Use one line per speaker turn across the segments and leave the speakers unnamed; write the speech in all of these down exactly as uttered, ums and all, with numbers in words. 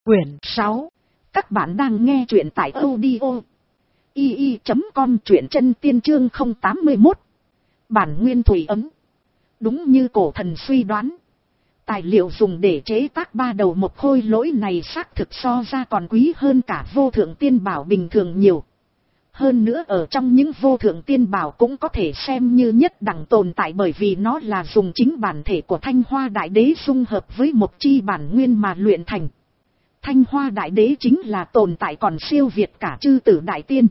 Quyển sáu. Các bạn đang nghe truyện tại audio i i chấm com, truyện chân tiên chương không tám mốt. Bản nguyên thủy ấm. Đúng như cổ thần suy đoán, tài liệu dùng để chế tác ba đầu một khôi lỗi này xác thực so ra còn quý hơn cả vô thượng tiên bảo bình thường nhiều. Hơn nữa ở trong những vô thượng tiên bảo cũng có thể xem như nhất đẳng tồn tại, bởi vì nó là dùng chính bản thể của Thanh Hoa Đại Đế dung hợp với một chi bản nguyên mà luyện thành. Thanh Hoa Đại Đế chính là tồn tại còn siêu việt cả chư tử đại tiên,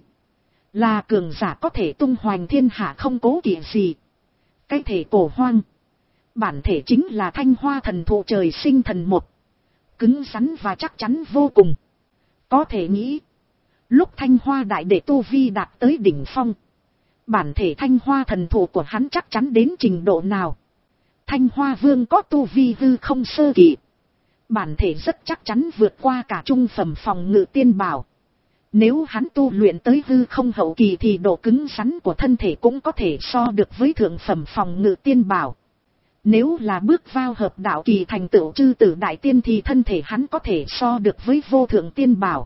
là cường giả có thể tung hoành thiên hạ không cố kỵ gì. Cái thể cổ hoang, bản thể chính là Thanh Hoa thần thụ trời sinh thần một, cứng rắn và chắc chắn vô cùng. Có thể nghĩ, lúc Thanh Hoa Đại Đế tu vi đạt tới đỉnh phong, bản thể Thanh Hoa thần thụ của hắn chắc chắn đến trình độ nào. Thanh Hoa Vương có tu vi hư không sơ kỳ, bản thể rất chắc chắn vượt qua cả trung phẩm phòng ngự tiên bảo. Nếu hắn tu luyện tới hư không hậu kỳ thì độ cứng rắn của thân thể cũng có thể so được với thượng phẩm phòng ngự tiên bảo. Nếu là bước vào hợp đạo kỳ thành tựu chư tử đại tiên thì thân thể hắn có thể so được với vô thượng tiên bảo.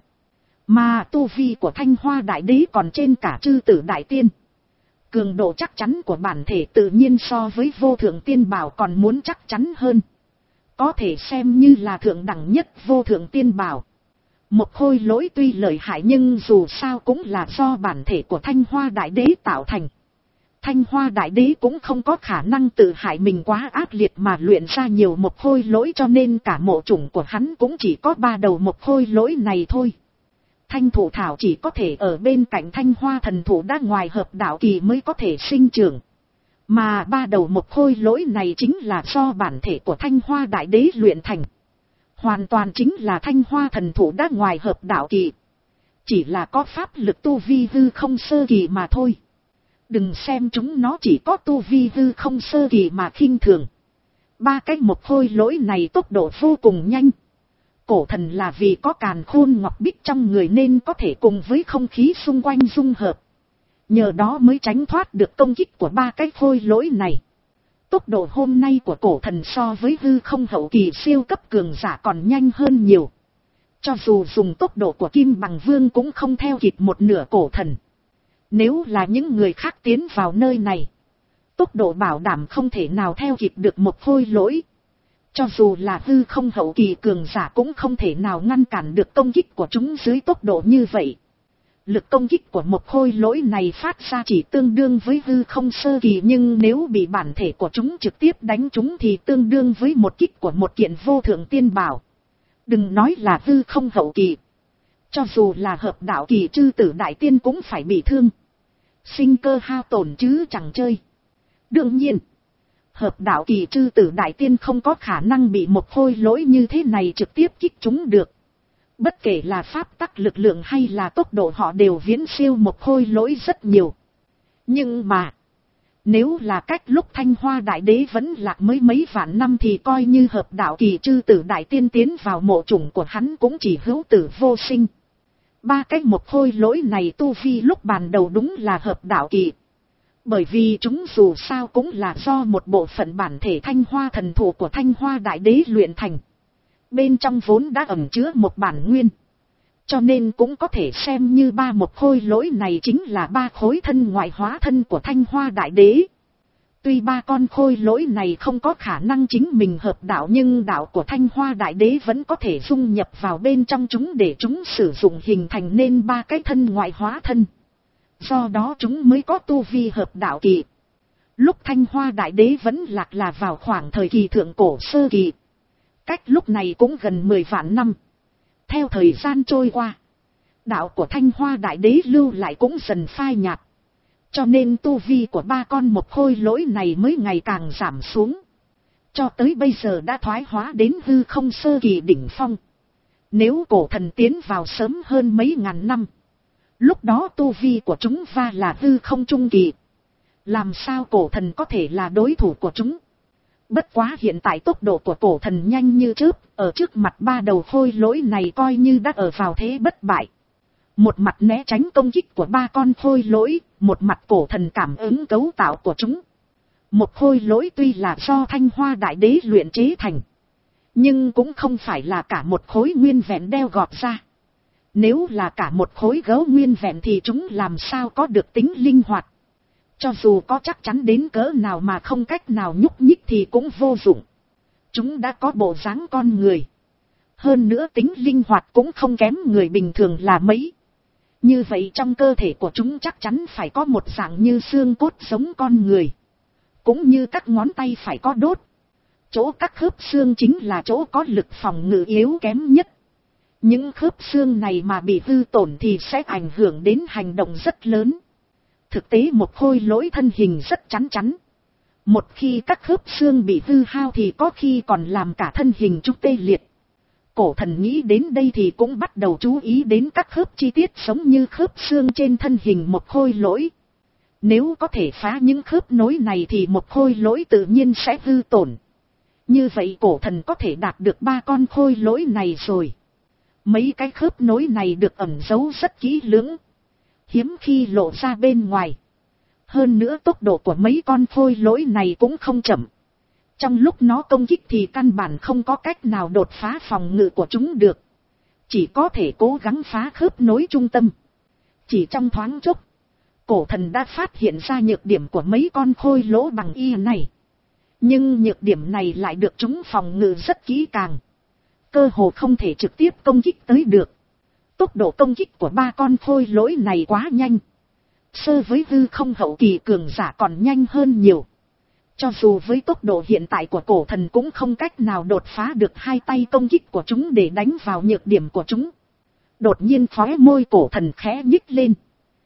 Mà tu vi của Thanh Hoa Đại Đế còn trên cả chư tử đại tiên. Cường độ chắc chắn của bản thể tự nhiên so với vô thượng tiên bảo còn muốn chắc chắn hơn. Có thể xem như là thượng đẳng nhất vô thượng tiên bảo. Một khôi lỗi tuy lợi hại nhưng dù sao cũng là do bản thể của Thanh Hoa Đại Đế tạo thành. Thanh Hoa Đại Đế cũng không có khả năng tự hại mình quá ác liệt mà luyện ra nhiều một khôi lỗi, cho nên cả mộ chủng của hắn cũng chỉ có ba đầu một khôi lỗi này thôi. Thanh thủ thảo chỉ có thể ở bên cạnh Thanh Hoa thần thụ đã ngoài hợp đạo kỳ mới có thể sinh trưởng. Mà ba đầu một khôi lỗi này chính là do bản thể của Thanh Hoa Đại Đế luyện thành. Hoàn toàn chính là Thanh Hoa thần thụ đã ngoài hợp đạo kỳ, chỉ là có pháp lực tu vi hư không sơ kỳ mà thôi. Đừng xem chúng nó chỉ có tu vi hư không sơ kỳ mà khinh thường. Ba cái một khôi lỗi này tốc độ vô cùng nhanh. Cổ thần là vì có càn khôn ngọc bích trong người nên có thể cùng với không khí xung quanh dung hợp. Nhờ đó mới tránh thoát được công kích của ba cái khôi lỗi này. Tốc độ hôm nay của cổ thần so với hư không hậu kỳ siêu cấp cường giả còn nhanh hơn nhiều. Cho dù dùng tốc độ của Kim Bằng Vương cũng không theo kịp một nửa cổ thần. Nếu là những người khác tiến vào nơi này, tốc độ bảo đảm không thể nào theo kịp được một khôi lỗi. Cho dù là hư không hậu kỳ cường giả cũng không thể nào ngăn cản được công kích của chúng dưới tốc độ như vậy. Lực công kích của một khôi lỗi này phát ra chỉ tương đương với hư không sơ kỳ, nhưng nếu bị bản thể của chúng trực tiếp đánh chúng thì tương đương với một kích của một kiện vô thượng tiên bảo. Đừng nói là hư không hậu kỳ, cho dù là hợp đạo kỳ chư tử đại tiên cũng phải bị thương. Sinh cơ hao tổn chứ chẳng chơi. Đương nhiên, hợp đạo kỳ chư tử đại tiên không có khả năng bị một khôi lỗi như thế này trực tiếp kích chúng được. Bất kể là pháp tắc lực lượng hay là tốc độ họ đều viễn siêu một khôi lỗi rất nhiều. Nhưng mà, nếu là cách lúc Thanh Hoa Đại Đế vẫn lạc mới mấy vạn năm thì coi như hợp đạo kỳ chư tử đại tiên tiến vào mộ chủng của hắn cũng chỉ hữu tử vô sinh. Ba cái một khôi lỗi này tu vi lúc ban đầu đúng là hợp đạo kỳ. Bởi vì chúng dù sao cũng là do một bộ phận bản thể Thanh Hoa thần thụ của Thanh Hoa Đại Đế luyện thành. Bên trong vốn đã ẩn chứa một bản nguyên, cho nên cũng có thể xem như ba một khôi lỗi này chính là ba khối thân ngoại hóa thân của Thanh Hoa Đại Đế. Tuy ba con khôi lỗi này không có khả năng chính mình hợp đạo, nhưng đạo của Thanh Hoa Đại Đế vẫn có thể dung nhập vào bên trong chúng để chúng sử dụng hình thành nên ba cái thân ngoại hóa thân. Do đó chúng mới có tu vi hợp đạo kỳ. Lúc Thanh Hoa Đại Đế vẫn lạc là vào khoảng thời kỳ thượng cổ sơ kỳ. Cách lúc này cũng gần mười vạn năm. Theo thời gian trôi qua, đạo của Thanh Hoa Đại Đế lưu lại cũng dần phai nhạt. Cho nên tu vi của ba con một khôi lỗi này mới ngày càng giảm xuống. Cho tới bây giờ đã thoái hóa đến hư không sơ kỳ đỉnh phong. Nếu cổ thần tiến vào sớm hơn mấy ngàn năm, lúc đó tu vi của chúng va là hư không trung kỳ. Làm sao cổ thần có thể là đối thủ của chúng? Bất quá hiện tại tốc độ của cổ thần nhanh như chớp, ở trước mặt ba đầu khôi lỗi này coi như đã ở vào thế bất bại. Một mặt né tránh công kích của ba con khôi lỗi, một mặt cổ thần cảm ứng cấu tạo của chúng. Một khôi lỗi tuy là do Thanh Hoa Đại Đế luyện chế thành, Nhưng cũng không phải là cả một khối nguyên vẹn đeo gọt ra. Nếu là cả một khối gấu nguyên vẹn thì chúng làm sao có được tính linh hoạt. Cho dù có chắc chắn đến cỡ nào mà không cách nào nhúc nhích thì cũng vô dụng. Chúng đã có bộ dáng con người. Hơn nữa tính linh hoạt cũng không kém người bình thường là mấy. Như vậy trong cơ thể của chúng chắc chắn phải có một dạng như xương cốt giống con người. Cũng như các ngón tay phải có đốt. Chỗ các khớp xương chính là chỗ có lực phòng ngự yếu kém nhất. Những khớp xương này mà bị hư tổn thì sẽ ảnh hưởng đến hành động rất lớn. Thực tế một khôi lỗi thân hình rất chắn chắn. Một khi các khớp xương bị hư hao thì có khi còn làm cả thân hình chúng tê liệt. Cổ thần nghĩ đến đây thì cũng bắt đầu chú ý đến các khớp chi tiết giống như khớp xương trên thân hình một khôi lỗi. Nếu có thể phá những khớp nối này thì một khôi lỗi tự nhiên sẽ hư tổn. Như vậy cổ thần có thể đạt được ba con khôi lỗi này rồi. Mấy cái khớp nối này được ẩn giấu rất kỹ lưỡng. Hiếm khi lộ ra bên ngoài. Hơn nữa tốc độ của mấy con khôi lỗi này cũng không chậm. Trong lúc nó công kích thì căn bản không có cách nào đột phá phòng ngự của chúng được. Chỉ có thể cố gắng phá khớp nối trung tâm. Chỉ trong thoáng chốc, cổ thần đã phát hiện ra nhược điểm của mấy con khôi lỗ bằng y này. Nhưng nhược điểm này lại được chúng phòng ngự rất kỹ càng. Cơ hồ không thể trực tiếp công kích tới được. Tốc độ công kích của ba con khôi lỗi này quá nhanh. So với hư không hậu kỳ cường giả còn nhanh hơn nhiều. Cho dù với tốc độ hiện tại của cổ thần cũng không cách nào đột phá được hai tay công kích của chúng để đánh vào nhược điểm của chúng. Đột nhiên khóe môi cổ thần khẽ nhích lên.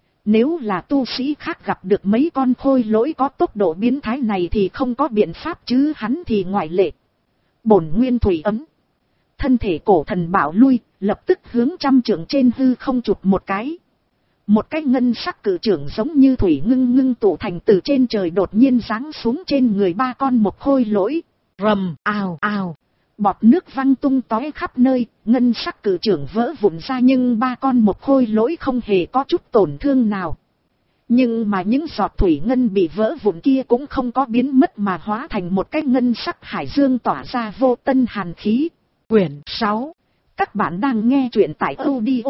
Nếu là tu sĩ khác gặp được mấy con khôi lỗi có tốc độ biến thái này thì không có biện pháp chứ hắn thì ngoại lệ. Bổn nguyên thủy ấm. Thân thể cổ thần bảo lui, lập tức hướng trăm trượng trên hư không chụp một cái. Một cái ngân sắc cử trưởng giống như thủy ngưng ngưng tụ thành từ trên trời đột nhiên giáng xuống trên người ba con một khôi lỗi. Rầm, ào, ào. Bọt nước văng tung tóe khắp nơi, ngân sắc cử trưởng vỡ vụn ra nhưng ba con một khôi lỗi không hề có chút tổn thương nào. Nhưng mà những giọt thủy ngân bị vỡ vụn kia cũng không có biến mất mà hóa thành một cái ngân sắc hải dương tỏa ra vô tân hàn khí. Quyển sáu. Các bạn đang nghe truyện tại audio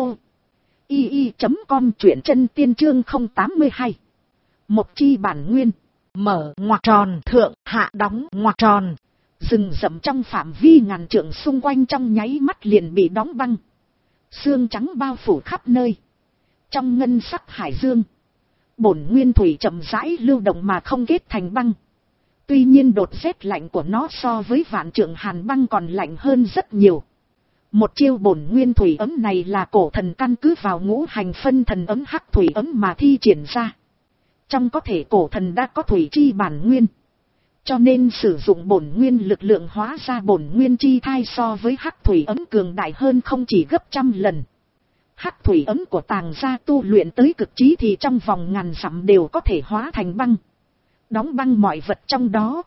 i i chấm com truyện chân tiên chương không tám hai. Một chi bản nguyên. Mở ngoặc tròn thượng hạ đóng ngoặc tròn. Rừng rậm trong phạm vi ngàn trượng xung quanh trong nháy mắt liền bị đóng băng. Sương trắng bao phủ khắp nơi. Trong ngân sắc hải dương, bổn nguyên thủy chậm rãi lưu động mà không kết thành băng. Tuy nhiên đột rét lạnh của nó so với vạn trượng hàn băng còn lạnh hơn rất nhiều. Một chiêu bổn nguyên thủy ấm này là cổ thần căn cứ vào ngũ hành phân thần ấm hắc thủy ấm mà thi triển ra. Trong có thể cổ thần đã có thủy chi bản nguyên. Cho nên sử dụng bổn nguyên lực lượng hóa ra bổn nguyên chi thai so với hắc thủy ấm cường đại hơn không chỉ gấp trăm lần. Hắc thủy ấm của tàng gia tu luyện tới cực trí thì trong vòng ngàn dặm đều có thể hóa thành băng. Đóng băng mọi vật trong đó.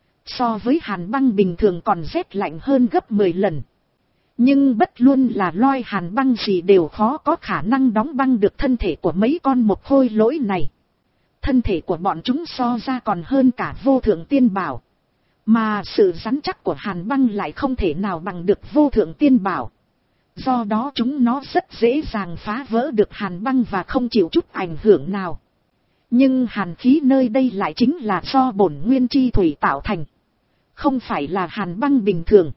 So với hàn băng bình thường còn rét lạnh hơn gấp mười lần. Nhưng bất luôn là loi hàn băng gì đều khó có khả năng đóng băng được thân thể của mấy con một khôi lỗi này. Thân thể của bọn chúng so ra còn hơn cả vô thượng tiên bảo. Mà sự rắn chắc của hàn băng lại không thể nào bằng được vô thượng tiên bảo. Do đó chúng nó rất dễ dàng phá vỡ được hàn băng và không chịu chút ảnh hưởng nào. Nhưng hàn khí nơi đây lại chính là do bổn nguyên chi thủy tạo thành. Không phải là hàn băng bình thường.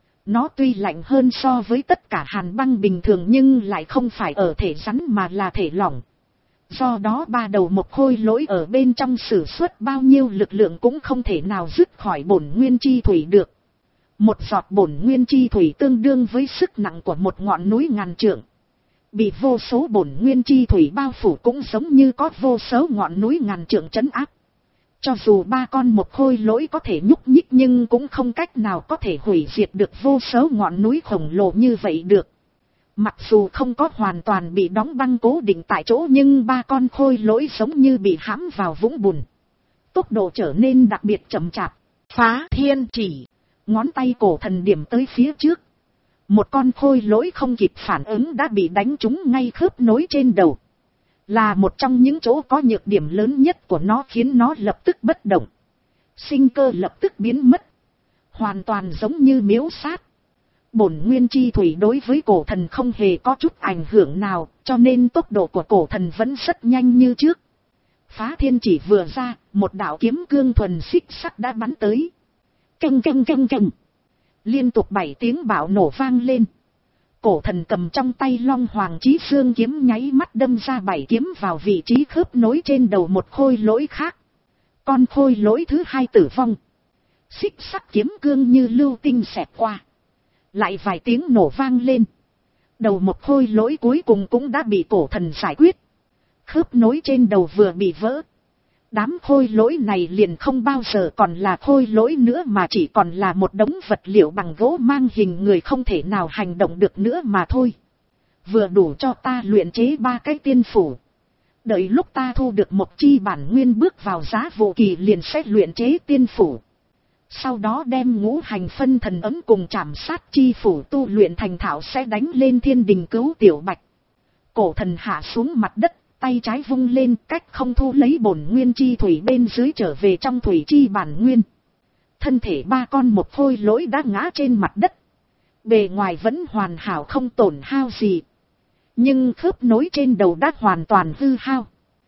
Nó tuy lạnh hơn so với tất cả hàn băng bình thường nhưng lại không phải ở thể rắn mà là thể lỏng. Do đó ba đầu một khôi lỗi ở bên trong sử xuất bao nhiêu lực lượng cũng không thể nào dứt khỏi bổn nguyên chi thủy được. Một giọt bổn nguyên chi thủy tương đương với sức nặng của một ngọn núi ngàn trượng. Bị vô số bổn nguyên chi thủy bao phủ cũng giống như có vô số ngọn núi ngàn trượng trấn áp. Cho dù ba con một khôi lỗi có thể nhúc nhích nhưng cũng không cách nào có thể hủy diệt được vô số ngọn núi khổng lồ như vậy được. Mặc dù không có hoàn toàn bị đóng băng cố định tại chỗ nhưng ba con khôi lỗi giống như bị hãm vào vũng bùn. Tốc độ trở nên đặc biệt chậm chạp. Phá thiên chỉ. Ngón tay cổ thần điểm tới phía trước. Một con khôi lỗi không kịp phản ứng đã bị đánh trúng ngay khớp nối trên đầu. Là một trong những chỗ có nhược điểm lớn nhất của nó khiến nó lập tức bất động. Sinh cơ lập tức biến mất. Hoàn toàn giống như miếu sát. bổn nguyên chi thủy đối với cổ thần không hề có chút ảnh hưởng nào, cho nên tốc độ của cổ thần vẫn rất nhanh như trước. Phá thiên chỉ vừa ra, một đạo kiếm cương thuần xích sắc đã bắn tới. Canh canh canh canh. Liên tục bảy tiếng bạo nổ vang lên. Cổ thần cầm trong tay Long Hoàng Chí Xương kiếm nháy mắt đâm ra bảy kiếm vào vị trí khớp nối trên đầu một khôi lỗi khác. Con khôi lỗi thứ hai tử vong. Xích sắc kiếm cương như lưu tinh xẹt qua. Lại vài tiếng nổ vang lên. Đầu một khôi lỗi cuối cùng cũng đã bị cổ thần giải quyết. Khớp nối trên đầu vừa bị vỡ. Đám khôi lỗi này liền không bao giờ còn là khôi lỗi nữa mà chỉ còn là một đống vật liệu bằng gỗ mang hình người không thể nào hành động được nữa mà thôi. Vừa đủ cho ta luyện chế ba cái tiên phủ. Đợi lúc ta thu được một chi bản nguyên bước vào giá vụ kỳ liền sẽ luyện chế tiên phủ. Sau đó đem ngũ hành phân thần ấm cùng chảm sát chi phủ tu luyện thành thạo sẽ đánh lên thiên đình cứu tiểu bạch. Cổ thần hạ xuống mặt đất. Tay trái vung lên cách không thu lấy bổn nguyên chi thủy bên dưới trở về trong thủy chi bản nguyên. Thân thể ba con một khôi lỗi đã ngã trên mặt đất. Bề ngoài vẫn hoàn hảo không tổn hao gì. Nhưng khớp nối trên đầu đã hoàn toàn hư hao.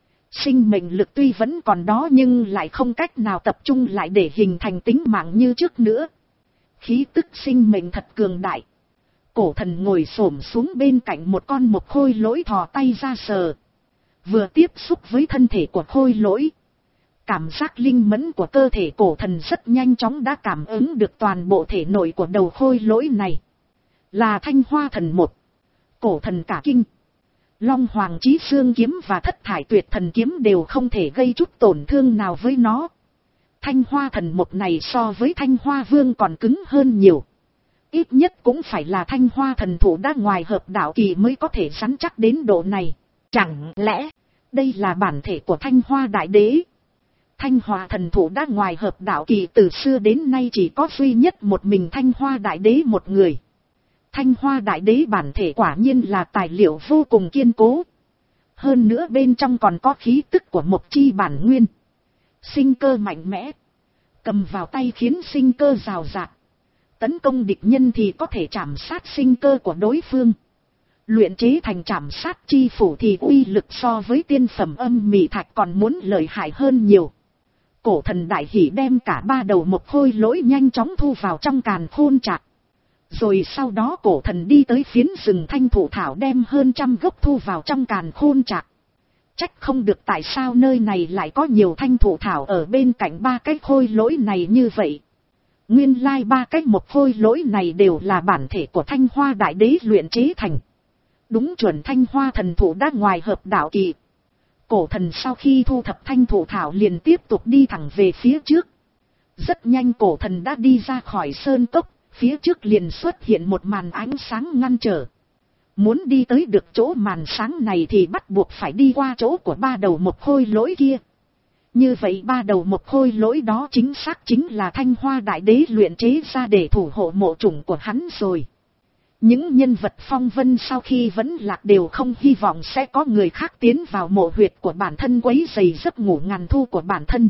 Sinh mệnh lực tuy vẫn còn đó nhưng lại không cách nào tập trung lại để hình thành tính mạng như trước nữa. Khí tức sinh mệnh thật cường đại. Cổ thần ngồi xổm xuống bên cạnh một con một khôi lỗi thò tay ra sờ. Vừa tiếp xúc với thân thể của khôi lỗi. Cảm giác linh mẫn của cơ thể cổ thần rất nhanh chóng đã cảm ứng được toàn bộ thể nội của đầu khôi lỗi này. Là Thanh Hoa Thần một. Cổ thần cả kinh. Long Hoàng Chí Xương kiếm và Thất Thải Tuyệt Thần kiếm đều không thể gây chút tổn thương nào với nó. Thanh Hoa Thần một này so với Thanh Hoa Vương còn cứng hơn nhiều. Ít nhất cũng phải là Thanh Hoa Thần thủ đã ngoài hợp đạo kỳ mới có thể rắn chắc đến độ này. Chẳng lẽ, đây là bản thể của Thanh Hoa Đại Đế? Thanh Hoa Thần thủ đã ngoài hợp đạo kỳ từ xưa đến nay chỉ có duy nhất một mình Thanh Hoa Đại Đế một người. Thanh Hoa Đại Đế bản thể quả nhiên là tài liệu vô cùng kiên cố. Hơn nữa bên trong còn có khí tức của một chi bản nguyên. Sinh cơ mạnh mẽ. Cầm vào tay khiến sinh cơ rào rạt. Tấn công địch nhân thì có thể chảm sát sinh cơ của đối phương. Luyện chế thành chảm sát chi phủ thì uy lực so với tiên phẩm âm mị thạch còn muốn lợi hại hơn nhiều. Cổ thần đại hỉ đem cả ba đầu một khôi lỗi nhanh chóng thu vào trong càn khôn trạc. Rồi sau đó cổ thần đi tới phiến rừng thanh thụ thảo đem hơn trăm gốc thu vào trong càn khôn trạc. Trách không được tại sao nơi này lại có nhiều thanh thụ thảo ở bên cạnh ba cái khôi lỗi này như vậy. Nguyên lai ba cái một khôi lỗi này đều là bản thể của Thanh Hoa Đại Đế luyện chế thành. Đúng chuẩn Thanh Hoa Thần thụ đã ngoài hợp đạo kỳ. Cổ thần sau khi thu thập thanh thụ thảo liền tiếp tục đi thẳng về phía trước. Rất nhanh cổ thần đã đi ra khỏi sơn cốc, phía trước liền xuất hiện một màn ánh sáng ngăn trở. Muốn đi tới được chỗ màn sáng này thì bắt buộc phải đi qua chỗ của ba đầu một khôi lỗi kia. Như vậy ba đầu một khôi lỗi đó chính xác chính là Thanh Hoa Đại Đế luyện chế ra để thủ hộ mộ chủng của hắn rồi. Những nhân vật phong vân sau khi vẫn lạc đều không hy vọng sẽ có người khác tiến vào mộ huyệt của bản thân quấy rầy giấc ngủ ngàn thu của bản thân.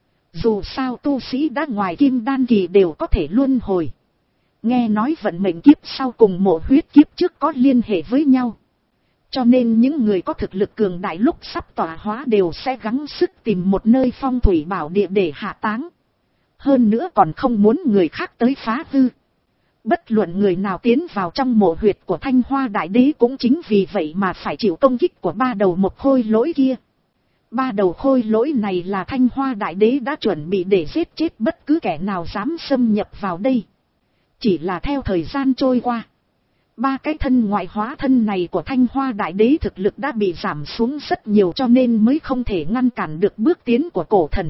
Dù sao tu sĩ đã ngoài kim đan kỳ đều có thể luân hồi. Nghe nói vận mệnh kiếp sau cùng mộ huyết kiếp trước có liên hệ với nhau. Cho nên những người có thực lực cường đại lúc sắp tọa hóa đều sẽ gắng sức tìm một nơi phong thủy bảo địa để hạ táng. Hơn nữa còn không muốn người khác tới phá hư. Bất luận người nào tiến vào trong mộ huyệt của Thanh Hoa Đại Đế cũng chính vì vậy mà phải chịu công kích của ba đầu một khôi lỗi kia. Ba đầu khôi lỗi này là Thanh Hoa Đại Đế đã chuẩn bị để giết chết bất cứ kẻ nào dám xâm nhập vào đây. Chỉ là theo thời gian trôi qua, ba cái thân ngoại hóa thân này của Thanh Hoa Đại Đế thực lực đã bị giảm xuống rất nhiều cho nên mới không thể ngăn cản được bước tiến của cổ thần.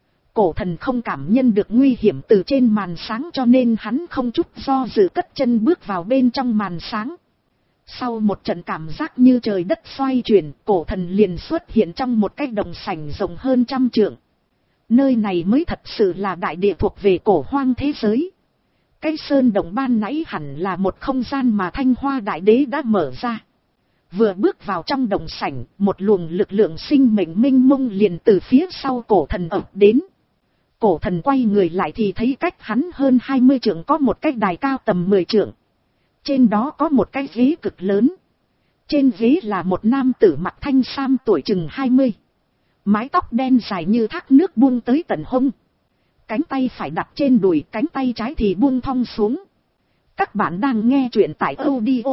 Cổ thần không cảm nhận được nguy hiểm từ trên màn sáng cho nên hắn không chút do dự cất chân bước vào bên trong màn sáng. Sau một trận cảm giác như trời đất xoay chuyển, cổ thần liền xuất hiện trong một cái đồng sảnh rộng hơn trăm trượng. Nơi này mới thật sự là đại địa thuộc về cổ hoang thế giới. Cái sơn đồng ban nãy hẳn là một không gian mà Thanh Hoa Đại Đế đã mở ra. Vừa bước vào trong đồng sảnh, một luồng lực lượng sinh mệnh mênh mông liền từ phía sau cổ thần ập đến. Cổ thần quay người lại thì thấy cách hắn hơn hai mươi trượng có một cái đài cao tầm mười trượng. Trên đó có một cái ghế cực lớn. Trên ghế là một nam tử mặc thanh sam tuổi chừng hai mươi. Mái tóc đen dài như thác nước buông tới tận hông. Cánh tay phải đặt trên đùi, cánh tay trái thì buông thong xuống. Các bạn đang nghe truyện tại audio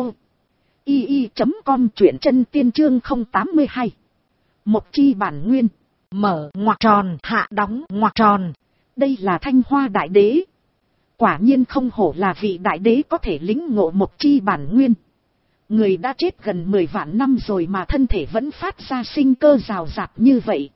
i i chấm com, truyện chân tiên chương không tám hai. Một chi bản nguyên. Mở ngoặc tròn, hạ đóng ngoặc tròn. Đây là Thanh Hoa Đại Đế. Quả nhiên không hổ là vị đại đế có thể lĩnh ngộ một chi bản nguyên. Người đã chết gần mười vạn năm rồi mà thân thể vẫn phát ra sinh cơ rào rạt như vậy.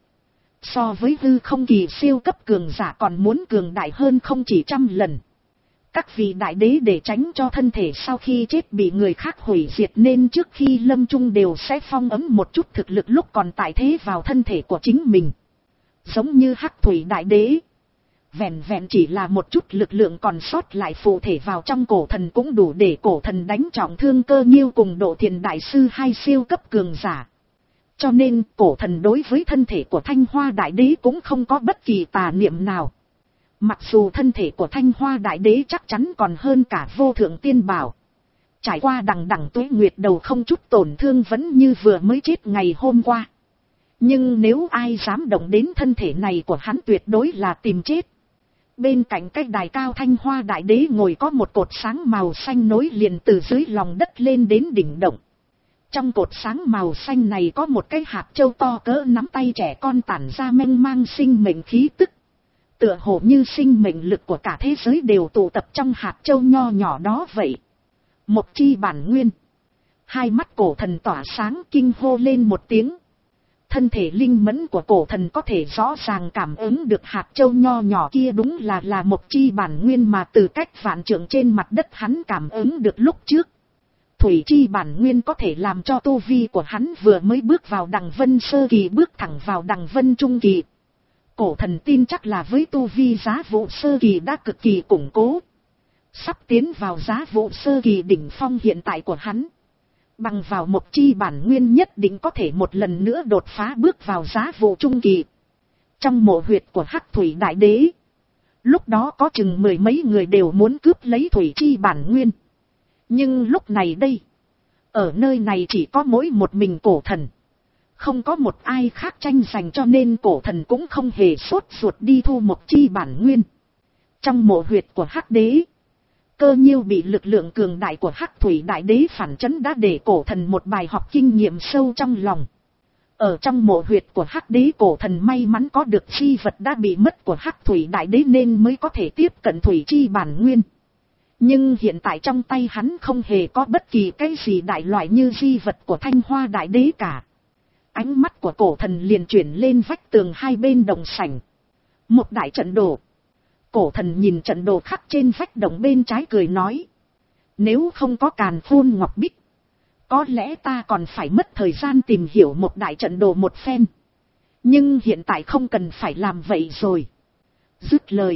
So với hư không kỳ siêu cấp cường giả còn muốn cường đại hơn không chỉ trăm lần. Các vị đại đế để tránh cho thân thể sau khi chết bị người khác hủy diệt nên trước khi lâm chung đều sẽ phong ấm một chút thực lực lúc còn tại thế vào thân thể của chính mình. Giống như Hắc Thủy Đại Đế. Vẹn vẹn chỉ là một chút lực lượng còn sót lại phụ thể vào trong cổ thần cũng đủ để cổ thần đánh trọng thương Cơ Nhiêu cùng Độ Thiền Đại Sư hai siêu cấp cường giả. Cho nên cổ thần đối với thân thể của Thanh Hoa Đại Đế cũng không có bất kỳ tà niệm nào. Mặc dù thân thể của Thanh Hoa Đại Đế chắc chắn còn hơn cả vô thượng tiên bảo. Trải qua đằng đằng tuế nguyệt đầu không chút tổn thương vẫn như vừa mới chết ngày hôm qua. Nhưng nếu ai dám động đến thân thể này của hắn tuyệt đối là tìm chết. Bên cạnh cái đài cao Thanh Hoa Đại Đế ngồi có một cột sáng màu xanh nối liền từ dưới lòng đất lên đến đỉnh động. Trong cột sáng màu xanh này có một cái hạt châu to cỡ nắm tay trẻ con tản ra mênh mang sinh mệnh khí tức. Tựa hồ như sinh mệnh lực của cả thế giới đều tụ tập trong hạt châu nho nhỏ đó vậy. Một chi bản nguyên. Hai mắt cổ thần tỏa sáng kinh hô lên một tiếng. Thân thể linh mẫn của cổ thần có thể rõ ràng cảm ứng được hạt châu nho nhỏ kia đúng là là một chi bản nguyên mà từ cách vạn trượng trên mặt đất hắn cảm ứng được lúc trước. Thủy chi bản nguyên có thể làm cho tu vi của hắn vừa mới bước vào đằng vân sơ kỳ bước thẳng vào đằng vân trung kỳ. Cổ thần tin chắc là với tu vi giá vụ sơ kỳ đã cực kỳ củng cố. Sắp tiến vào giá vụ sơ kỳ đỉnh phong hiện tại của hắn. Bằng vào một chi bản nguyên nhất định có thể một lần nữa đột phá bước vào giá vụ trung kỳ. Trong mộ huyệt của Hắc Thủy Đại Đế. Lúc đó có chừng mười mấy người đều muốn cướp lấy thủy chi bản nguyên. Nhưng lúc này đây. Ở nơi này chỉ có mỗi một mình cổ thần. Không có một ai khác tranh giành cho nên cổ thần cũng không hề sốt ruột đi thu một chi bản nguyên. Trong mộ huyệt của Hắc Đế. Cơ Nhiêu bị lực lượng cường đại của Hắc Thủy Đại Đế phản chấn đã để cổ thần một bài học kinh nghiệm sâu trong lòng. Ở trong mộ huyệt của Hắc Đế cổ thần may mắn có được chi vật đã bị mất của Hắc Thủy Đại Đế nên mới có thể tiếp cận thủy chi bản nguyên. Nhưng hiện tại trong tay hắn không hề có bất kỳ cái gì đại loại như di vật của Thanh Hoa Đại Đế cả. Ánh mắt của cổ thần liền chuyển lên vách tường hai bên đồng sảnh. Một đại trận đồ. Cổ thần nhìn trận đồ khắc trên vách đồng bên trái cười nói. Nếu không có Càn Khôn Ngọc Bích. Có lẽ ta còn phải mất thời gian tìm hiểu một đại trận đồ một phen. Nhưng hiện tại không cần phải làm vậy rồi. Dứt lời.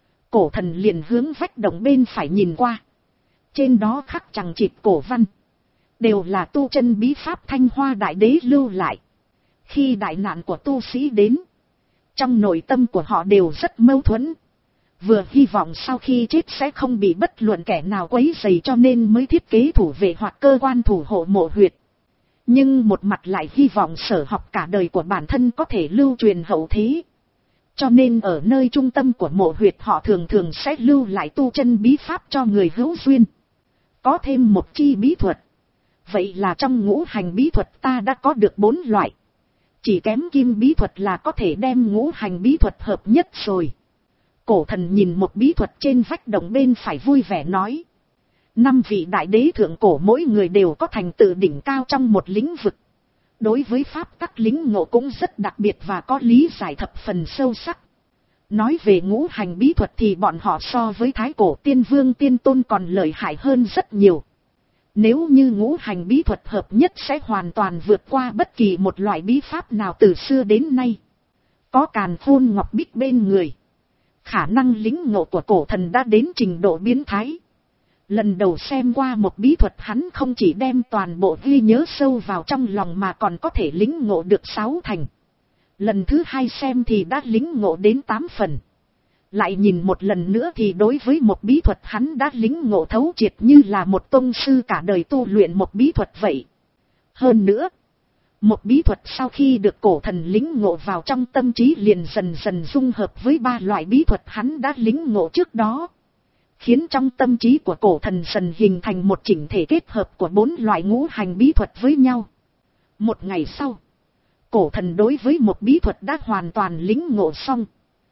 Cổ thần liền hướng vách đồng bên phải nhìn qua. Trên đó khắc chằng chịt cổ văn. Đều là tu chân bí pháp Thanh Hoa Đại Đế lưu lại. Khi đại nạn của tu sĩ đến. Trong nội tâm của họ đều rất mâu thuẫn. Vừa hy vọng sau khi chết sẽ không bị bất luận kẻ nào quấy rầy cho nên mới thiết kế thủ vệ hoặc cơ quan thủ hộ mộ huyệt. Nhưng một mặt lại hy vọng sở học cả đời của bản thân có thể lưu truyền hậu thế. Cho nên ở nơi trung tâm của mộ huyệt họ thường thường sẽ lưu lại tu chân bí pháp cho người hữu duyên. Có thêm một chi bí thuật. Vậy là trong ngũ hành bí thuật ta đã có được bốn loại. Chỉ kém kim bí thuật là có thể đem ngũ hành bí thuật hợp nhất rồi. Cổ thần nhìn một bí thuật trên vách đồng bên phải vui vẻ nói. Năm vị đại đế thượng cổ mỗi người đều có thành tựu đỉnh cao trong một lĩnh vực. Đối với pháp tắc lĩnh ngộ cũng rất đặc biệt và có lý giải thập phần sâu sắc. Nói về ngũ hành bí thuật thì bọn họ so với thái cổ tiên vương tiên tôn còn lợi hại hơn rất nhiều. Nếu như ngũ hành bí thuật hợp nhất sẽ hoàn toàn vượt qua bất kỳ một loại bí pháp nào từ xưa đến nay. Có Càn Khôn Ngọc Bích bên người. Khả năng lĩnh ngộ của cổ thần đã đến trình độ biến thái. Lần đầu xem qua một bí thuật hắn không chỉ đem toàn bộ ghi nhớ sâu vào trong lòng mà còn có thể lĩnh ngộ được sáu thành. Lần thứ hai xem thì đã lĩnh ngộ đến tám phần. Lại nhìn một lần nữa thì đối với một bí thuật hắn đã lĩnh ngộ thấu triệt như là một tông sư cả đời tu luyện một bí thuật vậy. Hơn nữa, một bí thuật sau khi được cổ thần lĩnh ngộ vào trong tâm trí liền dần dần dung hợp với ba loại bí thuật hắn đã lĩnh ngộ trước đó. Khiến trong tâm trí của cổ thần dần hình thành một chỉnh thể kết hợp của bốn loại ngũ hành bí thuật với nhau. Một ngày sau, cổ thần đối với một bí thuật đã hoàn toàn lĩnh ngộ xong.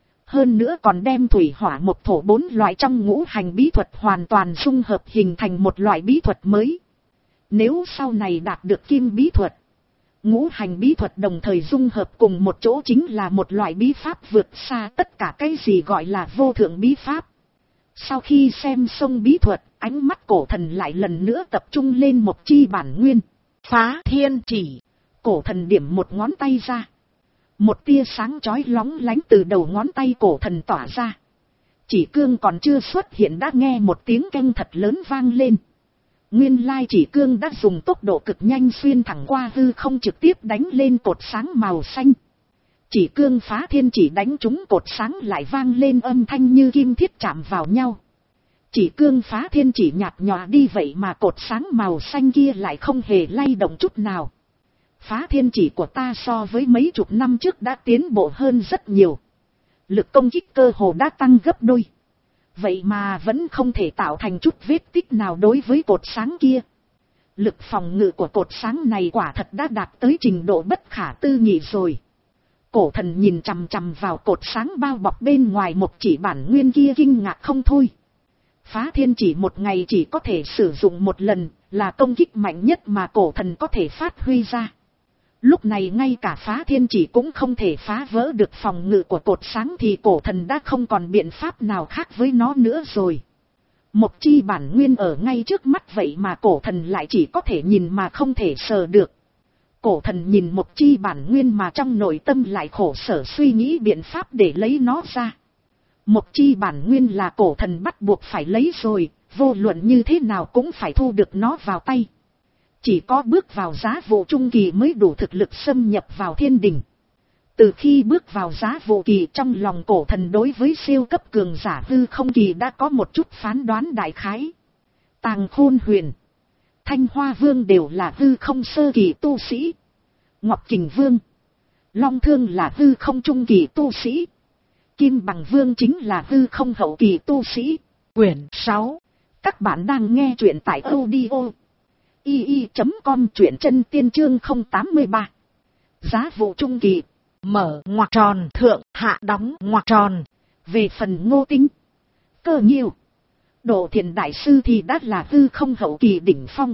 Hơn nữa còn đem thủy hỏa mộc thổ bốn loại trong ngũ hành bí thuật hoàn toàn dung hợp hình thành một loại bí thuật mới. Nếu sau này đạt được kim bí thuật, ngũ hành bí thuật đồng thời dung hợp cùng một chỗ chính là một loại bí pháp vượt xa tất cả cái gì gọi là vô thượng bí pháp. Sau khi xem xong bí thuật, ánh mắt cổ thần lại lần nữa tập trung lên một chi bản nguyên. Phá thiên chỉ. Cổ thần điểm một ngón tay ra. Một tia sáng chói lóng lánh từ đầu ngón tay cổ thần tỏa ra. Chỉ cương còn chưa xuất hiện đã nghe một tiếng keng thật lớn vang lên. Nguyên lai chỉ cương đã dùng tốc độ cực nhanh xuyên thẳng qua hư không trực tiếp đánh lên cột sáng màu xanh. Chỉ cương phá thiên chỉ đánh trúng cột sáng lại vang lên âm thanh như kim thiết chạm vào nhau. Chỉ cương phá thiên chỉ nhạt nhòa đi vậy mà cột sáng màu xanh kia lại không hề lay động chút nào. Phá thiên chỉ của ta so với mấy chục năm trước đã tiến bộ hơn rất nhiều. Lực công kích cơ hồ đã tăng gấp đôi. Vậy mà vẫn không thể tạo thành chút vết tích nào đối với cột sáng kia. Lực phòng ngự của cột sáng này quả thật đã đạt tới trình độ bất khả tư nghị rồi. Cổ thần nhìn chằm chằm vào cột sáng bao bọc bên ngoài một chỉ bản nguyên kia kinh ngạc không thôi. Phá thiên chỉ một ngày chỉ có thể sử dụng một lần, là công kích mạnh nhất mà cổ thần có thể phát huy ra. Lúc này ngay cả phá thiên chỉ cũng không thể phá vỡ được phòng ngự của cột sáng thì cổ thần đã không còn biện pháp nào khác với nó nữa rồi. Một chi bản nguyên ở ngay trước mắt vậy mà cổ thần lại chỉ có thể nhìn mà không thể sờ được. Cổ thần nhìn một chi bản nguyên mà trong nội tâm lại khổ sở suy nghĩ biện pháp để lấy nó ra. Một chi bản nguyên là cổ thần bắt buộc phải lấy rồi, vô luận như thế nào cũng phải thu được nó vào tay. Chỉ có bước vào giá vụ trung kỳ mới đủ thực lực xâm nhập vào thiên đình. Từ khi bước vào giá vụ kỳ trong lòng cổ thần đối với siêu cấp cường giả hư không kỳ đã có một chút phán đoán đại khái. Tàng Khôn Huyền, Thanh Hoa Vương đều là hư không sơ kỳ tu sĩ. Ngọc Kình Vương, Long Thương là hư không trung kỳ tu sĩ. Kim Bằng Vương chính là hư không hậu kỳ tu sĩ. Quyển sáu. Các bạn đang nghe truyện tại audio i i chấm com, truyện chân tiên chương không tám ba. Giá vụ trung kỳ. Mở ngoặc tròn thượng hạ đóng ngoặc tròn. Về phần Ngô Tinh, Cơ Nghiêu, Độ Thiền Đại Sư thì đã là hư không hậu kỳ đỉnh phong.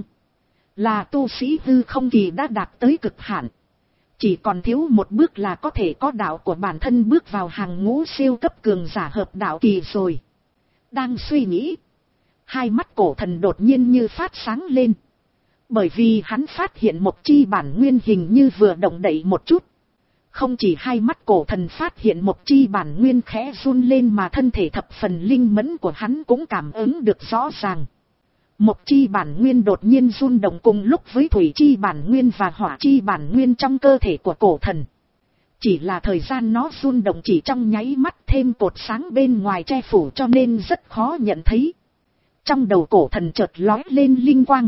Là tu sĩ hư không kỳ đã đạt tới cực hạn. Chỉ còn thiếu một bước là có thể có đạo của bản thân bước vào hàng ngũ siêu cấp cường giả hợp đạo kỳ rồi. Đang suy nghĩ, hai mắt cổ thần đột nhiên như phát sáng lên. Bởi vì hắn phát hiện một chi bản nguyên hình như vừa động đậy một chút. Không chỉ hai mắt cổ thần phát hiện một chi bản nguyên khẽ run lên mà thân thể thập phần linh mẫn của hắn cũng cảm ứng được rõ ràng. Một chi bản nguyên đột nhiên run động cùng lúc với thủy chi bản nguyên và hỏa chi bản nguyên trong cơ thể của cổ thần. Chỉ là thời gian nó run động chỉ trong nháy mắt, thêm cột sáng bên ngoài che phủ cho nên rất khó nhận thấy. Trong đầu cổ thần chợt lóe lên linh quang.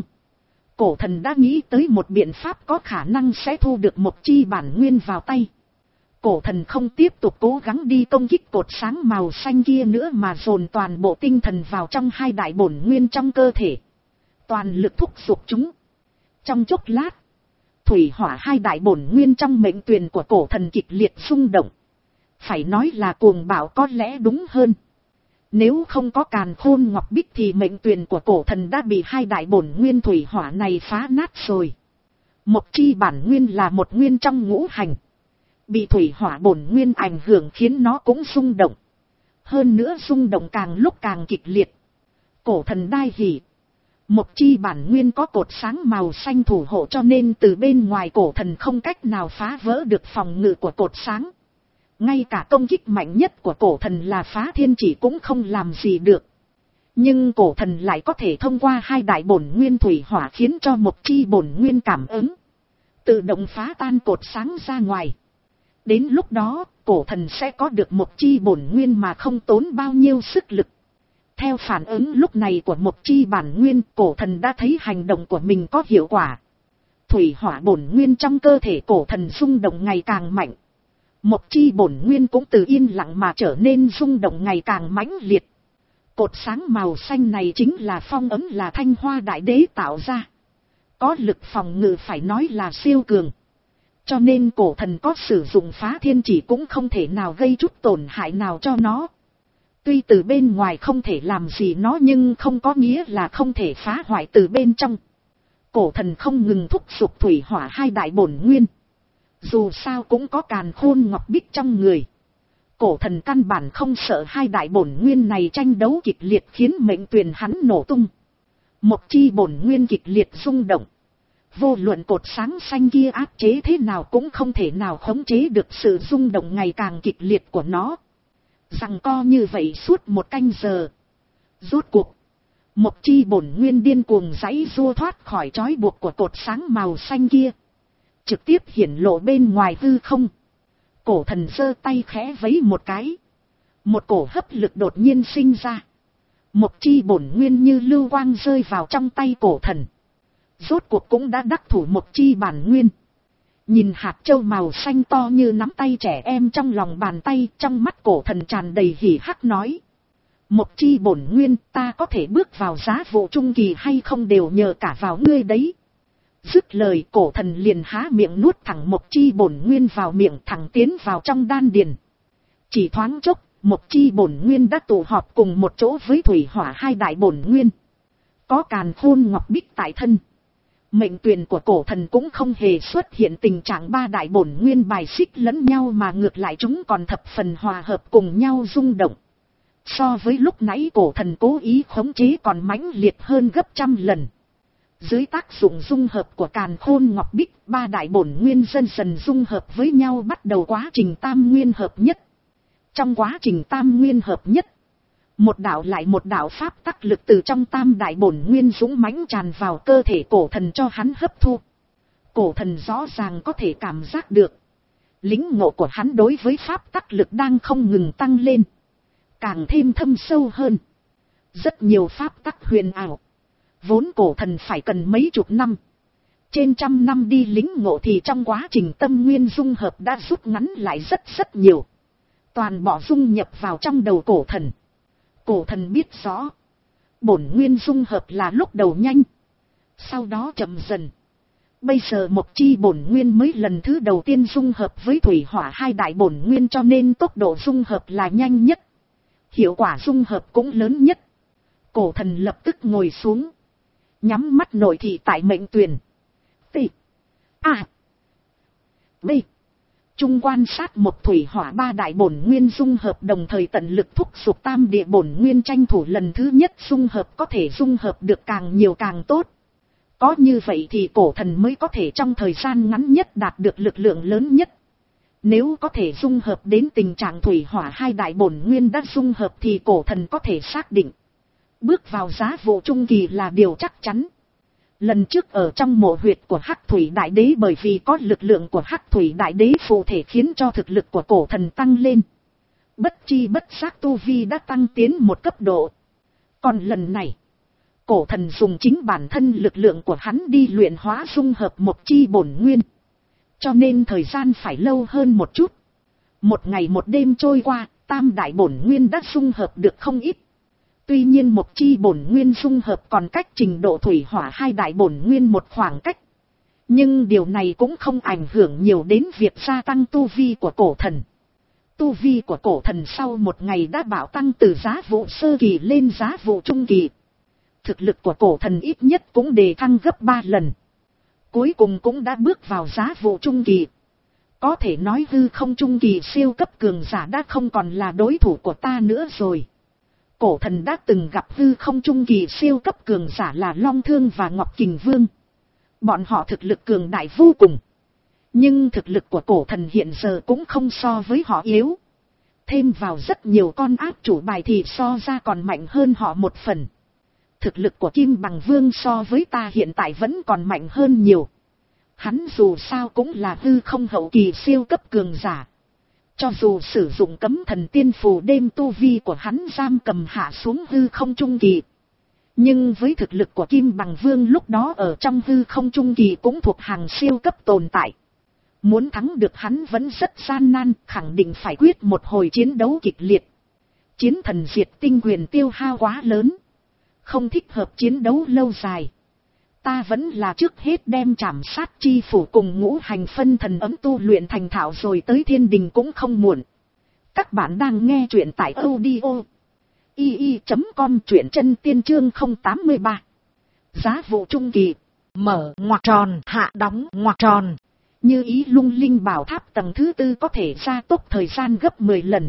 Cổ thần đã nghĩ tới một biện pháp có khả năng sẽ thu được một chi bản nguyên vào tay. Cổ thần không tiếp tục cố gắng đi công kích cột sáng màu xanh kia nữa mà dồn toàn bộ tinh thần vào trong hai đại bổn nguyên trong cơ thể. Toàn lực thúc giục chúng. Trong chốc lát, thủy hỏa hai đại bổn nguyên trong mệnh tuyền của cổ thần kịch liệt xung động. Phải nói là cuồng bạo có lẽ đúng hơn. Nếu không có Càn Khôn Ngọc Bích thì mệnh tuyền của cổ thần đã bị hai đại bổn nguyên thủy hỏa này phá nát rồi. Một chi bản nguyên là một nguyên trong ngũ hành. Bị thủy hỏa bổn nguyên ảnh hưởng khiến nó cũng rung động. Hơn nữa rung động càng lúc càng kịch liệt. Cổ thần đai hỉ. Một chi bản nguyên có cột sáng màu xanh thủ hộ cho nên từ bên ngoài cổ thần không cách nào phá vỡ được phòng ngự của cột sáng. Ngay cả công kích mạnh nhất của cổ thần là phá thiên chỉ cũng không làm gì được. Nhưng cổ thần lại có thể thông qua hai đại bổn nguyên thủy hỏa khiến cho một chi bổn nguyên cảm ứng. Tự động phá tan cột sáng ra ngoài. Đến lúc đó, cổ thần sẽ có được một chi bổn nguyên mà không tốn bao nhiêu sức lực. Theo phản ứng lúc này của một chi bản nguyên, cổ thần đã thấy hành động của mình có hiệu quả. Thủy hỏa bổn nguyên trong cơ thể cổ thần rung động ngày càng mạnh. Một chi bổn nguyên cũng từ yên lặng mà trở nên rung động ngày càng mãnh liệt. Cột sáng màu xanh này chính là phong ấn là Thanh Hoa Đại Đế tạo ra. Có lực phòng ngự phải nói là siêu cường. Cho nên cổ thần có sử dụng phá thiên chỉ cũng không thể nào gây chút tổn hại nào cho nó. Tuy từ bên ngoài không thể làm gì nó nhưng không có nghĩa là không thể phá hoại từ bên trong. Cổ thần không ngừng thúc giục thủy hỏa hai đại bổn nguyên. Dù sao cũng có càn khôn ngọc bích trong người. Cổ thần căn bản không sợ hai đại bổn nguyên này tranh đấu kịch liệt khiến mệnh tuyền hắn nổ tung. Một chi bổn nguyên kịch liệt rung động. Vô luận cột sáng xanh kia áp chế thế nào cũng không thể nào khống chế được sự rung động ngày càng kịch liệt của nó. Giằng co như vậy suốt một canh giờ. Rốt cuộc, một chi bổn nguyên điên cuồng giãy giụa thoát khỏi trói buộc của cột sáng màu xanh kia. Trực tiếp hiển lộ bên ngoài hư không. Cổ thần giơ tay khẽ vẫy một cái. Một cổ hấp lực đột nhiên sinh ra. Một chi bổn nguyên như lưu quang rơi vào trong tay cổ thần. Rốt cuộc cũng đã đắc thủ một chi bản nguyên. Nhìn hạt châu màu xanh to như nắm tay trẻ em trong lòng bàn tay, trong mắt cổ thần tràn đầy hỉ hắc nói. Một chi bổn nguyên, ta có thể bước vào giá vụ trung kỳ hay không đều nhờ cả vào ngươi đấy. Dứt lời, cổ thần liền há miệng nuốt thẳng một chi bổn nguyên vào miệng, thẳng tiến vào trong đan điền. Chỉ thoáng chốc, một chi bổn nguyên đã tụ họp cùng một chỗ với thủy hỏa hai đại bổn nguyên. Có càn khôn ngọc bích tại thân. Mệnh tuyền của cổ thần cũng không hề xuất hiện tình trạng ba đại bổn nguyên bài xích lẫn nhau, mà ngược lại chúng còn thập phần hòa hợp cùng nhau rung động. So với lúc nãy cổ thần cố ý khống chế còn mãnh liệt hơn gấp trăm lần. Dưới tác dụng dung hợp của càn khôn ngọc bích, ba đại bổn nguyên dần dần dung hợp với nhau, bắt đầu quá trình tam nguyên hợp nhất. Trong quá trình tam nguyên hợp nhất, một đạo lại một đạo pháp tắc lực từ trong tam đại bổn nguyên dũng mãnh tràn vào cơ thể cổ thần cho hắn hấp thu. Cổ thần rõ ràng có thể cảm giác được. Lính ngộ của hắn đối với pháp tắc lực đang không ngừng tăng lên. Càng thêm thâm sâu hơn. Rất nhiều pháp tắc huyền ảo. Vốn cổ thần phải cần mấy chục năm. Trên trăm năm đi lính ngộ thì trong quá trình tâm nguyên dung hợp đã rút ngắn lại rất rất nhiều. Toàn bộ dung nhập vào trong đầu cổ thần. Cổ thần biết rõ. Bổn nguyên dung hợp là lúc đầu nhanh. Sau đó chậm dần. Bây giờ một chi bổn nguyên mới lần thứ đầu tiên dung hợp với thủy hỏa hai đại bổn nguyên, cho nên tốc độ dung hợp là nhanh nhất. Hiệu quả dung hợp cũng lớn nhất. Cổ thần lập tức ngồi xuống. Nhắm mắt nội thị tại mệnh tuyền. T. A. B. Trung quan sát một thủy hỏa ba đại bổn nguyên dung hợp, đồng thời tận lực thúc giục tam địa bổn nguyên tranh thủ lần thứ nhất dung hợp có thể dung hợp được càng nhiều càng tốt. Có như vậy thì cổ thần mới có thể trong thời gian ngắn nhất đạt được lực lượng lớn nhất. Nếu có thể dung hợp đến tình trạng thủy hỏa hai đại bổn nguyên đã dung hợp thì cổ thần có thể xác định. Bước vào giá vụ trung kỳ là điều chắc chắn. Lần trước ở trong mộ huyệt của Hắc Thủy Đại Đế, bởi vì có lực lượng của Hắc Thủy Đại Đế phụ thể khiến cho thực lực của cổ thần tăng lên. Bất chi bất giác tu vi đã tăng tiến một cấp độ. Còn lần này, cổ thần dùng chính bản thân lực lượng của hắn đi luyện hóa dung hợp một chi bổn nguyên. Cho nên thời gian phải lâu hơn một chút. Một ngày một đêm trôi qua, tam đại bổn nguyên đã dung hợp được không ít. Tuy nhiên một chi bổn nguyên dung hợp còn cách trình độ thủy hỏa hai đại bổn nguyên một khoảng cách. Nhưng điều này cũng không ảnh hưởng nhiều đến việc gia tăng tu vi của cổ thần. Tu vi của cổ thần sau một ngày đã bạo tăng từ giá vụ sơ kỳ lên giá vụ trung kỳ. Thực lực của cổ thần ít nhất cũng đề thăng gấp ba lần. Cuối cùng cũng đã bước vào giá vụ trung kỳ. Có thể nói hư không trung kỳ siêu cấp cường giả đã không còn là đối thủ của ta nữa rồi. Cổ thần đã từng gặp hư không trung kỳ siêu cấp cường giả là Long Thương và Ngọc Kình Vương. Bọn họ thực lực cường đại vô cùng. Nhưng thực lực của cổ thần hiện giờ cũng không so với họ yếu. Thêm vào rất nhiều con áp chủ bài thì so ra còn mạnh hơn họ một phần. Thực lực của Kim Bằng Vương so với ta hiện tại vẫn còn mạnh hơn nhiều. Hắn dù sao cũng là hư không hậu kỳ siêu cấp cường giả. Cho dù sử dụng cấm thần tiên phù đêm tu vi của hắn giam cầm hạ xuống hư không trung kỳ. Nhưng với thực lực của Kim Bằng Vương lúc đó ở trong hư không trung kỳ cũng thuộc hàng siêu cấp tồn tại. Muốn thắng được hắn vẫn rất gian nan, khẳng định phải quyết một hồi chiến đấu kịch liệt. Chiến thần diệt tinh quyền tiêu hao quá lớn. Không thích hợp chiến đấu lâu dài. Ta vẫn là trước hết đem trảm sát chi phủ cùng ngũ hành phân thần ấm tu luyện thành thạo rồi tới thiên đình cũng không muộn. Các bạn đang nghe truyện tại audio i i chấm com, truyện chân tiên chương không tám ba. Giá vụ trung kỳ, mở ngoặc tròn, hạ đóng ngoặc tròn. Như ý lung linh bảo tháp tầng thứ tư có thể gia tốc thời gian gấp mười lần.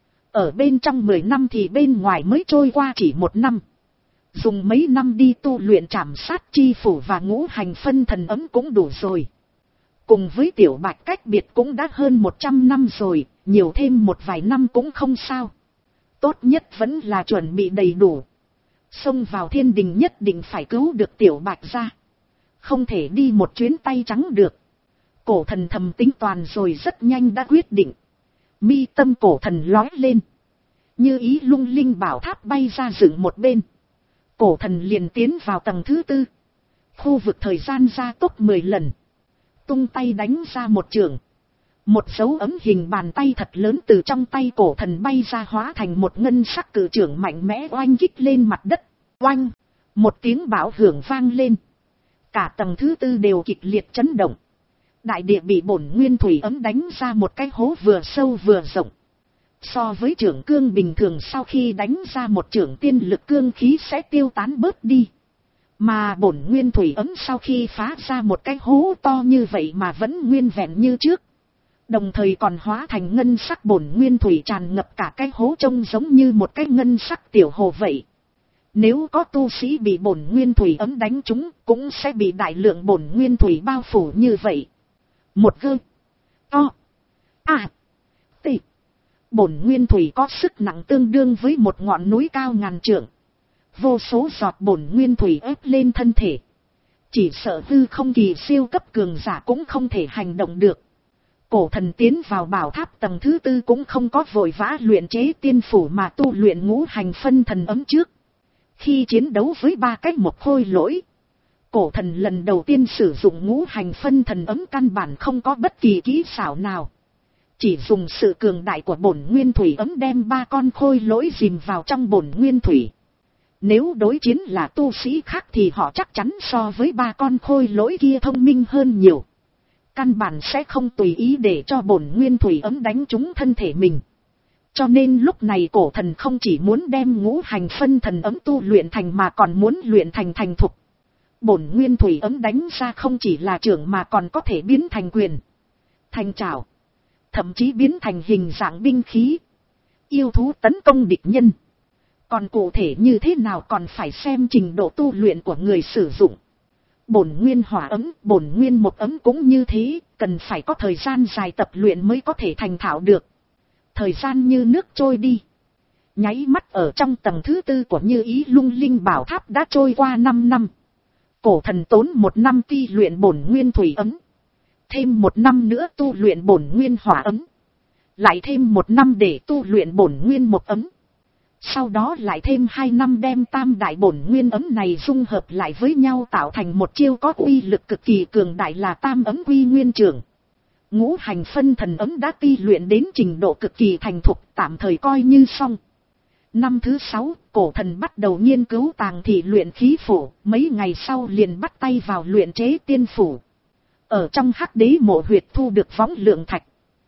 Ở bên trong mười năm thì bên ngoài mới trôi qua chỉ một năm. Dùng mấy năm đi tu luyện trảm sát chi phủ và ngũ hành phân thần ấm cũng đủ rồi. Cùng với tiểu bạch cách biệt cũng đã hơn một trăm năm rồi, nhiều thêm một vài năm cũng không sao. Tốt nhất vẫn là chuẩn bị đầy đủ. Xông vào thiên đình nhất định phải cứu được tiểu bạch ra. Không thể đi một chuyến tay trắng được. Cổ thần thầm tính toàn rồi rất nhanh đã quyết định. Mi tâm cổ thần lói lên. Như ý lung linh bảo tháp bay ra dựng một bên. Cổ thần liền tiến vào tầng thứ tư. Khu vực thời gian gia tốc mười lần. Tung tay đánh ra một trường. Một dấu ấm hình bàn tay thật lớn từ trong tay cổ thần bay ra hóa thành một ngân sắc cự trưởng mạnh mẽ oanh kích lên mặt đất. Oanh! Một tiếng bão hưởng vang lên. Cả tầng thứ tư đều kịch liệt chấn động. Đại địa bị bổn nguyên thủy ấm đánh ra một cái hố vừa sâu vừa rộng. So với trưởng cương bình thường sau khi đánh ra một trưởng tiên lực cương khí sẽ tiêu tán bớt đi. Mà bổn nguyên thủy ấm sau khi phá ra một cái hố to như vậy mà vẫn nguyên vẹn như trước. Đồng thời còn hóa thành ngân sắc bổn nguyên thủy tràn ngập cả cái hố trông giống như một cái ngân sắc tiểu hồ vậy. Nếu có tu sĩ bị bổn nguyên thủy ấm đánh trúng cũng sẽ bị đại lượng bổn nguyên thủy bao phủ như vậy. Một gơ. To. À. Tị. Bổn nguyên thủy có sức nặng tương đương với một ngọn núi cao ngàn trượng. Vô số giọt bổn nguyên thủy ép lên thân thể. Chỉ sợ hư không kỳ siêu cấp cường giả cũng không thể hành động được. Cổ thần tiến vào bảo tháp tầng thứ tư cũng không có vội vã luyện chế tiên phủ mà tu luyện ngũ hành phân thần ấm trước. Khi chiến đấu với ba cách một khôi lỗi, cổ thần lần đầu tiên sử dụng ngũ hành phân thần ấm căn bản không có bất kỳ kỹ xảo nào. Chỉ dùng sự cường đại của bổn nguyên thủy ấm đem ba con khôi lỗi dìm vào trong bổn nguyên thủy. Nếu đối chiến là tu sĩ khác thì họ chắc chắn so với ba con khôi lỗi kia thông minh hơn nhiều. Căn bản sẽ không tùy ý để cho bổn nguyên thủy ấm đánh trúng thân thể mình. Cho nên lúc này cổ thần không chỉ muốn đem ngũ hành phân thần ấm tu luyện thành mà còn muốn luyện thành thành thục. Bổn nguyên thủy ấm đánh ra không chỉ là trưởng mà còn có thể biến thành quyền, thành trảo, thậm chí biến thành hình dạng binh khí, yêu thú tấn công địch nhân. Còn cụ thể như thế nào còn phải xem trình độ tu luyện của người sử dụng. Bổn nguyên hỏa ấm, bổn nguyên mộc ấm cũng như thế, cần phải có thời gian dài tập luyện mới có thể thành thạo được. Thời gian như nước trôi đi. Nháy mắt ở trong tầng thứ tư của Như Ý Lung Linh Bảo Tháp đã trôi qua năm năm. Cổ thần tốn một năm ti luyện bổn nguyên thủy ấm. Thêm một năm nữa tu luyện bổn nguyên hỏa ấm. Lại thêm một năm để tu luyện bổn nguyên mộc ấm. Sau đó lại thêm hai năm đem tam đại bổn nguyên ấm này dung hợp lại với nhau tạo thành một chiêu có uy lực cực kỳ cường đại là tam ấm quy nguyên trưởng. Ngũ hành phân thần ấm đã ti luyện đến trình độ cực kỳ thành thục, tạm thời coi như xong. Năm thứ sáu, cổ thần bắt đầu nghiên cứu tàng thị luyện khí phủ, mấy ngày sau liền bắt tay vào luyện chế tiên phủ. Ở trong hắc đế mộ huyệt thu được võng lượng thạch.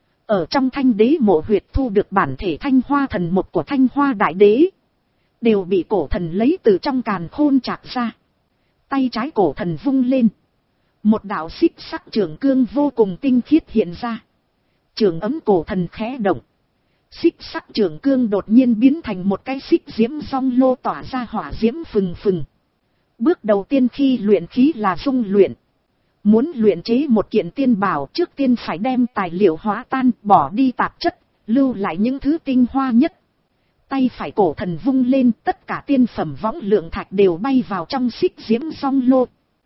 Ở trong thanh đế mộ huyệt thu được bản thể thanh hoa thần một của thanh hoa đại đế. Đều bị cổ thần lấy từ trong càn khôn chạc ra. Tay trái cổ thần vung lên. Một đạo xích sắc trường cương vô cùng tinh khiết hiện ra. Trường ấm cổ thần khẽ động. Xích sắc trường cương đột nhiên biến thành một cái xích diễm song lô tỏa ra hỏa diễm phừng phừng. Bước đầu tiên khi luyện khí là dung luyện. Muốn luyện chế một kiện tiên bảo trước tiên phải đem tài liệu hóa tan, bỏ đi tạp chất, lưu lại những thứ tinh hoa nhất. Tay phải cổ thần vung lên, tất cả tiên phẩm võng lượng thạch đều bay vào trong xích diễm song lô.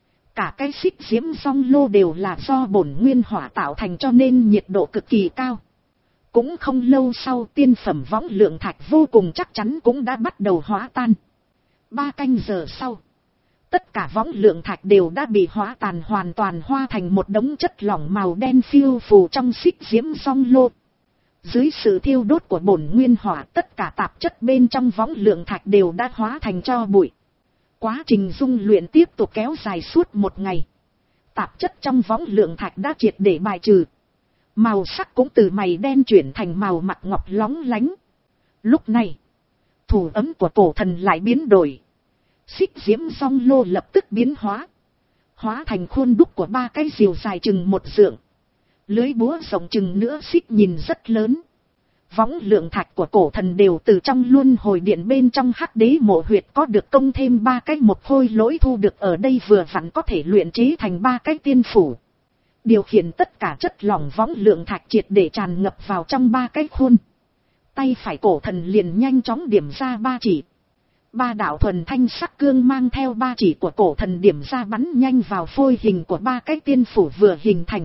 Cả cái xích diễm song lô đều là do bổn nguyên hỏa tạo thành cho nên nhiệt độ cực kỳ cao. Cũng không lâu sau tiên phẩm võng lượng thạch vô cùng chắc chắn cũng đã bắt đầu hóa tan. Ba canh giờ sau, tất cả võng lượng thạch đều đã bị hóa tàn hoàn toàn hóa thành một đống chất lỏng màu đen phiêu phù trong xích diễm song lô. Dưới sự thiêu đốt của bổn nguyên hỏa, tất cả tạp chất bên trong võng lượng thạch đều đã hóa thành tro bụi. Quá trình dung luyện tiếp tục kéo dài suốt một ngày. Tạp chất trong võng lượng thạch đã triệt để bài trừ. Màu sắc cũng từ mày đen chuyển thành màu mặt ngọc lóng lánh. Lúc này, thủ ấm của cổ thần lại biến đổi. Xích diễm song lô lập tức biến hóa. Hóa thành khuôn đúc của ba cái diều dài chừng một dượng. Lưới búa rộng chừng nữa xích nhìn rất lớn. Võng lượng thạch của cổ thần đều từ trong luân hồi điện bên trong hắc đế mộ huyệt có được công thêm ba cái một khôi lỗi thu được ở đây vừa vặn có thể luyện chế thành ba cái tiên phủ. Điều khiển tất cả chất lỏng võng lượng thạch triệt để tràn ngập vào trong ba cái khuôn. Tay phải cổ thần liền nhanh chóng điểm ra ba chỉ. Ba đạo thuần thanh sắc cương mang theo ba chỉ của cổ thần điểm ra bắn nhanh vào phôi hình của ba cái tiên phủ vừa hình thành.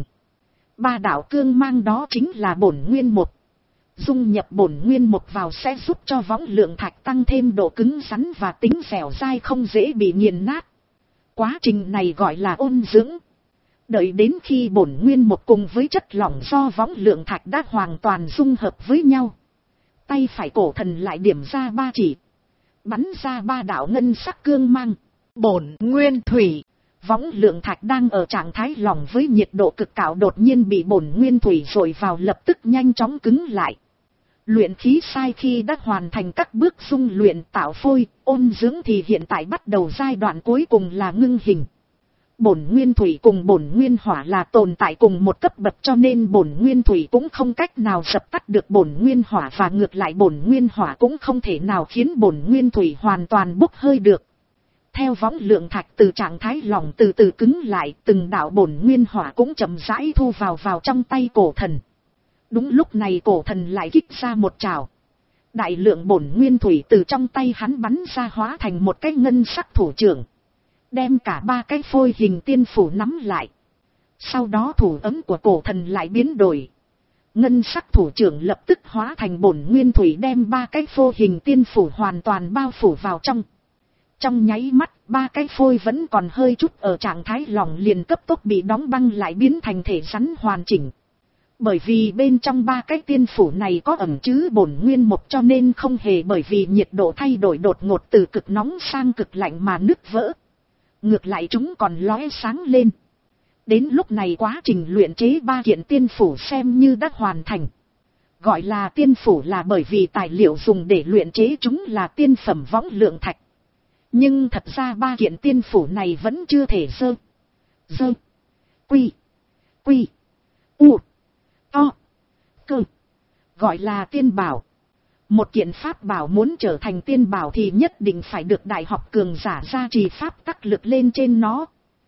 Ba đạo cương mang đó chính là bổn nguyên một. Dung nhập bổn nguyên một vào sẽ giúp cho võng lượng thạch tăng thêm độ cứng rắn và tính dẻo dai không dễ bị nghiền nát. Quá trình này gọi là ôn dưỡng. Đợi đến khi bổn nguyên một cùng với chất lỏng do võng lượng thạch đã hoàn toàn dung hợp với nhau. Tay phải cổ thần lại điểm ra ba chỉ. Bắn ra ba đạo ngân sắc cương mang. Bổn nguyên thủy. Võng lượng thạch đang ở trạng thái lỏng với nhiệt độ cực cao đột nhiên bị bổn nguyên thủy dội vào lập tức nhanh chóng cứng lại. Luyện khí sai khi đã hoàn thành các bước dung luyện tạo phôi, ôn dưỡng thì hiện tại bắt đầu giai đoạn cuối cùng là ngưng hình. Bổn nguyên thủy cùng bổn nguyên hỏa là tồn tại cùng một cấp bậc cho nên bổn nguyên thủy cũng không cách nào dập tắt được bổn nguyên hỏa và ngược lại bổn nguyên hỏa cũng không thể nào khiến bổn nguyên thủy hoàn toàn bốc hơi được. Theo võng lượng thạch từ trạng thái lỏng từ từ cứng lại, từng đạo bổn nguyên hỏa cũng chậm rãi thu vào vào trong tay cổ thần. Đúng lúc này cổ thần lại kích ra một trảo. Đại lượng bổn nguyên thủy từ trong tay hắn bắn ra hóa thành một cái ngân sắc thủ trưởng. Đem cả ba cái phôi hình tiên phủ nắm lại. Sau đó thủ ấm của cổ thần lại biến đổi. Ngân sắc thủ trưởng lập tức hóa thành bổn nguyên thủy đem ba cái phôi hình tiên phủ hoàn toàn bao phủ vào trong. Trong nháy mắt, ba cái phôi vẫn còn hơi chút ở trạng thái lỏng liền cấp tốc bị đóng băng lại biến thành thể rắn hoàn chỉnh. Bởi vì bên trong ba cái tiên phủ này có ẩn chứa bổn nguyên một cho nên không hề bởi vì nhiệt độ thay đổi đột ngột từ cực nóng sang cực lạnh mà nứt vỡ. Ngược lại chúng còn lóe sáng lên. Đến lúc này quá trình luyện chế ba kiện tiên phủ xem như đã hoàn thành. Gọi là tiên phủ là bởi vì tài liệu dùng để luyện chế chúng là tiên phẩm võng lượng thạch. Nhưng thật ra ba kiện tiên phủ này vẫn chưa thể dơ. Dơ. Quy. Quy. U. To. Cơ. Gọi là tiên bảo. Một kiện pháp bảo muốn trở thành tiên bảo thì nhất định phải được đại học cường giả gia trì pháp tắc lực lên trên nó.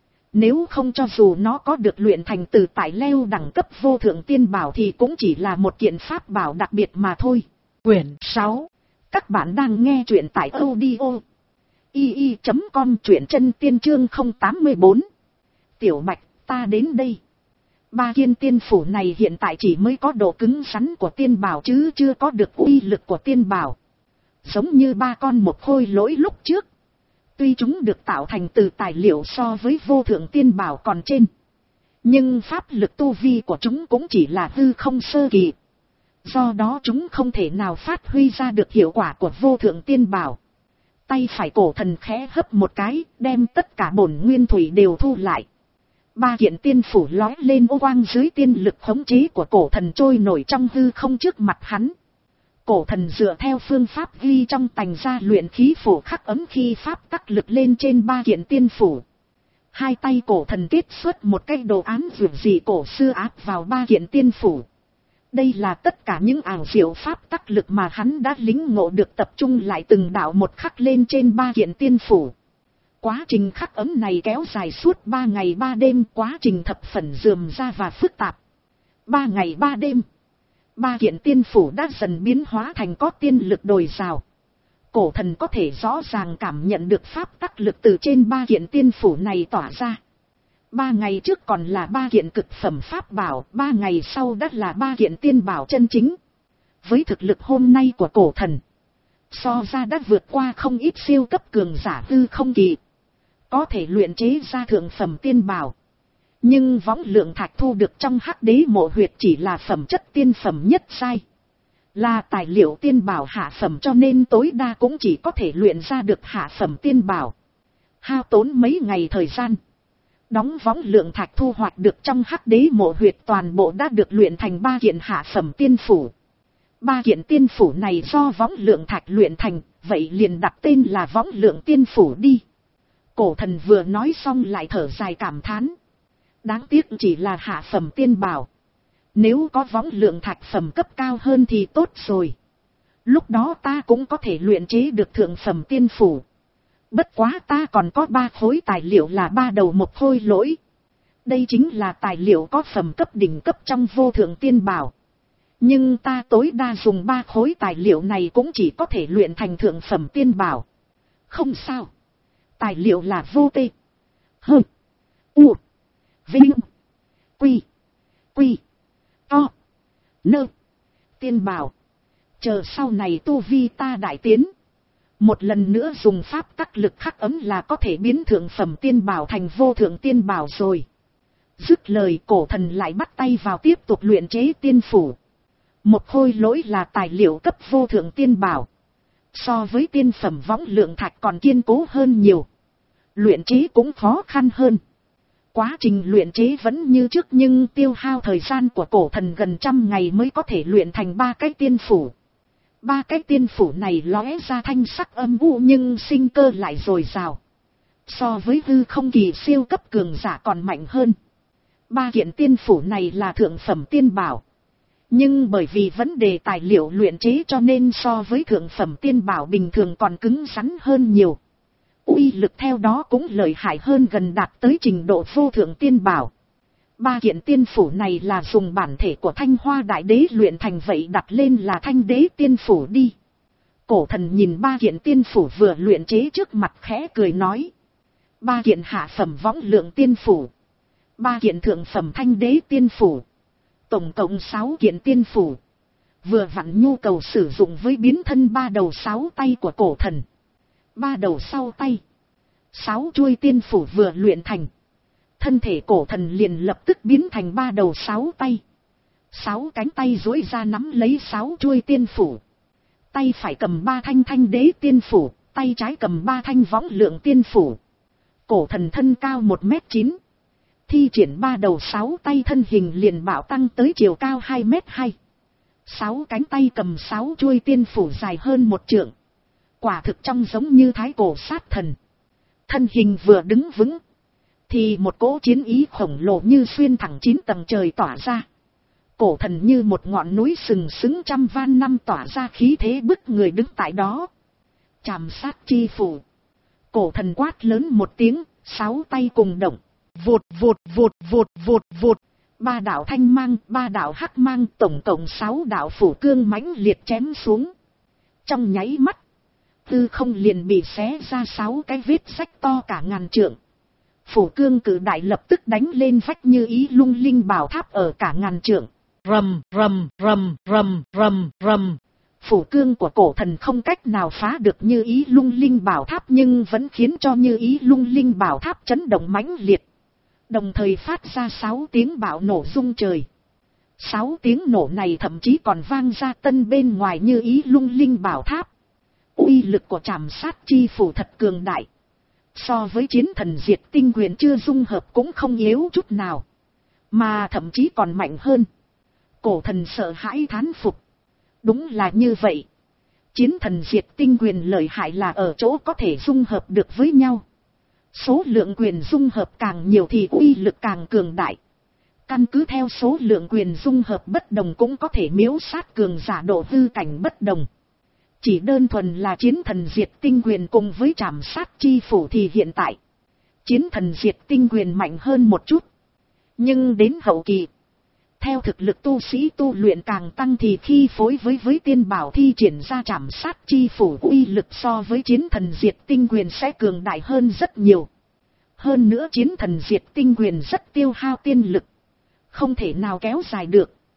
Nếu không cho dù nó có được luyện thành từ tại leo đẳng cấp vô thượng tiên bảo thì cũng chỉ là một kiện pháp bảo đặc biệt mà thôi. Quyển sáu. Các bạn đang nghe truyện tại audio i i chấm com truyện chân tiên chương không tám bốn. Tiểu Bạch, ta đến đây. Ba kiện tiên phủ này hiện tại chỉ mới có độ cứng rắn của tiên bảo chứ chưa có được uy lực của tiên bảo. Giống như ba con một khôi lỗi lúc trước. Tuy chúng được tạo thành từ tài liệu so với vô thượng tiên bảo còn trên. Nhưng pháp lực tu vi của chúng cũng chỉ là hư không sơ kỳ. Do đó chúng không thể nào phát huy ra được hiệu quả của vô thượng tiên bảo. Tay phải cổ thần khẽ hấp một cái, đem tất cả bổn nguyên thủy đều thu lại. Ba kiện tiên phủ lói lên ô quang dưới tiên lực khống chế của cổ thần trôi nổi trong hư không trước mặt hắn. Cổ thần dựa theo phương pháp ghi trong tành ra luyện khí phủ khắc ấm khi pháp tắc lực lên trên ba kiện tiên phủ. Hai tay cổ thần kết xuất một cái đồ án vượt dị cổ xưa áp vào ba kiện tiên phủ. Đây là tất cả những ảo diệu pháp tắc lực mà hắn đã lính ngộ được tập trung lại từng đạo một khắc lên trên ba kiện tiên phủ. Quá trình khắc ấm này kéo dài suốt ba ngày ba đêm, quá trình thập phần rườm ra và phức tạp. Ba ngày ba đêm, ba kiện tiên phủ đã dần biến hóa thành có tiên lực dồi dào. Cổ thần có thể rõ ràng cảm nhận được pháp tắc lực từ trên ba kiện tiên phủ này tỏa ra. Ba ngày trước còn là ba kiện cực phẩm pháp bảo, ba ngày sau đã là ba kiện tiên bảo chân chính. Với thực lực hôm nay của cổ thần, so ra đã vượt qua không ít siêu cấp cường giả hư không kỳ, có thể luyện chế ra thượng phẩm tiên bảo. Nhưng võng lượng thạch thu được trong hắc đế mộ huyệt chỉ là phẩm chất tiên phẩm nhất sai, là tài liệu tiên bảo hạ phẩm, cho nên tối đa cũng chỉ có thể luyện ra được hạ phẩm tiên bảo. Hao tốn mấy ngày thời gian, đóng võng lượng thạch thu hoạch được trong hắc đế mộ huyệt toàn bộ đã được luyện thành ba kiện hạ phẩm tiên phủ. Ba kiện tiên phủ này do võng lượng thạch luyện thành, vậy liền đặt tên là võng lượng tiên phủ đi. Cổ thần vừa nói xong lại thở dài cảm thán. Đáng tiếc chỉ là hạ phẩm tiên bảo. Nếu có võng lượng thạch phẩm cấp cao hơn thì tốt rồi. Lúc đó ta cũng có thể luyện chế được thượng phẩm tiên phủ. Bất quá ta còn có ba khối tài liệu là ba đầu một khôi lỗi. Đây chính là tài liệu có phẩm cấp đỉnh cấp trong vô thượng tiên bảo. Nhưng ta tối đa dùng ba khối tài liệu này cũng chỉ có thể luyện thành thượng phẩm tiên bảo. Không sao. Tài liệu là vô tê. Hơ. U. Vinh. Quy. Quy. To. Nơ. Tiên bảo. Chờ sau này tu vi ta đại tiến. Một lần nữa dùng pháp tắc lực khắc ấm là có thể biến thượng phẩm tiên bảo thành vô thượng tiên bảo rồi. Dứt lời cổ thần lại bắt tay vào tiếp tục luyện chế tiên phủ. Một khôi lỗi là tài liệu cấp vô thượng tiên bảo. So với tiên phẩm võng lượng thạch còn kiên cố hơn nhiều. Luyện chế cũng khó khăn hơn. Quá trình luyện chế vẫn như trước nhưng tiêu hao thời gian của cổ thần gần trăm ngày mới có thể luyện thành ba cái tiên phủ. Ba cái tiên phủ này lóe ra thanh sắc âm u nhưng sinh cơ lại dồi dào. So với hư không kỳ siêu cấp cường giả còn mạnh hơn. Ba kiện tiên phủ này là thượng phẩm tiên bảo. Nhưng bởi vì vấn đề tài liệu luyện chế cho nên so với thượng phẩm tiên bảo bình thường còn cứng rắn hơn nhiều. Uy lực theo đó cũng lợi hại hơn, gần đạt tới trình độ vô thượng tiên bảo. Ba kiện tiên phủ này là dùng bản thể của Thanh Hoa Đại Đế luyện thành, vậy đặt lên là Thanh Đế tiên phủ đi. Cổ thần nhìn ba kiện tiên phủ vừa luyện chế trước mặt khẽ cười nói. Ba kiện hạ phẩm võng lượng tiên phủ. Ba kiện thượng phẩm Thanh Đế tiên phủ. Tổng cộng sáu kiện tiên phủ. Vừa vặn nhu cầu sử dụng với biến thân ba đầu sáu tay của cổ thần. Ba đầu sau tay. Sáu chuôi tiên phủ vừa luyện thành. Thân thể cổ thần liền lập tức biến thành ba đầu sáu tay. Sáu cánh tay duỗi ra nắm lấy sáu chuôi tiên phủ. Tay phải cầm ba thanh Thanh Đế tiên phủ, tay trái cầm ba thanh võng lượng tiên phủ. Cổ thần thân cao một mét chín. Thi triển ba đầu sáu tay, thân hình liền bạo tăng tới chiều cao hai mét hai. Sáu cánh tay cầm sáu chuôi tiên phủ dài hơn một trượng. Quả thực trông giống như thái cổ sát thần. Thân hình vừa đứng vững, thì một cỗ chiến ý khổng lồ như xuyên thẳng chín tầng trời tỏa ra. Cổ thần như một ngọn núi sừng sững trăm van năm tỏa ra khí thế bức người đứng tại đó. Trảm sát chi phủ. Cổ thần quát lớn một tiếng, sáu tay cùng động. Vụt vụt vụt vụt vụt vụt. Ba đạo thanh mang, ba đạo hắc mang, tổng cộng sáu đạo phủ cương mãnh liệt chém xuống. Trong nháy mắt, tư không liền bị xé ra sáu cái vết rách to cả ngàn trượng. Phủ cương cử đại lập tức đánh lên vách như ý lung linh bảo tháp ở cả ngàn trượng. Rầm rầm rầm rầm rầm rầm. Phủ cương của cổ thần không cách nào phá được như ý lung linh bảo tháp, nhưng vẫn khiến cho như ý lung linh bảo tháp chấn động mãnh liệt. Đồng thời phát ra sáu tiếng bạo nổ rung trời. Sáu tiếng nổ này thậm chí còn vang ra tân bên ngoài như ý lung linh bảo tháp. Uy lực của trảm sát chi phủ thật cường đại. So với chiến thần diệt tinh quyền chưa dung hợp cũng không yếu chút nào. Mà thậm chí còn mạnh hơn. Cổ thần sợ hãi thán phục. Đúng là như vậy. Chiến thần diệt tinh quyền lợi hại là ở chỗ có thể dung hợp được với nhau. Số lượng quyền dung hợp càng nhiều thì uy lực càng cường đại. Căn cứ theo số lượng quyền dung hợp bất đồng cũng có thể miễu sát cường giả độ hư cảnh bất đồng. Chỉ đơn thuần là chiến thần diệt tinh quyền cùng với trảm sát chi phủ thì hiện tại chiến thần diệt tinh quyền mạnh hơn một chút. Nhưng đến hậu kỳ, theo thực lực tu sĩ tu luyện càng tăng thì khi phối với với tiên bảo thi triển ra trảm sát chi phủ, uy lực so với chiến thần diệt tinh quyền sẽ cường đại hơn rất nhiều. Hơn nữa chiến thần diệt tinh quyền rất tiêu hao tiên lực, không thể nào kéo dài được.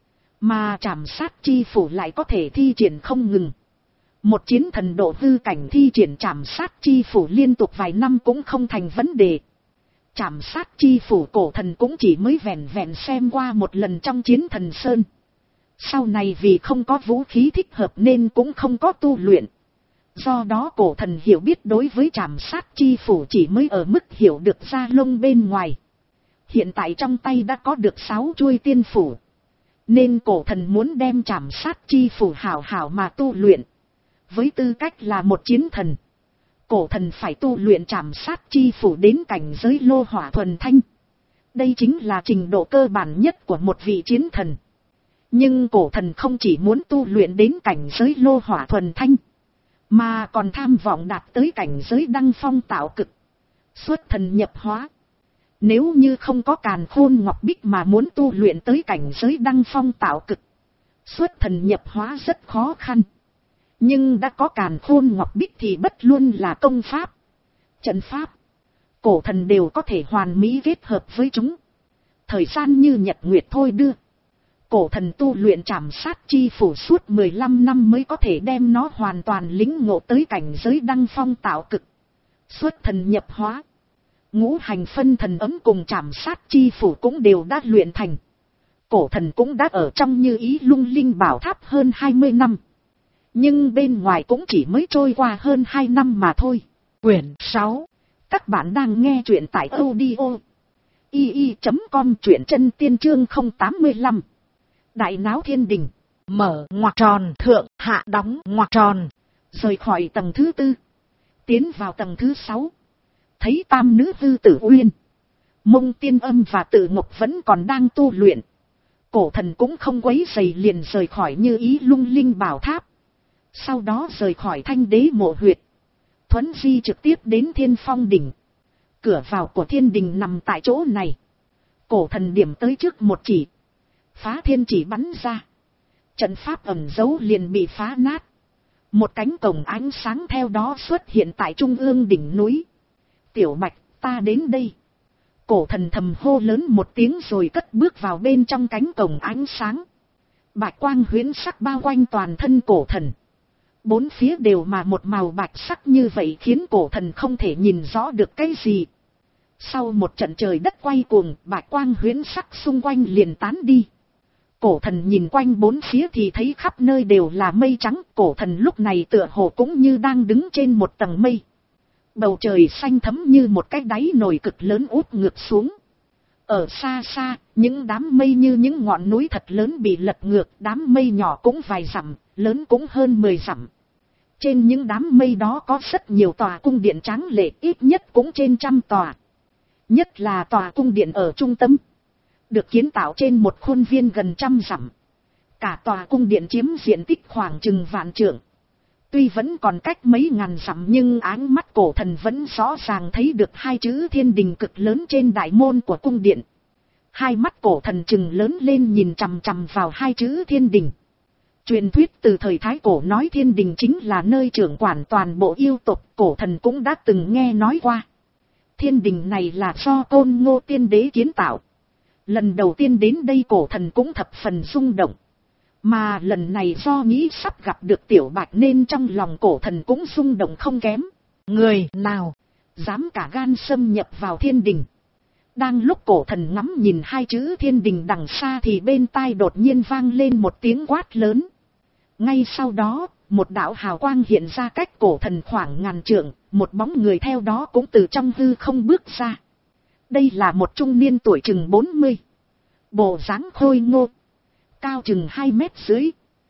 Mà trảm sát chi phủ lại có thể thi triển không ngừng. Một chiến thần độ hư cảnh thi triển trảm sát chi phủ liên tục vài năm cũng không thành vấn đề. Trảm sát chi phủ cổ thần cũng chỉ mới vẹn vẹn xem qua một lần trong chiến thần sơn. Sau này vì không có vũ khí thích hợp nên cũng không có tu luyện. Do đó cổ thần hiểu biết đối với trảm sát chi phủ chỉ mới ở mức hiểu được da lông bên ngoài. Hiện tại trong tay đã có được sáu chuôi tiên phủ. Nên cổ thần muốn đem trảm sát chi phủ hảo hảo mà tu luyện. Với tư cách là một chiến thần, cổ thần phải tu luyện trảm sát chi phủ đến cảnh giới lô hỏa thuần thanh. Đây chính là trình độ cơ bản nhất của một vị chiến thần. Nhưng cổ thần không chỉ muốn tu luyện đến cảnh giới lô hỏa thuần thanh, mà còn tham vọng đạt tới cảnh giới đăng phong tạo cực, xuất thần nhập hóa. Nếu như không có càn khôn ngọc bích mà muốn tu luyện tới cảnh giới đăng phong tạo cực, xuất thần nhập hóa rất khó khăn. Nhưng đã có càn khôn ngọc bích thì bất luận là công pháp, trận pháp, cổ thần đều có thể hoàn mỹ kết hợp với chúng. Thời gian như nhật nguyệt thôi đưa. Cổ thần tu luyện trảm sát chi phủ suốt mười lăm năm mới có thể đem nó hoàn toàn lĩnh ngộ tới cảnh giới đăng phong tạo cực, xuất thần nhập hóa. Ngũ hành phân thần ấm cùng trảm sát chi phủ cũng đều đã luyện thành. Cổ thần cũng đã ở trong Như Ý Lung Linh Bảo Tháp hơn hai mươi năm. Nhưng bên ngoài cũng chỉ mới trôi qua hơn hai năm mà thôi. Quyển sáu. Các bạn đang nghe truyện tại audio i i chấm com, truyện chân tiên chương không tám lăm. Đại náo thiên đình. Mở ngoặc tròn, thượng hạ đóng ngoặc tròn. Rời khỏi tầng thứ tư, tiến vào tầng thứ sáu. Thấy tam nữ hư Tử Uyên, Mông Tiên Âm và Tử Ngọc vẫn còn đang tu luyện. Cổ thần cũng không quấy rầy, liền rời khỏi Như Ý Lung Linh Bảo Tháp. Sau đó rời khỏi Thanh Đế mộ huyệt, thuấn di trực tiếp đến Thiên Phong đỉnh. Cửa vào của thiên đình nằm tại chỗ này. Cổ thần điểm tới trước một chỉ, phá thiên chỉ bắn ra. Trận pháp ẩn giấu liền bị phá nát. Một cánh cổng ánh sáng theo đó xuất hiện tại trung ương đỉnh núi. Tiểu Bạch, ta đến đây. Cổ thần thầm hô lớn một tiếng rồi cất bước vào bên trong cánh cổng ánh sáng. Bạch quang huyễn sắc bao quanh toàn thân cổ thần. Bốn phía đều mà một màu bạch sắc như vậy khiến cổ thần không thể nhìn rõ được cái gì. Sau một trận trời đất quay cuồng, bạch quang huyễn sắc xung quanh liền tán đi. Cổ thần nhìn quanh bốn phía thì thấy khắp nơi đều là mây trắng. Cổ thần lúc này tựa hồ cũng như đang đứng trên một tầng mây. Bầu trời xanh thẫm như một cái đáy nồi cực lớn úp ngược xuống. Ở xa xa, những đám mây như những ngọn núi thật lớn bị lật ngược. Đám mây nhỏ cũng vài dặm, lớn cũng hơn mười dặm. Trên những đám mây đó có rất nhiều tòa cung điện tráng lệ, ít nhất cũng trên trăm tòa. Nhất là tòa cung điện ở trung tâm, được kiến tạo trên một khuôn viên gần trăm dặm. Cả tòa cung điện chiếm diện tích khoảng chừng vạn trượng. Tuy vẫn còn cách mấy ngàn dặm nhưng áng mắt cổ thần vẫn rõ ràng thấy được hai chữ thiên đình cực lớn trên đại môn của cung điện. Hai mắt cổ thần trừng lớn lên nhìn chằm chằm vào hai chữ thiên đình. Truyền thuyết từ thời Thái Cổ nói thiên đình chính là nơi trưởng quản toàn bộ yêu tộc, cổ thần cũng đã từng nghe nói qua. Thiên đình này là do Côn Ngô Tiên Đế kiến tạo. Lần đầu tiên đến đây cổ thần cũng thập phần rung động. Mà lần này do nghĩ sắp gặp được Tiểu Bạch nên trong lòng cổ thần cũng rung động không kém. Người nào dám cả gan xâm nhập vào thiên đình? Đang lúc cổ thần ngắm nhìn hai chữ thiên đình đằng xa thì bên tai đột nhiên vang lên một tiếng quát lớn. Ngay sau đó, một đạo hào quang hiện ra cách cổ thần khoảng ngàn trượng, một bóng người theo đó cũng từ trong hư không bước ra. Đây là một trung niên tuổi chừng bốn mươi. Bộ dáng khôi ngô, cao chừng hai mét dưới.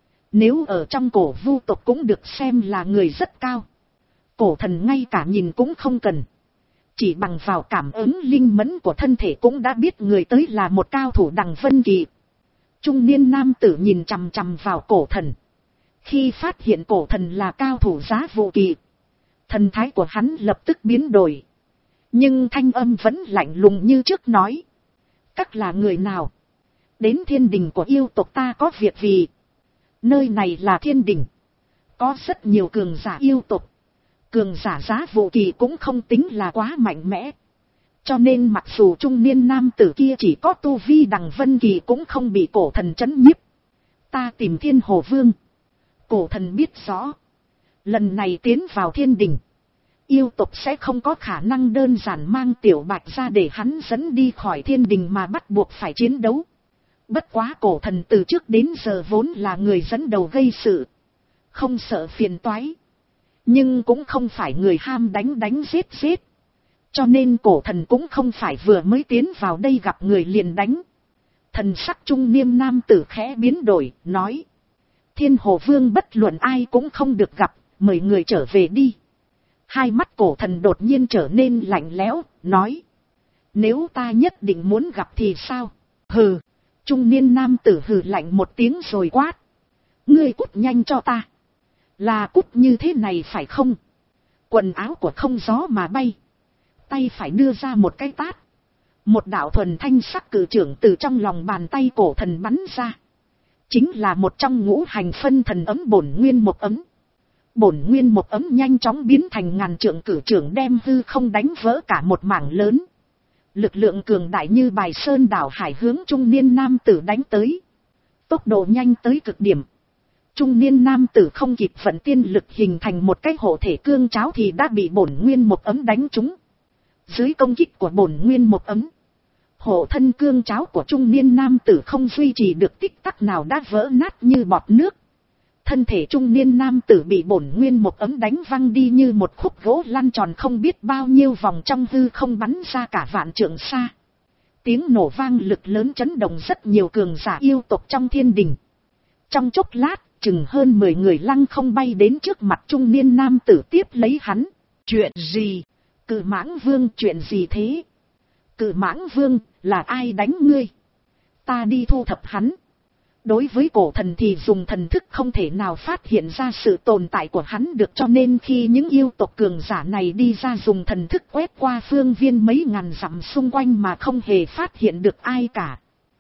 Nếu ở trong cổ vu tộc cũng được xem là người rất cao. Cổ thần ngay cả nhìn cũng không cần. Chỉ bằng vào cảm ứng linh mẫn của thân thể cũng đã biết người tới là một cao thủ đằng Vân Kỳ. Trung niên nam tử nhìn chằm chằm vào cổ thần. Khi phát hiện cổ thần là cao thủ Giá Vũ Kỳ, thần thái của hắn lập tức biến đổi. Nhưng thanh âm vẫn lạnh lùng như trước nói. Các là người nào? Đến thiên đình của yêu tộc ta có việc gì? Nơi này là thiên đình. Có rất nhiều cường giả yêu tộc. Cường giả Giá Vũ Kỳ cũng không tính là quá mạnh mẽ. Cho nên mặc dù trung niên nam tử kia chỉ có tu vi đằng Vân Kỳ cũng không bị cổ thần chấn nhiếp. Ta tìm Thiên Hồ Vương. Cổ thần biết rõ. Lần này tiến vào thiên đình. Yêu tộc sẽ không có khả năng đơn giản mang Tiểu Bạch ra để hắn dẫn đi khỏi thiên đình mà bắt buộc phải chiến đấu. Bất quá cổ thần từ trước đến giờ vốn là người dẫn đầu gây sự. Không sợ phiền toái. Nhưng cũng không phải người ham đánh đánh giết giết. Cho nên cổ thần cũng không phải vừa mới tiến vào đây gặp người liền đánh. Thần sắc trung niên nam tử khẽ biến đổi, nói. Thiên Hồ Vương bất luận ai cũng không được gặp, mời người trở về đi. Hai mắt cổ thần đột nhiên trở nên lạnh lẽo, nói. Nếu ta nhất định muốn gặp thì sao? Hừ. Trung niên nam tử hừ lạnh một tiếng rồi quát. Ngươi cút nhanh cho ta. Là cút như thế này phải không? Quần áo của không gió mà bay. Tay phải đưa ra một cái tát. Một đạo thuần thanh sắc cử trưởng từ trong lòng bàn tay cổ thần bắn ra. Chính là một trong ngũ hành phân thần ấm bổn nguyên một ấm. Bổn nguyên một ấm nhanh chóng biến thành ngàn trượng cử trưởng đem hư không đánh vỡ cả một mảng lớn. Lực lượng cường đại như bài sơn đảo hải hướng trung niên nam tử đánh tới. Tốc độ nhanh tới cực điểm. Trung niên nam tử không kịp vận tiên lực hình thành một cái hộ thể cương cháo thì đã bị bổn nguyên một ấm đánh trúng. Dưới công kích của bổn nguyên một ấm, hộ thân cương cháo của trung niên nam tử không duy trì được tích tắc nào đã vỡ nát như bọt nước. Thân thể trung niên nam tử bị bổn nguyên một ấm đánh văng đi như một khúc gỗ lăn tròn không biết bao nhiêu vòng trong hư không bắn ra cả vạn trượng xa. Tiếng nổ vang lực lớn chấn động rất nhiều cường giả yêu tộc trong thiên đình. Trong chốc lát, chừng hơn mười người lăng không bay đến trước mặt trung niên nam tử tiếp lấy hắn. Chuyện gì? Cự Mãng Vương, chuyện gì thế? Cự Mãng Vương, là ai đánh ngươi? Ta đi thu thập hắn. Đối với cổ thần thì dùng thần thức không thể nào phát hiện ra sự tồn tại của hắn được, cho nên khi những yêu tộc cường giả này đi ra dùng thần thức quét qua phương viên mấy ngàn dặm xung quanh mà không hề phát hiện được ai cả.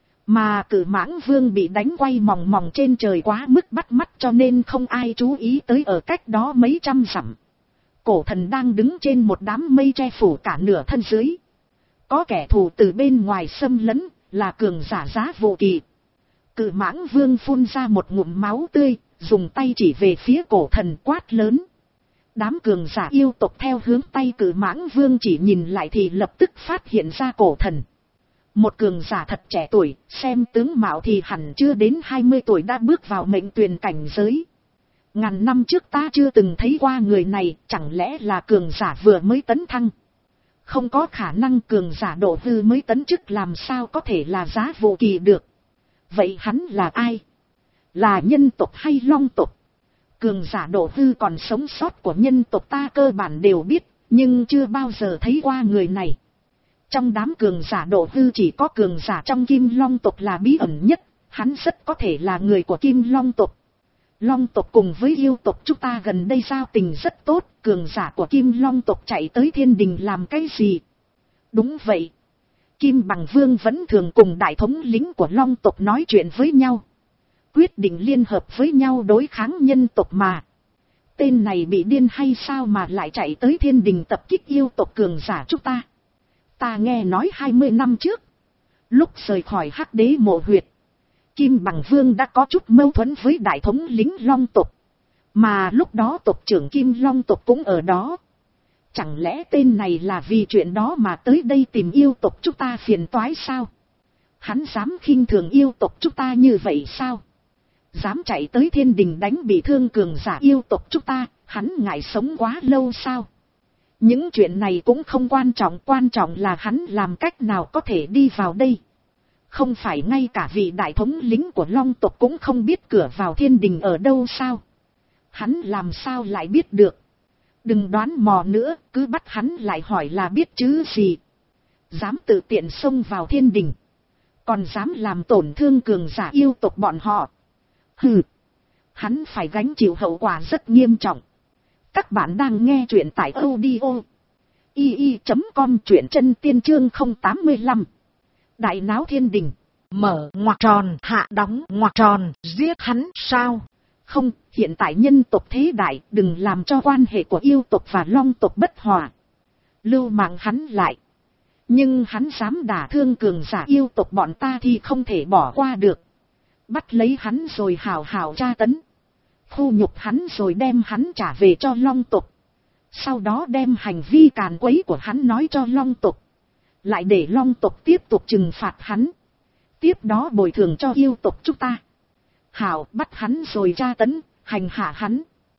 Mà Cự Mãng Vương bị đánh quay mòng mòng trên trời quá mức bắt mắt cho nên không ai chú ý tới ở cách đó mấy trăm dặm. Cổ thần đang đứng trên một đám mây che phủ cả nửa thân dưới. Có kẻ thù từ bên ngoài xâm lấn, là cường giả Giá Vô Kỳ. Cự Mãng Vương phun ra một ngụm máu tươi, dùng tay chỉ về phía cổ thần quát lớn. Đám cường giả yêu tộc theo hướng tay Cự Mãng Vương chỉ nhìn lại thì lập tức phát hiện ra cổ thần. Một cường giả thật trẻ tuổi, xem tướng mạo thì hẳn chưa đến hai mươi tuổi đã bước vào mệnh tuyền cảnh giới. Ngàn năm trước ta chưa từng thấy qua người này, chẳng lẽ là cường giả vừa mới tấn thăng? Không có khả năng, cường giả độ hư mới tấn chức làm sao có thể là Giá Vô Kỳ được. Vậy hắn là ai? Là nhân tộc hay long tộc? Cường giả độ hư còn sống sót của nhân tộc ta cơ bản đều biết, nhưng chưa bao giờ thấy qua người này. Trong đám cường giả độ hư chỉ có cường giả trong Kim Long tộc là bí ẩn nhất, hắn rất có thể là người của Kim Long tộc. Long tộc cùng với yêu tộc chúng ta gần đây giao tình rất tốt, cường giả của Kim Long tộc chạy tới thiên đình làm cái gì? Đúng vậy. Kim Bằng Vương vẫn thường cùng đại thống lĩnh của Long tộc nói chuyện với nhau. Quyết định liên hợp với nhau đối kháng nhân tộc mà. Tên này bị điên hay sao mà lại chạy tới thiên đình tập kích yêu tộc cường giả chúng ta? Ta nghe nói hai mươi năm trước, lúc rời khỏi Hắc Đế mộ huyệt, Kim Bằng Vương đã có chút mâu thuẫn với đại thống lĩnh Long tộc. Mà lúc đó tộc trưởng Kim Long tộc cũng ở đó. Chẳng lẽ tên này là vì chuyện đó mà tới đây tìm yêu tộc chúng ta phiền toái sao? Hắn dám khinh thường yêu tộc chúng ta như vậy sao? Dám chạy tới thiên đình đánh bị thương cường giả yêu tộc chúng ta, hắn ngại sống quá lâu sao? Những chuyện này cũng không quan trọng, quan trọng là hắn làm cách nào có thể đi vào đây. Không phải ngay cả vị đại thống lĩnh của Long tộc cũng không biết cửa vào thiên đình ở đâu sao? Hắn làm sao lại biết được? Đừng đoán mò nữa, cứ bắt hắn lại hỏi là biết chứ gì. Dám tự tiện xông vào thiên đình, còn dám làm tổn thương cường giả yêu tộc bọn họ. Hừ, hắn phải gánh chịu hậu quả rất nghiêm trọng. Các bạn đang nghe truyện tại audio i i chấm com, truyện chân tiên chương không tám lăm. Đại náo thiên đình, mở ngoặc tròn, hạ đóng ngoặc tròn, giết hắn sao? Không, hiện tại nhân tộc thế đại, đừng làm cho quan hệ của yêu tộc và Long tộc bất hòa. Lưu mạng hắn lại. Nhưng hắn dám đả thương cường giả yêu tộc bọn ta thì không thể bỏ qua được. Bắt lấy hắn rồi hào hào tra tấn. Khu nhục hắn rồi đem hắn trả về cho long tộc. Sau đó đem hành vi càn quấy của hắn nói cho long tộc. Lại để long tộc tiếp tục trừng phạt hắn. Tiếp đó bồi thường cho yêu tộc chúng ta. Hảo bắt hắn rồi tra tấn, hành hạ hắn.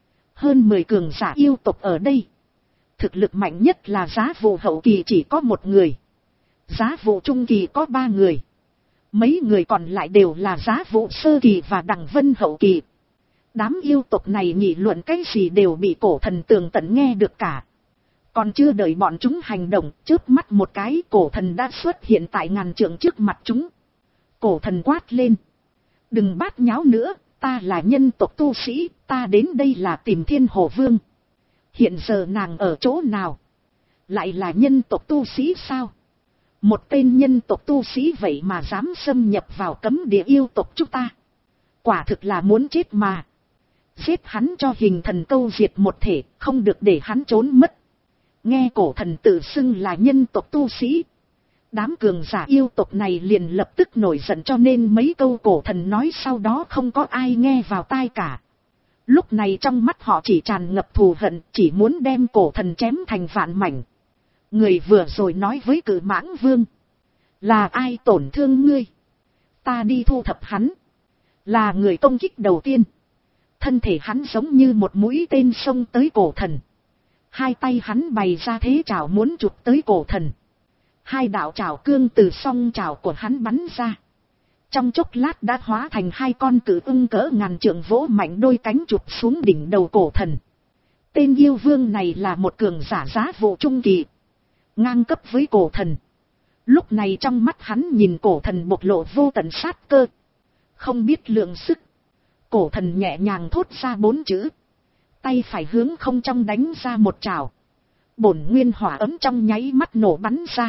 Hơn mười cường giả yêu tộc ở đây. Thực lực mạnh nhất là Giá Vụ hậu kỳ chỉ có một người. Giá Vụ trung kỳ có ba người. Mấy người còn lại đều là Giá Vụ sơ kỳ và Đằng Vân hậu kỳ. Đám yêu tộc này nghị luận cái gì đều bị cổ thần tường tận nghe được cả. Còn chưa đợi bọn chúng hành động, chớp mắt một cái cổ thần đã xuất hiện tại ngàn trượng trước mặt chúng. Cổ thần quát lên. Đừng bát nháo nữa, ta là nhân tộc tu sĩ, ta đến đây là tìm Thiên Hồ Vương. Hiện giờ nàng ở chỗ nào? Lại là nhân tộc tu sĩ sao? Một tên nhân tộc tu sĩ vậy mà dám xâm nhập vào cấm địa yêu tộc chúng ta. Quả thực là muốn chết mà. Giết hắn cho hình thần câu diệt một thể, không được để hắn trốn mất. Nghe cổ thần tự xưng là nhân tộc tu sĩ. Đám cường giả yêu tộc này liền lập tức nổi giận, cho nên mấy câu cổ thần nói sau đó không có ai nghe vào tai cả. Lúc này trong mắt họ chỉ tràn ngập thù hận, chỉ muốn đem cổ thần chém thành vạn mảnh. Người vừa rồi nói với Cự Mãng Vương. Là ai tổn thương ngươi? Ta đi thu thập hắn. Là người công kích đầu tiên. Thân thể hắn giống như một mũi tên xông tới cổ thần. Hai tay hắn bày ra thế chảo muốn chụp tới cổ thần. Hai đạo chảo cương từ song chảo của hắn bắn ra. Trong chốc lát đã hóa thành hai con cự ưng cỡ ngàn trượng vỗ mạnh đôi cánh chụp xuống đỉnh đầu cổ thần. Tên yêu vương này là một cường giả Giá Vụ trung kỳ. Ngang cấp với cổ thần. Lúc này trong mắt hắn nhìn cổ thần bộc lộ vô tận sát cơ. Không biết lượng sức. Cổ thần nhẹ nhàng thốt ra bốn chữ. Tay phải hướng không trong đánh ra một trảo. Bổn nguyên hỏa ấm trong nháy mắt nổ bắn ra.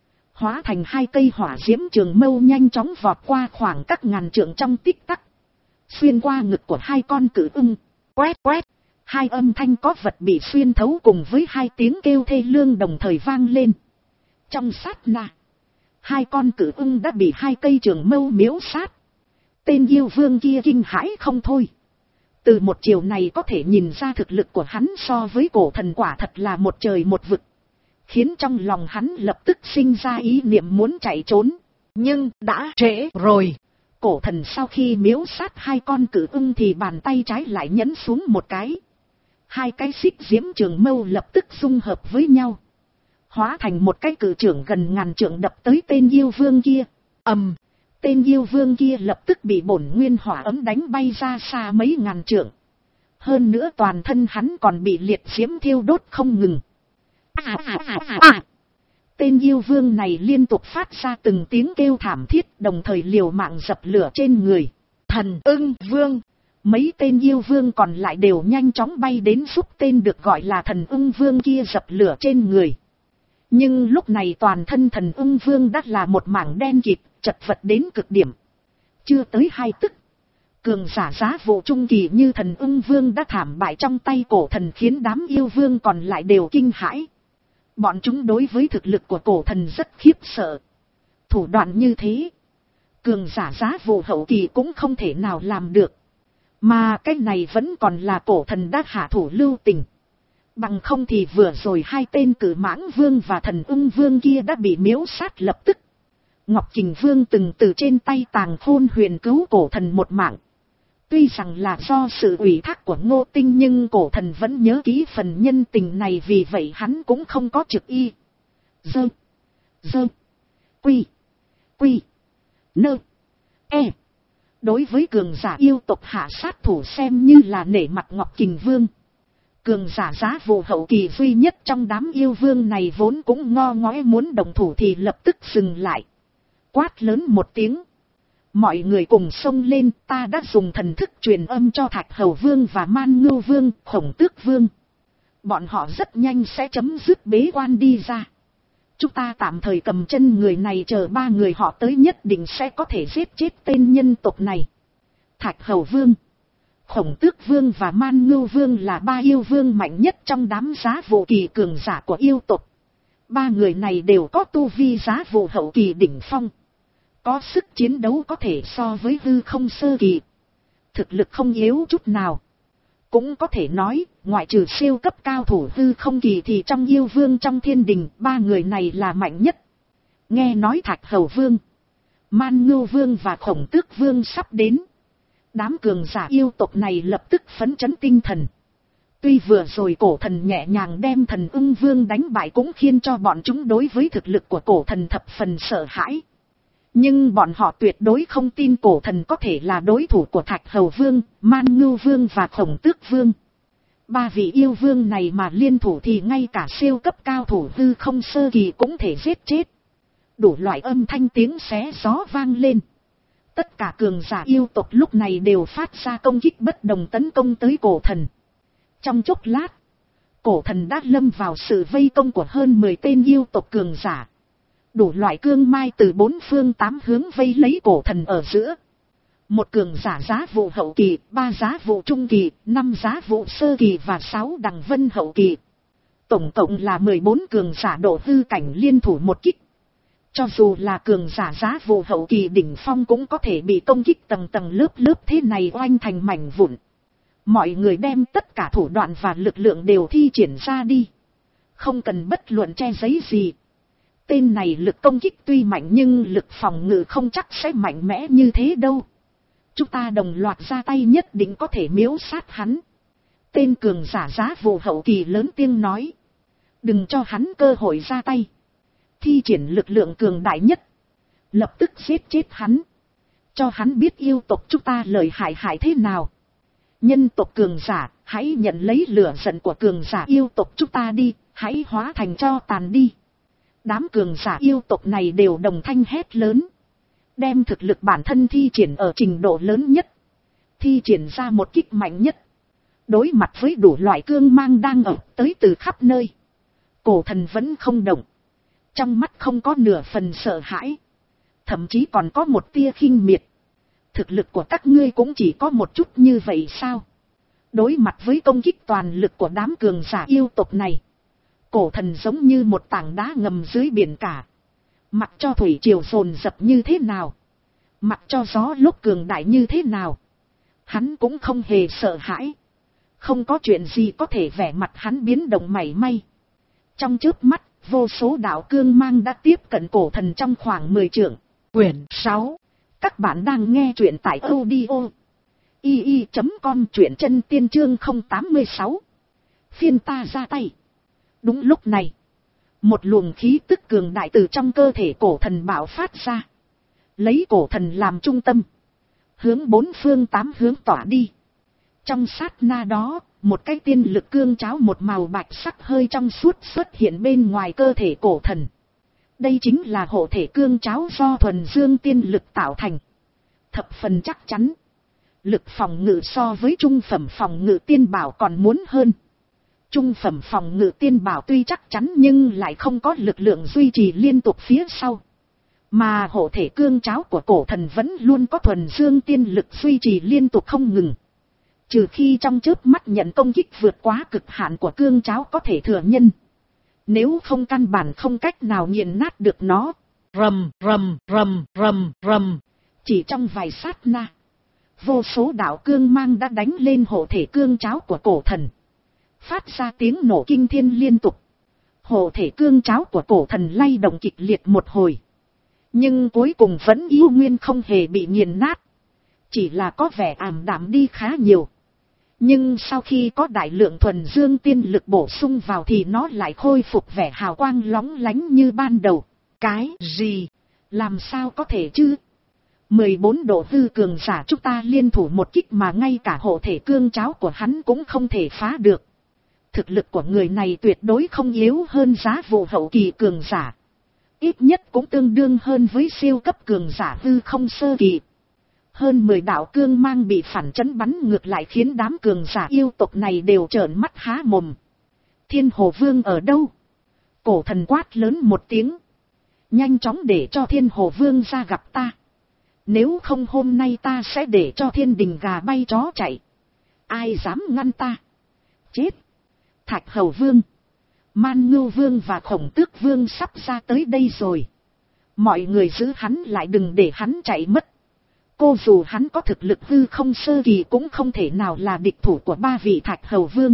Hóa thành hai cây hỏa diễm trường mâu nhanh chóng vọt qua khoảng các ngàn trượng trong tích tắc. Xuyên qua ngực của hai con cự ưng. Quét quét. Hai âm thanh có vật bị xuyên thấu cùng với hai tiếng kêu thê lương đồng thời vang lên. Trong sát na. Hai con cự ưng đã bị hai cây trường mâu miếu sát. Tên yêu vương kia kinh hãi không thôi. Từ một chiều này có thể nhìn ra thực lực của hắn so với cổ thần quả thật là một trời một vực. Khiến trong lòng hắn lập tức sinh ra ý niệm muốn chạy trốn. Nhưng đã trễ rồi. Cổ thần sau khi miếu sát hai con cự ưng thì bàn tay trái lại nhấn xuống một cái. Hai cái xích diễm trường mâu lập tức dung hợp với nhau. Hóa thành một cái cự trưởng gần ngàn trượng đập tới tên yêu vương kia. Ầm. Tên yêu vương kia lập tức bị bổn nguyên hỏa ấm đánh bay ra xa mấy ngàn trượng. Hơn nữa toàn thân hắn còn bị liệt diễm thiêu đốt không ngừng. À, à, à, à, à. Tên yêu vương này liên tục phát ra từng tiếng kêu thảm thiết, đồng thời liều mạng dập lửa trên người. Thần ưng vương. Mấy tên yêu vương còn lại đều nhanh chóng bay đến giúp tên được gọi là thần ưng vương kia dập lửa trên người. Nhưng lúc này toàn thân thần ưng vương đã là một mảng đen kịt, chật vật đến cực điểm. Chưa tới hai tức. Cường giả Giá Vụ trung kỳ như thần ưng vương đã thảm bại trong tay cổ thần, khiến đám yêu vương còn lại đều kinh hãi. Bọn chúng đối với thực lực của cổ thần rất khiếp sợ. Thủ đoạn như thế, cường giả Giá Vụ hậu kỳ cũng không thể nào làm được. Mà cái này vẫn còn là cổ thần đã hạ thủ lưu tình. Bằng không thì vừa rồi hai tên Cự Mãng Vương và thần ưng vương kia đã bị miếu sát lập tức. Ngọc Kình Vương từng từ trên tay Tàng Khôn Huyền cứu cổ thần một mạng. Tuy rằng là do sự ủy thác của Ngô Tinh nhưng cổ thần vẫn nhớ kỹ phần nhân tình này, vì vậy hắn cũng không có trực y. Dơ. Dơ. Quy. Quy. Nơ. E. Đối với cường giả yêu tộc hạ sát thủ xem như là nể mặt Ngọc Kình Vương. Cường giả Giá Vụ hậu kỳ duy nhất trong đám yêu vương này vốn cũng ngo ngoe muốn động thủ thì lập tức dừng lại. Quát lớn một tiếng. Mọi người cùng xông lên, ta đã dùng thần thức truyền âm cho Thạch Hầu Vương và Man Ngưu Vương, Khổng Tước Vương. Bọn họ rất nhanh sẽ chấm dứt bế quan đi ra. Chúng ta tạm thời cầm chân người này, chờ ba người họ tới nhất định sẽ có thể giết chết tên nhân tộc này. Thạch Hầu Vương, Khổng Tước Vương và Man Ngưu Vương là ba yêu vương mạnh nhất trong đám Giá Vụ kỳ cường giả của yêu tộc. Ba người này đều có tu vi Giá Vụ hậu kỳ đỉnh phong. Có sức chiến đấu có thể so với hư không sơ kỳ. Thực lực không yếu chút nào. Cũng có thể nói, ngoại trừ siêu cấp cao thủ hư không kỳ thì trong yêu vương trong thiên đình, ba người này là mạnh nhất. Nghe nói Thạch Hầu Vương, Man Ngưu Vương và Khổng Tước Vương sắp đến. Đám cường giả yêu tộc này lập tức phấn chấn tinh thần. Tuy vừa rồi cổ thần nhẹ nhàng đem thần ưng vương đánh bại cũng khiến cho bọn chúng đối với thực lực của cổ thần thập phần sợ hãi. Nhưng bọn họ tuyệt đối không tin cổ thần có thể là đối thủ của Thạch Hầu Vương, Man Ngưu Vương và Khổng Tước Vương. Ba vị yêu vương này mà liên thủ thì ngay cả siêu cấp cao thủ hư không sơ kỳ cũng thể giết chết. Đủ loại âm thanh tiếng xé gió vang lên. Tất cả cường giả yêu tộc lúc này đều phát ra công kích bất đồng tấn công tới cổ thần. Trong chốc lát, cổ thần đã lâm vào sự vây công của hơn mười tên yêu tộc cường giả. Đủ loại cương mai từ bốn phương tám hướng vây lấy cổ thần ở giữa. Một cường giả giá vụ hậu kỳ, ba giá vụ trung kỳ, năm giá vụ sơ kỳ và sáu đằng vân hậu kỳ. Tổng cộng là mười bốn cường giả độ hư cảnh liên thủ một kích. Cho dù là cường giả giá vụ hậu kỳ đỉnh phong cũng có thể bị công kích tầng tầng lớp lớp thế này oanh thành mảnh vụn. Mọi người đem tất cả thủ đoạn và lực lượng đều thi triển ra đi. Không cần bất luận che giấy gì. Tên này lực công kích tuy mạnh nhưng lực phòng ngự không chắc sẽ mạnh mẽ như thế đâu. Chúng ta đồng loạt ra tay nhất định có thể miếu sát hắn. Tên cường giả giá vụ hậu kỳ lớn tiếng nói. Đừng cho hắn cơ hội ra tay. Thi triển lực lượng cường đại nhất. Lập tức giết chết hắn. Cho hắn biết yêu tộc chúng ta lợi hại hại thế nào. Nhân tộc cường giả, hãy nhận lấy lửa giận của cường giả yêu tộc chúng ta đi. Hãy hóa thành tro tàn đi. Đám cường giả yêu tộc này đều đồng thanh hét lớn. Đem thực lực bản thân thi triển ở trình độ lớn nhất. Thi triển ra một kích mạnh nhất. Đối mặt với đủ loại cương mang đang ập tới từ khắp nơi. Cổ thần vẫn không động. Trong mắt không có nửa phần sợ hãi. Thậm chí còn có một tia khinh miệt. Thực lực của các ngươi cũng chỉ có một chút như vậy sao? Đối mặt với công kích toàn lực của đám cường giả yêu tộc này. Cổ thần giống như một tảng đá ngầm dưới biển cả. Mặc cho thủy triều dồn dập như thế nào. Mặc cho gió lúc cường đại như thế nào. Hắn cũng không hề sợ hãi. Không có chuyện gì có thể vẻ mặt hắn biến động mảy may. Trong chớp mắt, vô số đạo cương mang đã tiếp cận cổ thần trong khoảng mười trượng. Quyển sáu. Các bạn đang nghe truyện tại audio i i chấm com truyện chân tiên chương không tám sáu. Phiên ta ra tay. Đúng lúc này, một luồng khí tức cường đại từ trong cơ thể cổ thần bạo phát ra. Lấy cổ thần làm trung tâm. Hướng bốn phương tám hướng tỏa đi. Trong sát na đó, một cái tiên lực cương cháo một màu bạch sắc hơi trong suốt xuất hiện bên ngoài cơ thể cổ thần. Đây chính là hộ thể cương cháo do thuần dương tiên lực tạo thành. Thập phần chắc chắn. Lực phòng ngự so với trung phẩm phòng ngự tiên bảo còn muốn hơn. Trung phẩm phòng ngự tiên bảo tuy chắc chắn nhưng lại không có lực lượng duy trì liên tục phía sau. Mà hộ thể cương cháo của cổ thần vẫn luôn có thuần dương tiên lực duy trì liên tục không ngừng. Trừ khi trong chớp mắt nhận công kích vượt quá cực hạn của cương cháo có thể thừa nhân. Nếu không căn bản không cách nào nghiền nát được nó. Rầm rầm rầm rầm rầm. Chỉ trong vài sát na. Vô số đạo cương mang đã đánh lên hộ thể cương cháo của cổ thần. Phát ra tiếng nổ kinh thiên liên tục. Hộ thể cương cháo của cổ thần lay động kịch liệt một hồi. Nhưng cuối cùng vẫn yếu nguyên không hề bị nghiền nát. Chỉ là có vẻ ảm đạm đi khá nhiều. Nhưng sau khi có đại lượng thuần dương tiên lực bổ sung vào thì nó lại khôi phục vẻ hào quang lóng lánh như ban đầu. Cái gì? Làm sao có thể chứ? mười bốn độ hư cường giả chúng ta liên thủ một kích mà ngay cả hộ thể cương cháo của hắn cũng không thể phá được. Thực lực của người này tuyệt đối không yếu hơn giá vụ hậu kỳ cường giả. Ít nhất cũng tương đương hơn với siêu cấp cường giả hư không sơ kỳ. Hơn mười đạo cương mang bị phản chấn bắn ngược lại khiến đám cường giả yêu tộc này đều trợn mắt há mồm. Thiên Hồ Vương ở đâu? Cổ thần quát lớn một tiếng. Nhanh chóng để cho Thiên Hồ Vương ra gặp ta. Nếu không hôm nay ta sẽ để cho thiên đình gà bay chó chạy. Ai dám ngăn ta? Chết! Thạch Hầu Vương, Man Ngưu Vương và Khổng Tước Vương sắp ra tới đây rồi. Mọi người giữ hắn lại đừng để hắn chạy mất. Cô dù hắn có thực lực hư không sơ kỳ cũng không thể nào là địch thủ của ba vị Thạch Hầu Vương,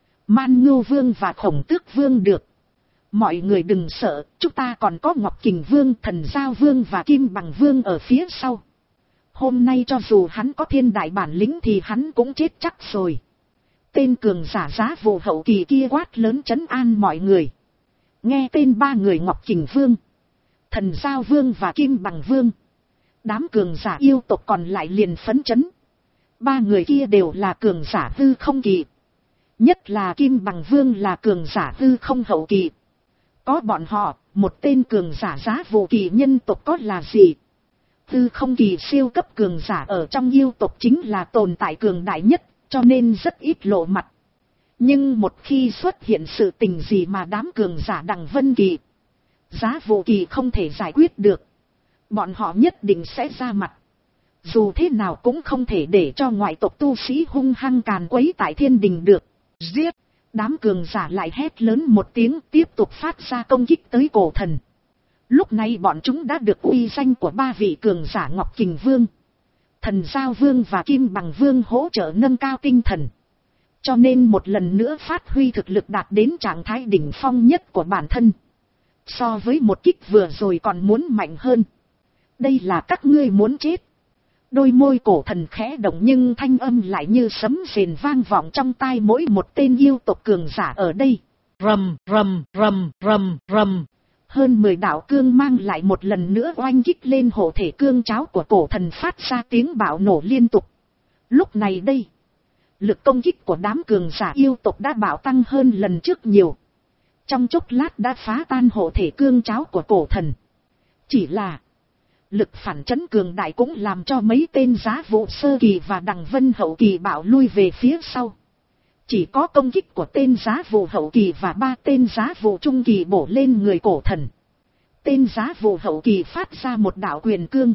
Man Ngưu Vương và Khổng Tước Vương được. Mọi người đừng sợ, chúng ta còn có Ngọc Kình Vương, Thần Giao Vương và Kim Bằng Vương ở phía sau. Hôm nay cho dù hắn có thiên đại bản lĩnh thì hắn cũng chết chắc rồi. Tên cường giả giá vụ hậu kỳ kia quát lớn trấn an mọi người. Nghe tên ba người Ngọc Kình Vương, Thần Giao Vương và Kim Bằng Vương, đám cường giả yêu tộc còn lại liền phấn chấn. Ba người kia đều là cường giả hư không kỳ. Nhất là Kim Bằng Vương là cường giả hư không hậu kỳ. Có bọn họ, một tên cường giả giá vụ kỳ nhân tộc có là gì? Hư không kỳ siêu cấp cường giả ở trong yêu tộc chính là tồn tại cường đại nhất, cho nên rất ít lộ mặt. Nhưng một khi xuất hiện sự tình gì mà đám cường giả đằng vân kỳ, giá vụ kỳ không thể giải quyết được, bọn họ nhất định sẽ ra mặt. Dù thế nào cũng không thể để cho ngoại tộc tu sĩ hung hăng càn quấy tại thiên đình được. Giết! Đám cường giả lại hét lớn một tiếng, tiếp tục phát ra công kích tới cổ thần. Lúc này bọn chúng đã được uy danh của ba vị cường giả Ngọc Kình Vương, Thần Giao Vương và Kim Bằng Vương hỗ trợ nâng cao tinh thần. Cho nên một lần nữa phát huy thực lực đạt đến trạng thái đỉnh phong nhất của bản thân. So với một kích vừa rồi còn muốn mạnh hơn. Đây là các ngươi muốn chết. Đôi môi cổ thần khẽ động nhưng thanh âm lại như sấm rền vang vọng trong tai mỗi một tên yêu tộc cường giả ở đây. Rầm rầm rầm rầm rầm. Hơn mười đạo cương mang lại một lần nữa oanh kích lên hộ thể cương cháo của cổ thần phát ra tiếng bạo nổ liên tục. Lúc này đây, lực công kích của đám cường giả yêu tộc đã bạo tăng hơn lần trước nhiều. Trong chốc lát đã phá tan hộ thể cương cháo của cổ thần. Chỉ là lực phản chấn cường đại cũng làm cho mấy tên giá vụ sơ kỳ và đằng vân hậu kỳ bạo lui về phía sau. Chỉ có công kích của tên giá vụ hậu kỳ và ba tên giá vụ trung kỳ bổ lên người cổ thần. Tên giá vụ hậu kỳ phát ra một đạo quyền cương.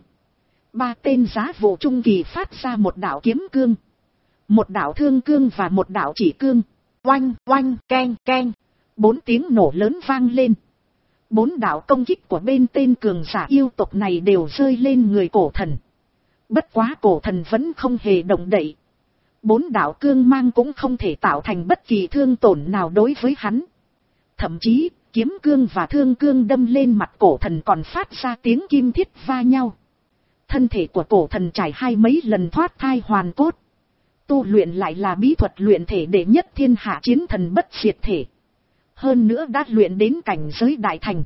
Ba tên giá vụ trung kỳ phát ra một đạo kiếm cương. Một đạo thương cương và một đạo chỉ cương. Oanh, oanh, keng, keng. Bốn tiếng nổ lớn vang lên. Bốn đạo công kích của bên tên cường giả yêu tộc này đều rơi lên người cổ thần. Bất quá cổ thần vẫn không hề động đậy. Bốn đạo cương mang cũng không thể tạo thành bất kỳ thương tổn nào đối với hắn. Thậm chí, kiếm cương và thương cương đâm lên mặt cổ thần còn phát ra tiếng kim thiết va nhau. Thân thể của cổ thần trải hai mấy lần thoát thai hoàn cốt. Tu luyện lại là bí thuật luyện thể đệ nhất thiên hạ chiến thần bất diệt thể. Hơn nữa đã luyện đến cảnh giới đại thành.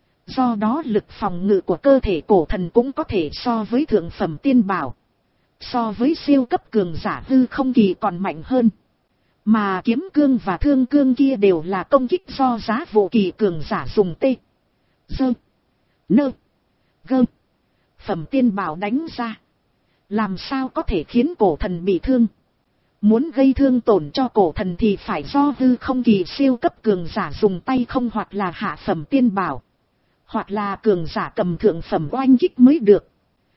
Do đó lực phòng ngự của cơ thể cổ thần cũng có thể so với thượng phẩm tiên bảo. So với siêu cấp cường giả hư không kỳ còn mạnh hơn. Mà kiếm cương và thương cương kia đều là công kích do giá vụ kỳ cường giả dùng tê, dơ, nơ, gơ, phẩm tiên bảo đánh ra. Làm sao có thể khiến cổ thần bị thương? Muốn gây thương tổn cho cổ thần thì phải do hư không kỳ siêu cấp cường giả dùng tay không, hoặc là hạ phẩm tiên bảo, hoặc là cường giả cầm thượng phẩm oanh kích mới được.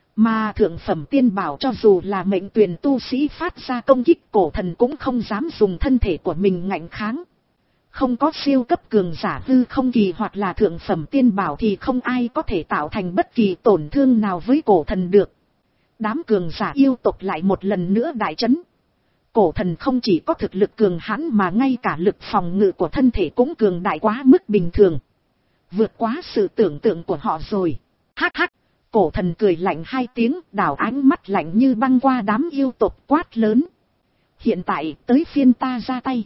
Mà thượng phẩm tiên bảo cho dù là mệnh tuyển tu sĩ phát ra công kích, cổ thần cũng không dám dùng thân thể của mình ngạnh kháng. Không có siêu cấp cường giả hư không kỳ hoặc là thượng phẩm tiên bảo thì không ai có thể tạo thành bất kỳ tổn thương nào với cổ thần được. Đám cường giả yêu tộc lại một lần nữa đại chấn. Cổ thần không chỉ có thực lực cường hãn mà ngay cả lực phòng ngự của thân thể cũng cường đại quá mức bình thường. Vượt quá sự tưởng tượng của họ rồi. Hắc hắc. Cổ thần cười lạnh hai tiếng, đảo ánh mắt lạnh như băng qua đám yêu tộc quát lớn. Hiện tại tới phiên ta ra tay.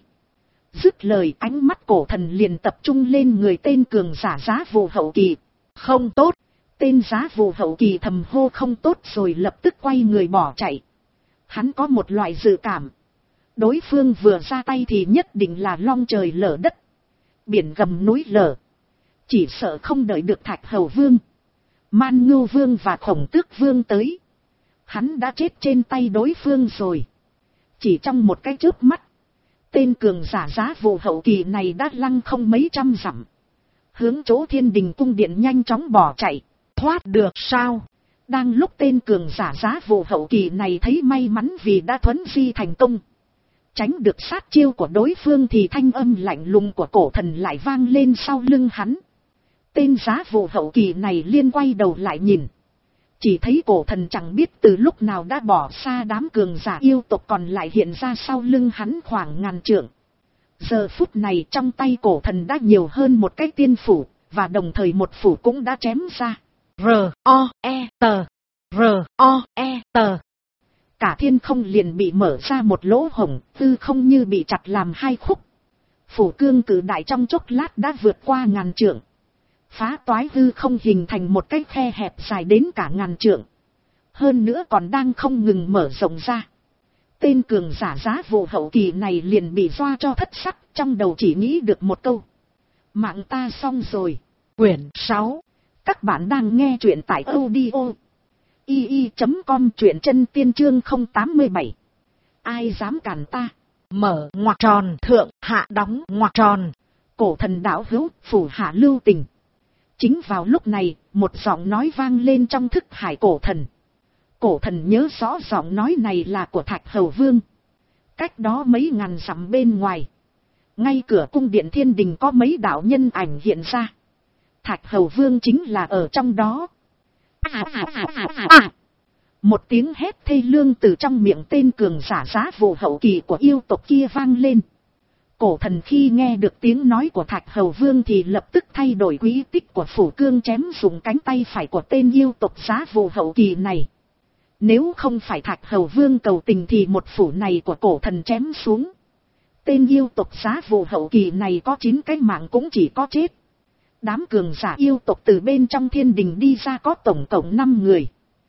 Dứt lời ánh mắt cổ thần liền tập trung lên người tên cường giả giá vụ hậu kỳ. Không tốt. Tên giá vụ hậu kỳ thầm hô không tốt rồi lập tức quay người bỏ chạy. Hắn có một loại dự cảm. Đối phương vừa ra tay thì nhất định là long trời lở đất. Biển gầm núi lở. Chỉ sợ không đợi được Thạch Hầu Vương, Man Ngưu Vương và Khổng Tước Vương tới, hắn đã chết trên tay đối phương rồi. Chỉ trong một cái chớp mắt, tên cường giả giá vụ hậu kỳ này đã lăng không mấy trăm dặm, hướng chỗ Thiên Đình cung điện nhanh chóng bỏ chạy. Thoát được sao? Đang lúc tên cường giả giá vụ hậu kỳ này thấy may mắn vì đã thuấn di thành công, tránh được sát chiêu của đối phương thì thanh âm lạnh lùng của cổ thần lại vang lên sau lưng hắn. Tên giá vụ hậu kỳ này liên quay đầu lại nhìn. Chỉ thấy cổ thần chẳng biết từ lúc nào đã bỏ xa đám cường giả yêu tộc còn lại hiện ra sau lưng hắn khoảng ngàn trượng. Giờ phút này trong tay cổ thần đã nhiều hơn một cái tiên phủ, và đồng thời một phủ cũng đã chém ra. R-O-E-T R-O-E-T Cả thiên không liền bị mở ra một lỗ hổng, tư không như bị chặt làm hai khúc. Phủ cương cử đại trong chốc lát đã vượt qua ngàn trượng. Phá toái hư không hình thành một cái khe hẹp dài đến cả ngàn trượng. Hơn nữa còn đang không ngừng mở rộng ra. Tên cường giả giá vụ hậu kỳ này liền bị doa cho thất sắc, trong đầu chỉ nghĩ được một câu. Mạng ta xong rồi. Quyển sáu. Các bạn đang nghe truyện tại audio i i chấm com, truyện chân tiên chương không tám bảy. Ai dám cản ta? Mở ngoặc tròn, thượng hạ đóng ngoặc tròn. Cổ thần đạo hữu, phủ hạ lưu tình. Chính vào lúc này, một giọng nói vang lên trong thức hải cổ thần. Cổ thần nhớ rõ giọng nói này là của Thạch Hầu Vương. Cách đó mấy ngàn dặm bên ngoài, ngay cửa cung điện thiên đình có mấy đạo nhân ảnh hiện ra. Thạch Hầu Vương chính là ở trong đó. À, à, à, à, à, à. Một tiếng hét thê lương từ trong miệng tên cường giả giá vụ hậu kỳ của yêu tộc kia vang lên. Cổ thần khi nghe được tiếng nói của Thạch Hầu Vương thì lập tức thay đổi quỹ tích của phủ cương, chém dùng cánh tay phải của tên yêu tộc giá vụ hậu kỳ này. Nếu không phải Thạch Hầu Vương cầu tình thì một phủ này của cổ thần chém xuống, tên yêu tộc giá vụ hậu kỳ này có chín cái mạng cũng chỉ có chết. Đám cường giả yêu tộc từ bên trong thiên đình đi ra có tổng cộng năm người.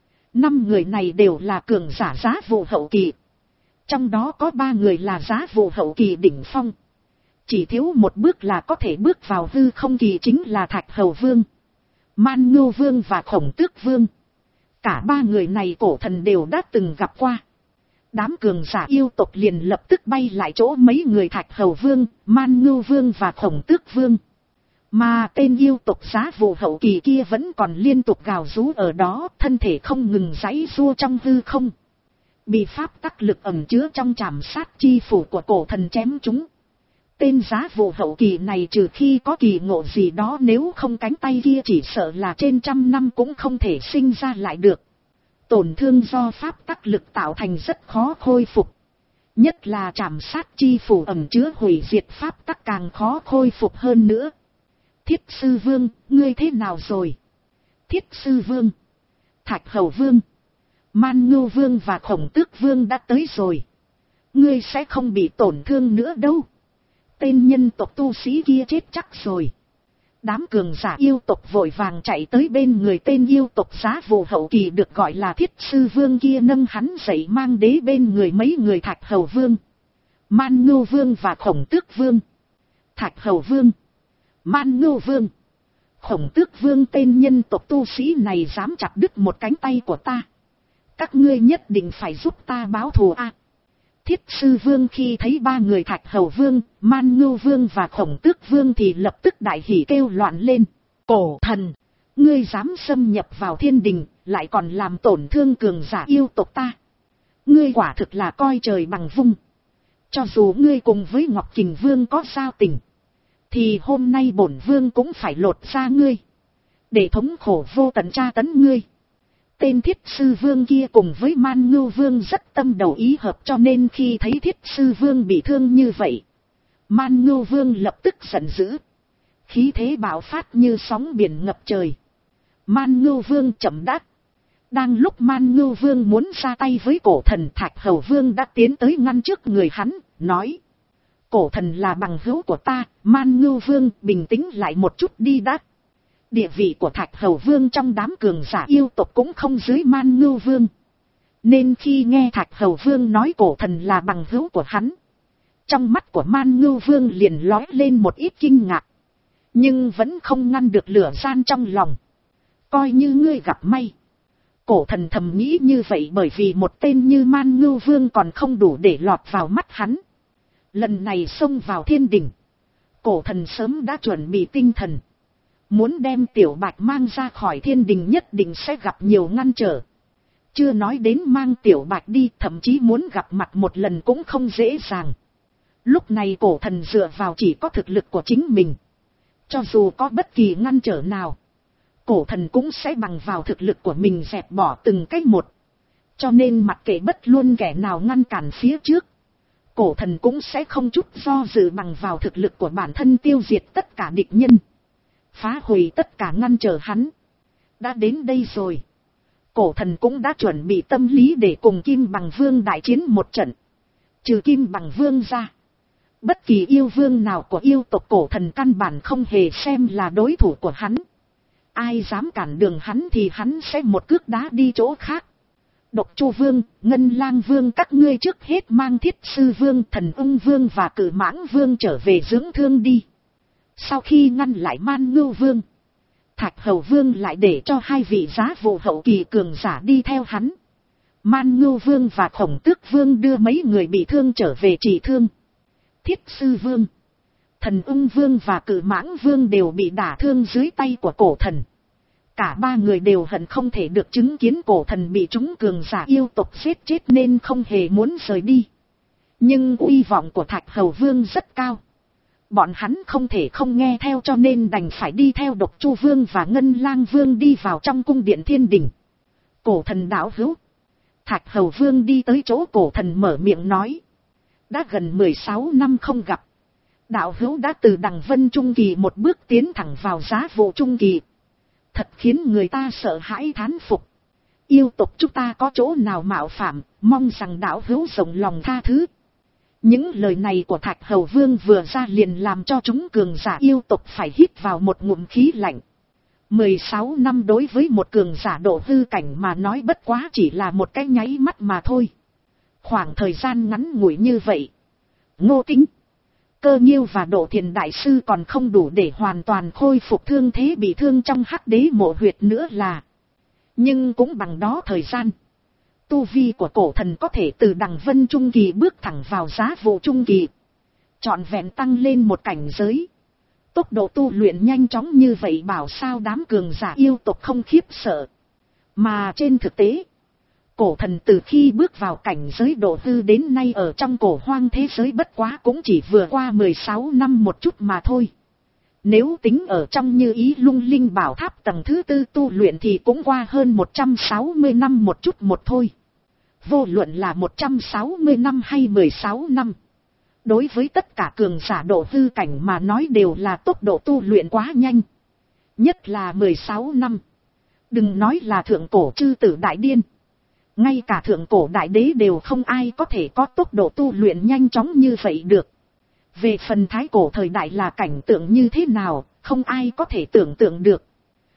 Năm người này đều là cường giả giá vụ hậu kỳ. Trong đó có ba người là giá vụ hậu kỳ đỉnh phong. Chỉ thiếu một bước là có thể bước vào hư không kỳ, chính là Thạch Hầu Vương, Man Ngưu Vương và Khổng Tước Vương. Cả ba người này cổ thần đều đã từng gặp qua. Đám cường giả yêu tộc liền lập tức bay lại chỗ mấy người Thạch Hầu Vương, Man Ngưu Vương và Khổng Tước Vương. Mà tên yêu tộc giá vụ hậu kỳ kia vẫn còn liên tục gào rú ở đó, thân thể không ngừng giãy giụa trong hư không. Bị pháp tắc lực ẩn chứa trong trảm sát chi phủ của cổ thần chém chúng. Tên giá vụ hậu kỳ này trừ khi có kỳ ngộ gì đó, nếu không cánh tay kia chỉ sợ là trên trăm năm cũng không thể sinh ra lại được. Tổn thương do pháp tắc lực tạo thành rất khó khôi phục. Nhất là trảm sát chi phủ ẩn chứa hủy diệt pháp tắc càng khó khôi phục hơn nữa. Thiết sư vương, ngươi thế nào rồi? Thiết sư vương, Thạch Hầu Vương, Man Ngưu Vương và Khổng Tước Vương đã tới rồi. Ngươi sẽ không bị tổn thương nữa đâu. Tên nhân tộc tu sĩ kia chết chắc rồi. Đám cường giả yêu tộc vội vàng chạy tới bên người tên yêu tộc giá vụ hậu kỳ được gọi là Thiết sư vương kia, nâng hắn dậy mang đế bên người mấy người Thạch Hầu Vương, Man Ngưu Vương và Khổng Tước Vương. Thạch Hầu Vương, Man Ngưu Vương, Khổng Tước Vương, tên nhân tộc tu sĩ này dám chặt đứt một cánh tay của ta. Các ngươi nhất định phải giúp ta báo thù a. Thiết sư vương khi thấy ba người Thạch Hầu Vương, Man Ngưu Vương và Khổng Tước Vương thì lập tức đại hỉ kêu loạn lên. Cổ thần, ngươi dám xâm nhập vào thiên đình, lại còn làm tổn thương cường giả yêu tộc ta. Ngươi quả thực là coi trời bằng vung. Cho dù ngươi cùng với Ngọc Kình Vương có giao tình, thì hôm nay bổn vương cũng phải lột ra ngươi, để thống khổ vô tận tra tấn ngươi. Tên Thiết sư vương kia cùng với Man Ngưu Vương rất tâm đầu ý hợp, cho nên khi thấy Thiết sư vương bị thương như vậy, Man Ngưu Vương lập tức giận dữ, khí thế bạo phát như sóng biển ngập trời. Man Ngưu Vương chậm đáp. Đang lúc Man Ngưu Vương muốn ra tay với cổ thần, Thạch Hầu Vương đã tiến tới ngăn trước người hắn, nói: cổ thần là bằng hữu của ta, Man Ngưu Vương bình tĩnh lại một chút đi đã. Địa vị của Thạch Hầu Vương trong đám cường giả yêu tộc cũng không dưới Man Ngưu Vương, nên khi nghe Thạch Hầu Vương nói cổ thần là bằng hữu của hắn, trong mắt của Man Ngưu Vương liền lóe lên một ít kinh ngạc, nhưng vẫn không ngăn được lửa gian trong lòng. Coi như ngươi gặp may. Cổ thần thầm nghĩ như vậy, bởi vì một tên như Man Ngưu Vương còn không đủ để lọt vào mắt hắn. Lần này xông vào thiên đình, cổ thần sớm đã chuẩn bị tinh thần. Muốn đem Tiểu Bạch mang ra khỏi thiên đình nhất định sẽ gặp nhiều ngăn trở. Chưa nói đến mang Tiểu Bạch đi, thậm chí muốn gặp mặt một lần cũng không dễ dàng. Lúc này cổ thần dựa vào chỉ có thực lực của chính mình. Cho dù có bất kỳ ngăn trở nào, cổ thần cũng sẽ bằng vào thực lực của mình dẹp bỏ từng cách một. Cho nên mặc kệ bất luận kẻ nào ngăn cản phía trước, cổ thần cũng sẽ không chút do dự bằng vào thực lực của bản thân tiêu diệt tất cả địch nhân, phá hủy tất cả ngăn trở hắn. Đã đến đây rồi, cổ thần cũng đã chuẩn bị tâm lý để cùng Kim Bằng Vương đại chiến một trận. Trừ Kim Bằng Vương ra, bất kỳ yêu vương nào của yêu tộc cổ thần căn bản không hề xem là đối thủ của hắn. Ai dám cản đường hắn thì hắn sẽ một cước đá đi chỗ khác. Độc Chu Vương, Ngân Lang Vương các ngươi trước hết mang Thiết Sư Vương, Thần Ung Vương và Cử Mãng Vương trở về dưỡng thương đi. Sau khi ngăn lại Man Ngưu Vương, Thạch Hầu Vương lại để cho hai vị giá vụ hậu kỳ cường giả đi theo hắn. Man Ngưu Vương và Khổng Tước Vương đưa mấy người bị thương trở về trị thương. Thiết Sư Vương, Thần Ung Vương và Cử Mãng Vương đều bị đả thương dưới tay của cổ thần. Cả ba người đều hận không thể được chứng kiến cổ thần bị chúng cường giả yêu tộc giết chết nên không hề muốn rời đi. Nhưng uy vọng của Thạch Hầu Vương rất cao. Bọn hắn không thể không nghe theo cho nên đành phải đi theo Độc Chu Vương và Ngân Lang Vương đi vào trong cung điện thiên đình. Cổ thần đạo hữu. Thạch Hầu Vương đi tới chỗ cổ thần mở miệng nói. Đã gần mười sáu năm không gặp. Đạo hữu đã từ đằng vân trung kỳ một bước tiến thẳng vào giá vụ trung kỳ. Thật khiến người ta sợ hãi thán phục. Yêu tộc chúng ta có chỗ nào mạo phạm, mong rằng đạo hữu rộng lòng tha thứ. Những lời này của Thạch Hầu Vương vừa ra liền làm cho chúng cường giả yêu tộc phải hít vào một ngụm khí lạnh. mười sáu năm đối với một cường giả độ hư cảnh mà nói bất quá chỉ là một cái nháy mắt mà thôi. Khoảng thời gian ngắn ngủi như vậy, Ngô Kính, Cơ Nhiêu và Độ Thiền Đại Sư còn không đủ để hoàn toàn khôi phục thương thế bị thương trong Hắc Đế mộ huyệt nữa là. Nhưng cũng bằng đó thời gian, tu vi của cổ thần có thể từ đằng vân trung kỳ bước thẳng vào giá vụ trung kỳ. Trọn vẹn tăng lên một cảnh giới. Tốc độ tu luyện nhanh chóng như vậy bảo sao đám cường giả yêu tộc không khiếp sợ. Mà trên thực tế, cổ thần từ khi bước vào cảnh giới độ hư đến nay ở trong cổ hoang thế giới bất quá cũng chỉ vừa qua mười sáu năm một chút mà thôi. Nếu tính ở trong Như Ý Lung Linh Bảo Tháp tầng thứ tư tu luyện thì cũng qua hơn một trăm sáu mươi năm một chút một thôi. Vô luận là một trăm sáu mươi năm hay mười sáu năm. Đối với tất cả cường giả độ hư cảnh mà nói đều là tốc độ tu luyện quá nhanh. Nhất là mười sáu năm. Đừng nói là thượng cổ chư tử đại điên. Ngay cả thượng cổ đại đế đều không ai có thể có tốc độ tu luyện nhanh chóng như vậy được. Về phần thái cổ thời đại là cảnh tượng như thế nào, không ai có thể tưởng tượng được.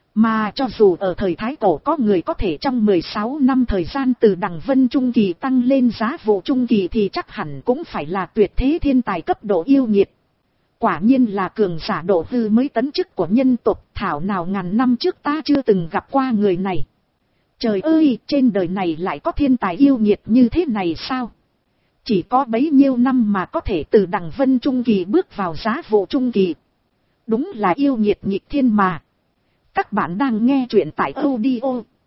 Mà cho dù ở thời thái cổ có người có thể trong mười sáu năm thời gian từ đằng vân trung kỳ tăng lên giá vụ trung kỳ thì chắc hẳn cũng phải là tuyệt thế thiên tài cấp độ yêu nghiệt. Quả nhiên là cường giả độ hư mới tấn chức của nhân tộc, thảo nào ngàn năm trước ta chưa từng gặp qua người này. Trời ơi, trên đời này lại có thiên tài yêu nghiệt như thế này sao? Chỉ có bấy nhiêu năm mà có thể từ đằng vân trung kỳ bước vào giá vụ trung kỳ. Đúng là yêu nghiệt nghịch thiên mà. Các bạn đang nghe truyện tại audio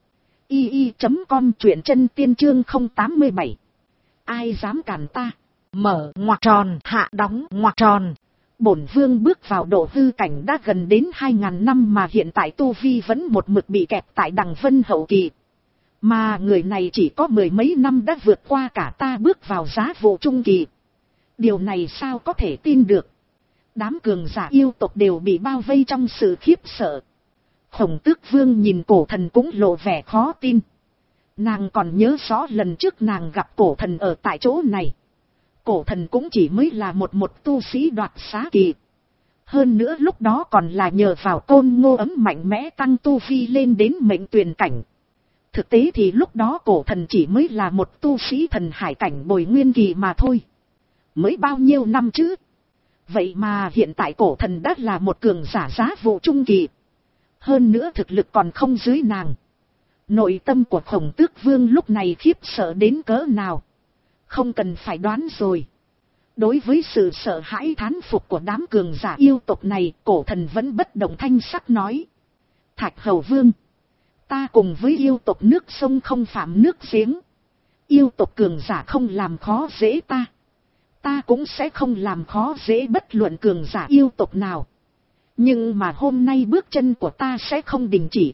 i i chấm com, truyện chân tiên chương không tám mươi bảy. Ai dám cản ta? Mở ngoặc tròn, hạ đóng ngoặc tròn. Bổn vương bước vào độ hư cảnh đã gần đến hai ngàn năm mà hiện tại tu vi vẫn một mực bị kẹt tại đằng vân hậu kỳ. Mà người này chỉ có mười mấy năm đã vượt qua cả ta bước vào giá vụ trung kỳ. Điều này sao có thể tin được? Đám cường giả yêu tộc đều bị bao vây trong sự khiếp sợ. Khổng Tước Vương nhìn cổ thần cũng lộ vẻ khó tin. Nàng còn nhớ rõ lần trước nàng gặp cổ thần ở tại chỗ này. Cổ thần cũng chỉ mới là một một tu sĩ đoạt xá kỳ. Hơn nữa lúc đó còn là nhờ vào Côn Ngô ấm mạnh mẽ tăng tu vi lên đến mệnh tuyền cảnh. Thực tế thì lúc đó cổ thần chỉ mới là một tu sĩ thần hải cảnh bồi nguyên kỳ mà thôi. Mới bao nhiêu năm chứ? Vậy mà hiện tại cổ thần đã là một cường giả giá vụ trung kỳ. Hơn nữa thực lực còn không dưới nàng. Nội tâm của Khổng Tước Vương lúc này khiếp sợ đến cỡ nào? Không cần phải đoán rồi. Đối với sự sợ hãi thán phục của đám cường giả yêu tộc này, cổ thần vẫn bất động thanh sắc nói. Thạch Hầu Vương, ta cùng với yêu tộc nước sông không phạm nước giếng. Yêu tộc cường giả không làm khó dễ ta. Ta cũng sẽ không làm khó dễ bất luận cường giả yêu tộc nào. Nhưng mà hôm nay bước chân của ta sẽ không đình chỉ.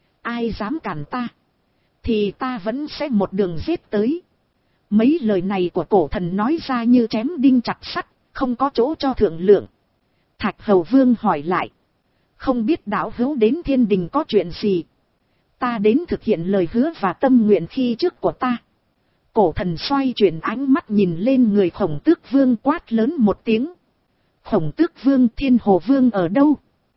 Ai dám cản ta, thì ta vẫn sẽ một đường giết tới. Mấy lời này của cổ thần nói ra như chém đinh chặt sắt, không có chỗ cho thượng lượng. Thạch Hầu Vương hỏi lại. Không biết đạo hữu đến thiên đình có chuyện gì? Ta đến thực hiện lời hứa và tâm nguyện khi trước của ta. Cổ thần xoay chuyển ánh mắt nhìn lên người Khổng Tước Vương, quát lớn một tiếng. Khổng Tước Vương, Thiên Hồ Vương ở đâu?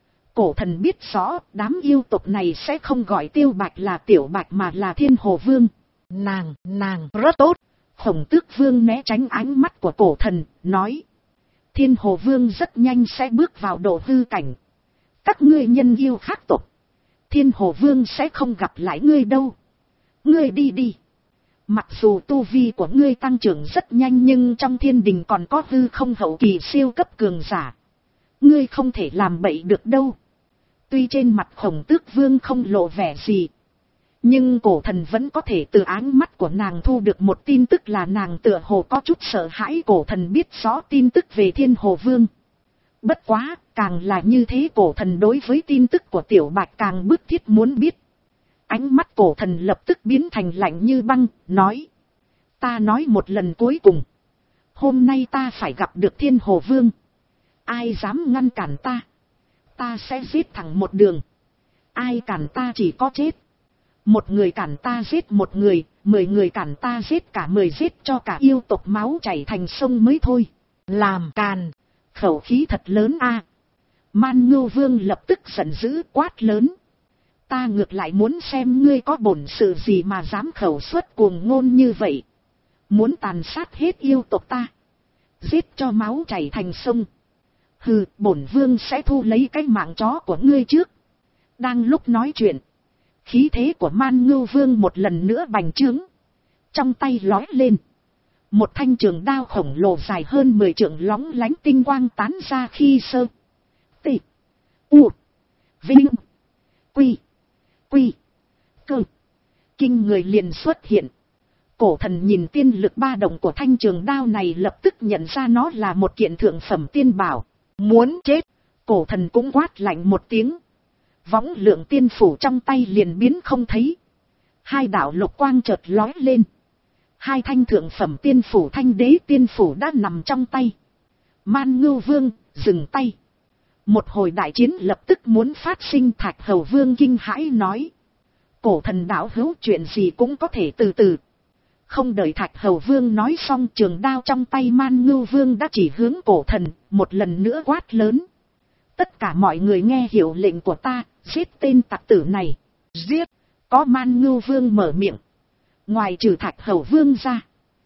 Cổ thần biết rõ đám yêu tộc này sẽ không gọi Tiêu Bạch là Tiểu Bạch mà là Thiên Hồ Vương. Nàng, nàng rất tốt. Khổng Tước Vương né tránh ánh mắt của cổ thần, nói. Thiên Hồ Vương rất nhanh sẽ bước vào độ hư cảnh. Các ngươi nhân yêu khác tộc, Thiên Hồ Vương sẽ không gặp lại ngươi đâu. Ngươi đi đi. Mặc dù tu vi của ngươi tăng trưởng rất nhanh nhưng trong thiên đình còn có hư không hậu kỳ siêu cấp cường giả. Ngươi không thể làm bậy được đâu. Tuy trên mặt Khổng Tước Vương không lộ vẻ gì, nhưng cổ thần vẫn có thể từ ánh mắt của nàng thu được một tin tức là nàng tựa hồ có chút sợ hãi. Cổ thần biết rõ tin tức về Thiên Hồ Vương. Bất quá, càng là như thế cổ thần đối với tin tức của Tiểu Bạch càng bức thiết muốn biết. Ánh mắt cổ thần lập tức biến thành lạnh như băng, nói. Ta nói một lần cuối cùng. Hôm nay ta phải gặp được Thiên Hồ Vương. Ai dám ngăn cản ta, ta sẽ giết thẳng một đường. Ai cản ta chỉ có chết. Một người cản ta giết một người, mười người cản ta giết cả mười, giết cho cả yêu tộc máu chảy thành sông mới thôi. Làm càn, khẩu khí thật lớn a. Man Ngưu Vương lập tức giận dữ quát lớn. Ta ngược lại muốn xem ngươi có bổn sự gì mà dám khẩu xuất cuồng ngôn như vậy. Muốn tàn sát hết yêu tộc ta, giết cho máu chảy thành sông. Hừ, bổn vương sẽ thu lấy cái mạng chó của ngươi trước. Đang lúc nói chuyện, khí thế của Man Ngưu Vương một lần nữa bành trướng. Trong tay lói lên một thanh trường đao khổng lồ dài hơn mười trượng, lóng lánh tinh quang tán ra khi sơ T U Vinh Quy Quy Cơ kinh người liền xuất hiện. Cổ thần nhìn tiên lực ba động của thanh trường đao này lập tức nhận ra nó là một kiện thượng phẩm tiên bảo. Muốn chết, cổ thần cũng quát lạnh một tiếng. Võng lượng tiên phủ trong tay liền biến không thấy. Hai đạo lục quang chợt lói lên. Hai thanh thượng phẩm tiên phủ thanh đế tiên phủ đã nằm trong tay. Man Ngưu Vương, dừng tay. Một hồi đại chiến lập tức muốn phát sinh. Thạch Hầu Vương kinh hãi nói. Cổ thần đạo hữu, chuyện gì cũng có thể từ từ. Không đợi Thạch Hầu Vương nói xong, trường đao trong tay Man Ngưu Vương đã chỉ hướng cổ thần, một lần nữa quát lớn. Tất cả mọi người nghe hiệu lệnh của ta, giết tên tặc tử này. Giết, có Man Ngưu Vương mở miệng. Ngoài trừ Thạch Hầu Vương ra,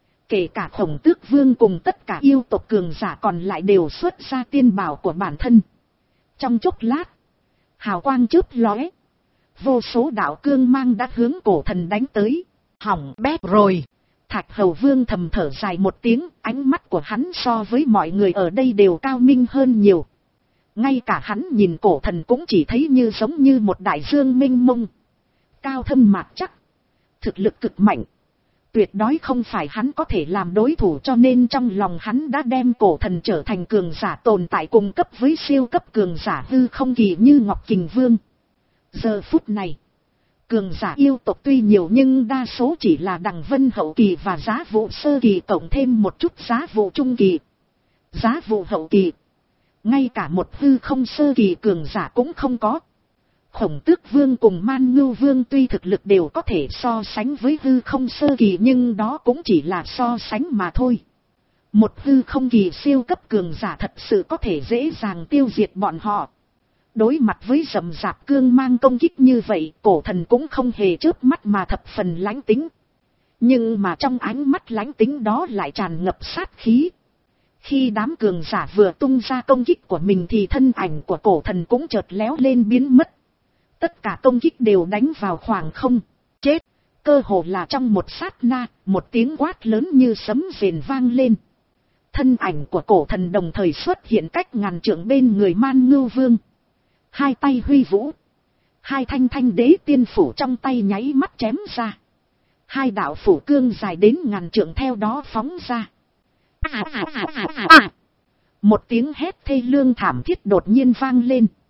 kể cả Khổng Tước Vương cùng tất cả yêu tộc cường giả còn lại đều xuất ra tiên bảo của bản thân. Trong chốc lát, hào quang chớp lóe, vô số đạo cương mang đã hướng cổ thần đánh tới. Hỏng bét rồi. Thạch Hầu Vương thầm thở dài một tiếng, ánh mắt của hắn so với mọi người ở đây đều cao minh hơn nhiều. Ngay cả hắn nhìn cổ thần cũng chỉ thấy như giống như một đại dương mênh mông, cao thâm mạc chắc, thực lực cực mạnh. Tuyệt đối không phải hắn có thể làm đối thủ, cho nên trong lòng hắn đã đem cổ thần trở thành cường giả tồn tại cùng cấp với siêu cấp cường giả hư không kỳ như Ngọc Kình Vương. Giờ phút này, cường giả yêu tộc tuy nhiều nhưng đa số chỉ là đằng vân hậu kỳ và giá vụ sơ kỳ cộng thêm một chút giá vụ trung kỳ. Giá vụ hậu kỳ, ngay cả một hư không sơ kỳ cường giả cũng không có. Khổng Tước Vương cùng Man Ngưu Vương tuy thực lực đều có thể so sánh với hư không sơ kỳ nhưng đó cũng chỉ là so sánh mà thôi. Một hư không kỳ siêu cấp cường giả thật sự có thể dễ dàng tiêu diệt bọn họ. Đối mặt với rầm rạp cương mang công kích như vậy, cổ thần cũng không hề chớp mắt mà thập phần lãnh tính. Nhưng mà trong ánh mắt lãnh tính đó lại tràn ngập sát khí. Khi đám cường giả vừa tung ra công kích của mình thì thân ảnh của cổ thần cũng chợt léo lên biến mất. Tất cả công kích đều đánh vào khoảng không. Chết! Cơ hồ là trong một sát na, một tiếng quát lớn như sấm rền vang lên. Thân ảnh của cổ thần đồng thời xuất hiện cách ngàn trượng bên người Man Ngưu Vương. Hai tay huy vũ, hai thanh thanh đế tiên phủ trong tay nháy mắt chém ra. Hai đạo phủ cương dài đến ngàn trượng theo đó phóng ra. À, à, à, à, à, à. Một tiếng hét thê lương thảm thiết đột nhiên vang lên.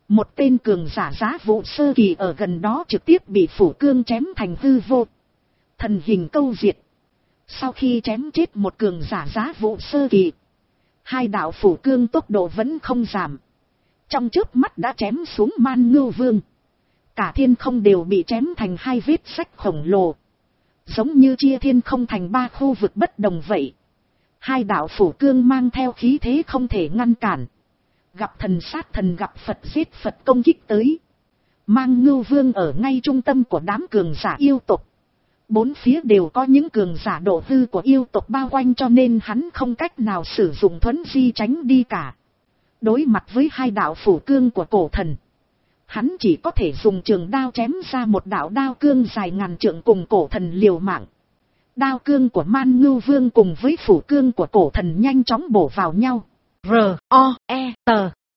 Một tên cường giả giá vụ sơ kỳ ở gần đó trực tiếp bị Phủ Cương chém thành hư vô. Thần hình câu diệt. Sau khi chém chết một cường giả giá vụ sơ kỳ, hai đạo Phủ Cương tốc độ vẫn không giảm. Trong chớp mắt đã chém xuống Man Ngưu Vương. Cả thiên không đều bị chém thành hai vết rách khổng lồ. Giống như chia thiên không thành ba khu vực bất đồng vậy. Hai đạo Phủ Cương mang theo khí thế không thể ngăn cản. Gặp thần sát thần, gặp Phật giết Phật công kích tới. Man Ngưu Vương ở ngay trung tâm của đám cường giả yêu tộc. Bốn phía đều có những cường giả độ hư của yêu tộc bao quanh, cho nên hắn không cách nào sử dụng thuấn di tránh đi cả. Đối mặt với hai đạo Phủ Cương của cổ thần, hắn chỉ có thể dùng trường đao chém ra một đạo đao cương dài ngàn trượng cùng cổ thần liều mạng. Đao cương của Man Ngưu Vương cùng với Phủ Cương của cổ thần nhanh chóng bổ vào nhau. R, O, E, T.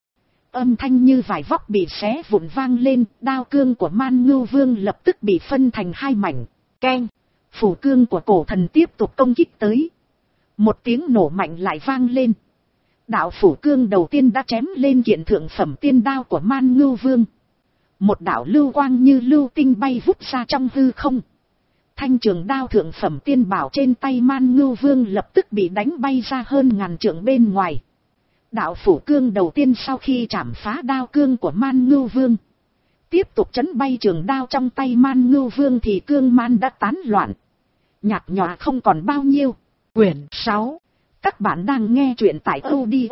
Âm thanh như vải vóc bị xé vụn vang lên, đao cương của Man Ngưu Vương lập tức bị phân thành hai mảnh. Keng, Phủ Cương của cổ thần tiếp tục công kích tới. Một tiếng nổ mạnh lại vang lên. Đạo Phủ Cương đầu tiên đã chém lên kiện thượng phẩm tiên đao của Man Ngưu Vương. Một đạo lưu quang như lưu tinh bay vút ra trong hư không. Thanh trường đao thượng phẩm tiên bảo trên tay Man Ngưu Vương lập tức bị đánh bay ra hơn ngàn trượng bên ngoài. Đạo Phủ Cương đầu tiên sau khi chảm phá đao cương của Man Ngưu Vương, tiếp tục chấn bay trường đao trong tay Man Ngưu Vương thì cương man đã tán loạn, nhạt nhòa không còn bao nhiêu. Quyển sáu. Các bạn đang nghe truyện tại audio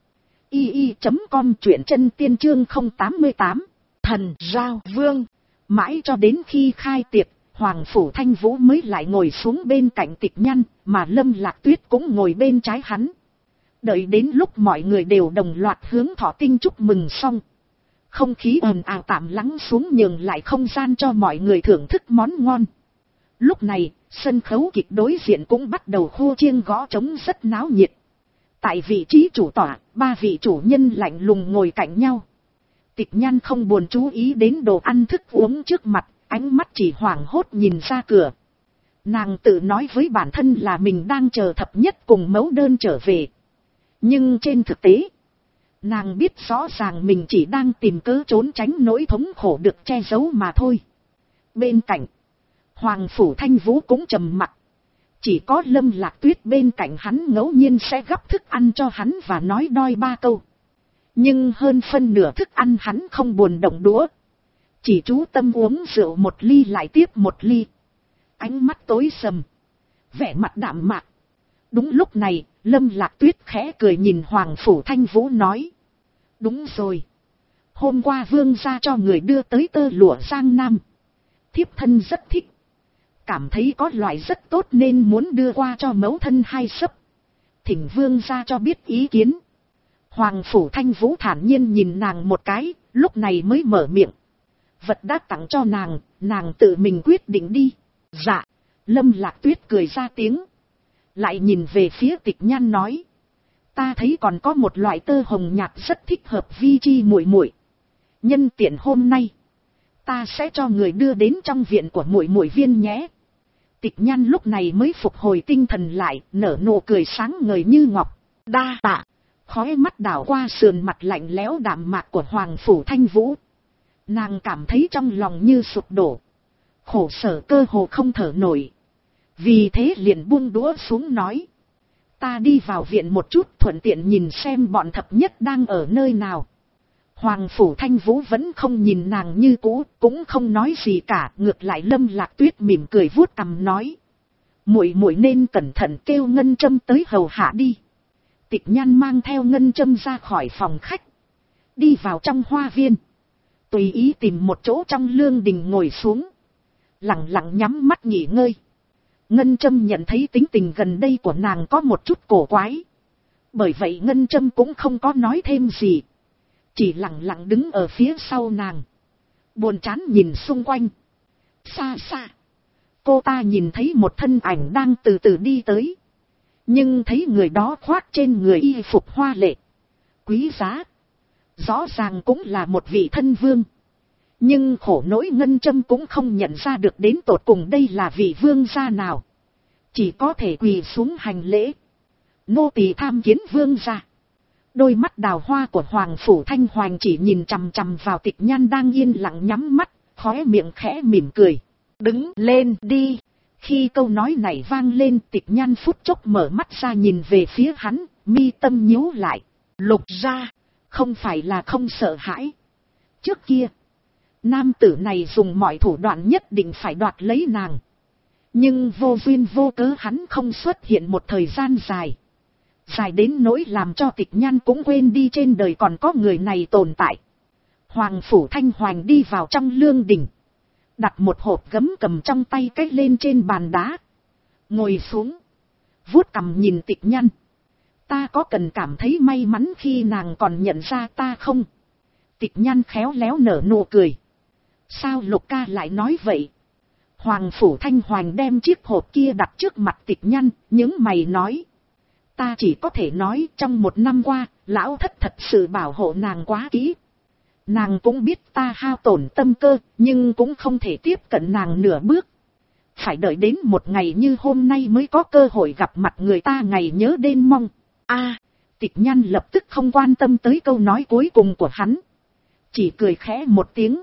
i i chấm com, truyện chân tiên chương không tám mươi tám. Thần Giao Vương. Mãi cho đến khi khai tiệc, Hoàng Phủ Thanh Vũ mới lại ngồi xuống bên cạnh Tịch Nhăn, mà Lâm Lạc Tuyết cũng ngồi bên trái hắn. Đợi đến lúc mọi người đều đồng loạt hướng Thọ Tinh chúc mừng xong, không khí ồn ào tạm lắng xuống, nhường lại không gian cho mọi người thưởng thức món ngon. Lúc này, sân khấu kịch đối diện cũng bắt đầu khua chiêng gõ trống rất náo nhiệt. Tại vị trí chủ tọa, ba vị chủ nhân lạnh lùng ngồi cạnh nhau. Tịch Nhan không buồn chú ý đến đồ ăn thức uống trước mặt, ánh mắt chỉ hoảng hốt nhìn ra cửa. Nàng tự nói với bản thân là mình đang chờ thập nhất cùng mẫu đơn trở về. Nhưng trên thực tế, nàng biết rõ ràng mình chỉ đang tìm cớ trốn tránh nỗi thống khổ được che giấu mà thôi. Bên cạnh, Hoàng Phủ Thanh Vũ cũng trầm mặc. Chỉ có Lâm Lạc Tuyết bên cạnh hắn ngẫu nhiên sẽ gắp thức ăn cho hắn và nói đôi ba câu. Nhưng hơn phân nửa thức ăn hắn không buồn động đũa. Chỉ chú tâm uống rượu một ly lại tiếp một ly. Ánh mắt tối sầm, vẻ mặt đạm mạc. Đúng lúc này, Lâm Lạc Tuyết khẽ cười nhìn Hoàng Phủ Thanh Vũ nói. Đúng rồi. Hôm qua vương gia cho người đưa tới tơ lụa Giang Nam. Thiếp thân rất thích. Cảm thấy có loại rất tốt nên muốn đưa qua cho mẫu thân hai sấp. Thỉnh vương gia cho biết ý kiến. Hoàng Phủ Thanh Vũ thản nhiên nhìn nàng một cái, lúc này mới mở miệng. Vật đã tặng cho nàng, nàng tự mình quyết định đi. Dạ. Lâm Lạc Tuyết cười ra tiếng. Lại nhìn về phía Tịch Nhan nói. Ta thấy còn có một loại tơ hồng nhạt rất thích hợp vi chi muội muội. Nhân tiện hôm nay, ta sẽ cho người đưa đến trong viện của muội muội viên nhé. Tịch Nhan lúc này mới phục hồi tinh thần lại, nở nụ cười sáng ngời như ngọc. Đa tạ. Khóe mắt đảo qua sườn mặt lạnh lẽo đạm mạc của Hoàng Phủ Thanh Vũ. Nàng cảm thấy trong lòng như sụp đổ, khổ sở cơ hồ không thở nổi. Vì thế liền buông đũa xuống nói. Ta đi vào viện một chút, thuận tiện nhìn xem bọn thập nhất đang ở nơi nào. Hoàng Phủ Thanh Vũ vẫn không nhìn nàng như cũ, cũng không nói gì cả. Ngược lại Lâm Lạc Tuyết mỉm cười vuốt cằm nói. Muội muội nên cẩn thận, kêu Ngân Trâm tới hầu hạ đi. Tịch Nhan mang theo Ngân Trâm ra khỏi phòng khách, đi vào trong hoa viên, tùy ý tìm một chỗ trong lương đình ngồi xuống, lặng lặng nhắm mắt nghỉ ngơi. Ngân Trâm nhận thấy tính tình gần đây của nàng có một chút cổ quái. Bởi vậy Ngân Trâm cũng không có nói thêm gì, chỉ lặng lặng đứng ở phía sau nàng, buồn chán nhìn xung quanh. Xa xa, cô ta nhìn thấy một thân ảnh đang từ từ đi tới. Nhưng thấy người đó khoác trên người y phục hoa lệ, quý giá, rõ ràng cũng là một vị thân vương. Nhưng khổ nỗi Ngân Trâm cũng không nhận ra được đến tột cùng đây là vị vương gia nào. Chỉ có thể quỳ xuống hành lễ. Nô tỳ tham kiến vương gia. Đôi mắt đào hoa của Hoàng Phủ Thanh Hoành chỉ nhìn chằm chằm vào Tịch Nhan đang yên lặng nhắm mắt, khóe miệng khẽ mỉm cười. Đứng lên đi. Khi câu nói này vang lên, Tịch Nhan phút chốc mở mắt ra nhìn về phía hắn, mi tâm nhíu lại. Lục gia, không phải là không sợ hãi. Trước kia, nam tử này dùng mọi thủ đoạn nhất định phải đoạt lấy nàng. Nhưng vô duyên vô cớ hắn không xuất hiện một thời gian dài. Dài đến nỗi làm cho Tịch Nhan cũng quên đi trên đời còn có người này tồn tại. Hoàng Phủ Thanh Hoành đi vào trong lương đình. Đặt một hộp gấm cầm trong tay cách lên trên bàn đá. Ngồi xuống. Vuốt cằm nhìn Tịch Nhan. Ta có cần cảm thấy may mắn khi nàng còn nhận ra ta không? Tịch Nhan khéo léo nở nụ cười. Sao Lục ca lại nói vậy? Hoàng Phủ Thanh Hoành đem chiếc hộp kia đặt trước mặt Tịch Nhan, những mày nói. Ta chỉ có thể nói trong một năm qua, lão thất thật sự bảo hộ nàng quá kỹ. Nàng cũng biết ta hao tổn tâm cơ, nhưng cũng không thể tiếp cận nàng nửa bước. Phải đợi đến một ngày như hôm nay mới có cơ hội gặp mặt người ta ngày nhớ đêm mong. A, Tịch Nhan lập tức không quan tâm tới câu nói cuối cùng của hắn. Chỉ cười khẽ một tiếng.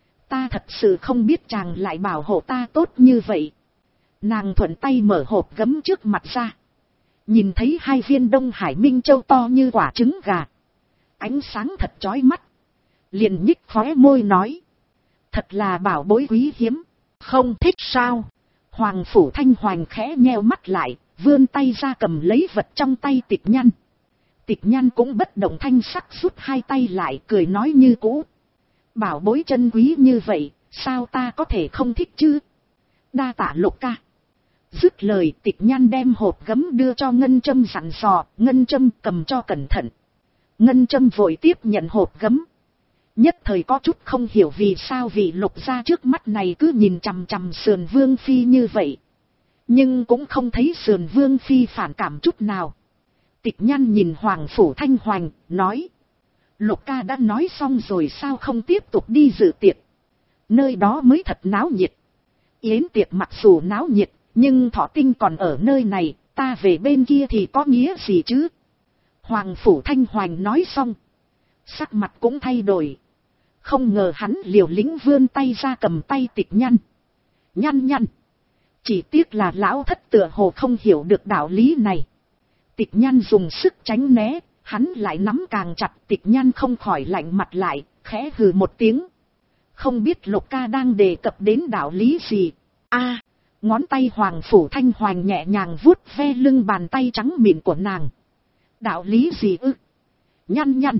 Ta thật sự không biết chàng lại bảo hộ ta tốt như vậy. Nàng thuận tay mở hộp gấm trước mặt ra. Nhìn thấy hai viên Đông Hải Minh Châu to như quả trứng gà. Ánh sáng thật chói mắt. Liền nhích khóe môi nói. Thật là bảo bối quý hiếm. Không thích sao? Hoàng Phủ Thanh Hoành khẽ nheo mắt lại, vươn tay ra cầm lấy vật trong tay Tịch Nhan. Tịch Nhan cũng bất động thanh sắc rút hai tay lại, cười nói như cũ. Bảo bối chân quý như vậy, sao ta có thể không thích chứ? Đa tạ Lục ca. Dứt lời, Tịch Nhan đem hộp gấm đưa cho Ngân Trâm dặn dò, Ngân Trâm cầm cho cẩn thận. Ngân Trâm vội tiếp nhận hộp gấm. Nhất thời có chút không hiểu vì sao vị Lục gia trước mắt này cứ nhìn chằm chằm Sườn Vương Phi như vậy. Nhưng cũng không thấy Sườn Vương Phi phản cảm chút nào. Tịch Nhan nhìn Hoàng Phủ Thanh Hoành, nói. Lục ca đã nói xong rồi sao không tiếp tục đi dự tiệc. Nơi đó mới thật náo nhiệt. Yến tiệc mặc dù náo nhiệt, nhưng Thọ Tinh còn ở nơi này, ta về bên kia thì có nghĩa gì chứ? Hoàng Phủ Thanh Hoành nói xong. Sắc mặt cũng thay đổi. Không ngờ hắn liều lĩnh vươn tay ra cầm tay Tịch Nhan. Nhăn nhăn. Chỉ tiếc là lão thất tựa hồ không hiểu được đạo lý này. Tịch Nhan dùng sức tránh né, hắn lại nắm càng chặt. Tịch Nhan không khỏi lạnh mặt lại, khẽ hừ một tiếng. Không biết Lục ca đang đề cập đến đạo lý gì. A, ngón tay Hoàng Phủ Thanh Hoành nhẹ nhàng vuốt ve lưng bàn tay trắng mịn của nàng. Đạo lý gì ư? Nhăn nhăn.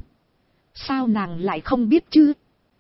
Sao nàng lại không biết chứ?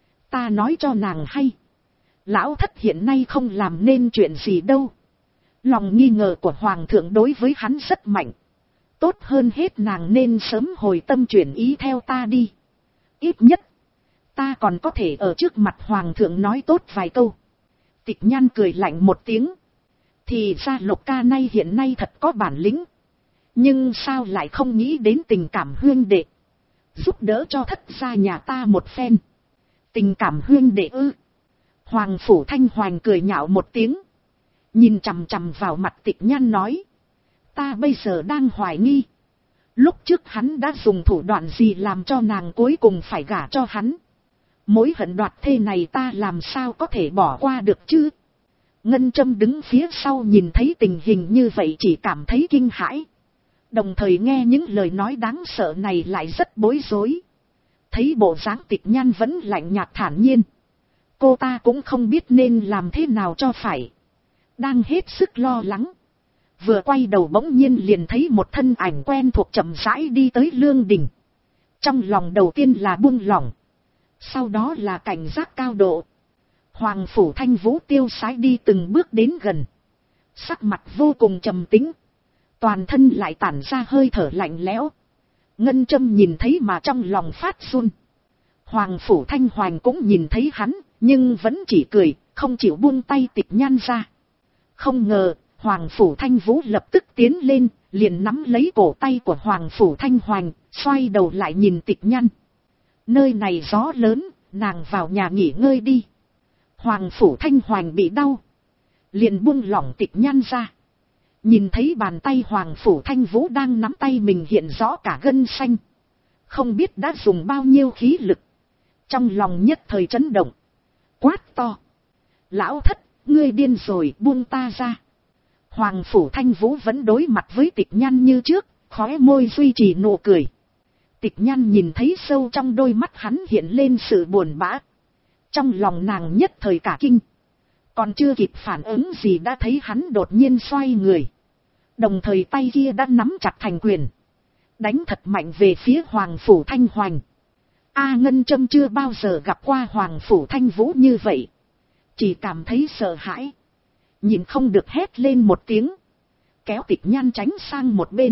Ta nói cho nàng hay. Lão thất hiện nay không làm nên chuyện gì đâu. Lòng nghi ngờ của Hoàng thượng đối với hắn rất mạnh. Tốt hơn hết nàng nên sớm hồi tâm chuyển ý theo ta đi. Ít nhất, ta còn có thể ở trước mặt Hoàng thượng nói tốt vài câu. Tịch Nhan cười lạnh một tiếng. Thì ra Lục ca nay hiện nay thật có bản lĩnh. Nhưng sao lại không nghĩ đến tình cảm huynh đệ. Giúp đỡ cho thất gia nhà ta một phen. Tình cảm huynh đệ ư? Hoàng Phủ Thanh Hoành cười nhạo một tiếng. Nhìn chằm chằm vào mặt Tịch Nhan nói. Ta bây giờ đang hoài nghi. Lúc trước hắn đã dùng thủ đoạn gì làm cho nàng cuối cùng phải gả cho hắn. Mối hận đoạt thê này ta làm sao có thể bỏ qua được chứ? Ngân Trâm đứng phía sau nhìn thấy tình hình như vậy chỉ cảm thấy kinh hãi. Đồng thời nghe những lời nói đáng sợ này lại rất bối rối. Thấy bộ dáng Tịch Nhan vẫn lạnh nhạt thản nhiên. Cô ta cũng không biết nên làm thế nào cho phải. Đang hết sức lo lắng. Vừa quay đầu bỗng nhiên liền thấy một thân ảnh quen thuộc chậm rãi đi tới lương đình. Trong lòng đầu tiên là buông lỏng. Sau đó là cảnh giác cao độ. Hoàng Phủ Thanh Vũ tiêu sái đi từng bước đến gần. Sắc mặt vô cùng trầm tĩnh. Toàn thân lại tản ra hơi thở lạnh lẽo. Ngân Trâm nhìn thấy mà trong lòng phát run. Hoàng Phủ Thanh Hoành cũng nhìn thấy hắn, nhưng vẫn chỉ cười, không chịu buông tay Tịch Nhan ra. Không ngờ, Hoàng Phủ Thanh Vũ lập tức tiến lên, liền nắm lấy cổ tay của Hoàng Phủ Thanh Hoành, xoay đầu lại nhìn Tịch Nhan. Nơi này gió lớn, nàng vào nhà nghỉ ngơi đi. Hoàng Phủ Thanh Hoành bị đau. Liền buông lỏng Tịch Nhan ra. Nhìn thấy bàn tay Hoàng Phủ Thanh Vũ đang nắm tay mình hiện rõ cả gân xanh. Không biết đã dùng bao nhiêu khí lực. Trong lòng nhất thời chấn động. Quát to. Lão thất, ngươi điên rồi, buông ta ra. Hoàng Phủ Thanh Vũ vẫn đối mặt với Tịch Nhan như trước, khóe môi duy trì nụ cười. Tịch Nhan nhìn thấy sâu trong đôi mắt hắn hiện lên sự buồn bã. Trong lòng nàng nhất thời cả kinh. Còn chưa kịp phản ứng gì đã thấy hắn đột nhiên xoay người. Đồng thời tay kia đã nắm chặt thành quyền. Đánh thật mạnh về phía Hoàng Phủ Thanh Hoành. A Ngân Trâm chưa bao giờ gặp qua Hoàng Phủ Thanh Vũ như vậy. Chỉ cảm thấy sợ hãi. Nhìn không được hét lên một tiếng. Kéo Tịch Nhan tránh sang một bên.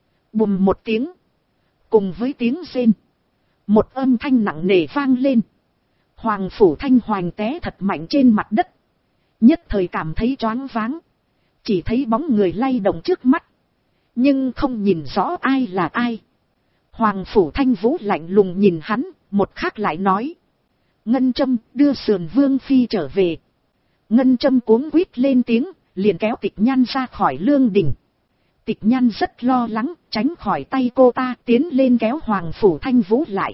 Bùm một tiếng. Cùng với tiếng rên. Một âm thanh nặng nề vang lên. Hoàng Phủ Thanh Hoành té thật mạnh trên mặt đất. Nhất thời cảm thấy choáng váng. Chỉ thấy bóng người lay động trước mắt. Nhưng không nhìn rõ ai là ai. Hoàng Phủ Thanh Vũ lạnh lùng nhìn hắn. Một khắc lại nói. Ngân Trâm đưa Sườn Vương Phi trở về. Ngân Trâm cuống quýt lên tiếng. Liền kéo Tịch Nhan ra khỏi lương đình. Tịch Nhan rất lo lắng. Tránh khỏi tay cô ta tiến lên kéo Hoàng Phủ Thanh Vũ lại.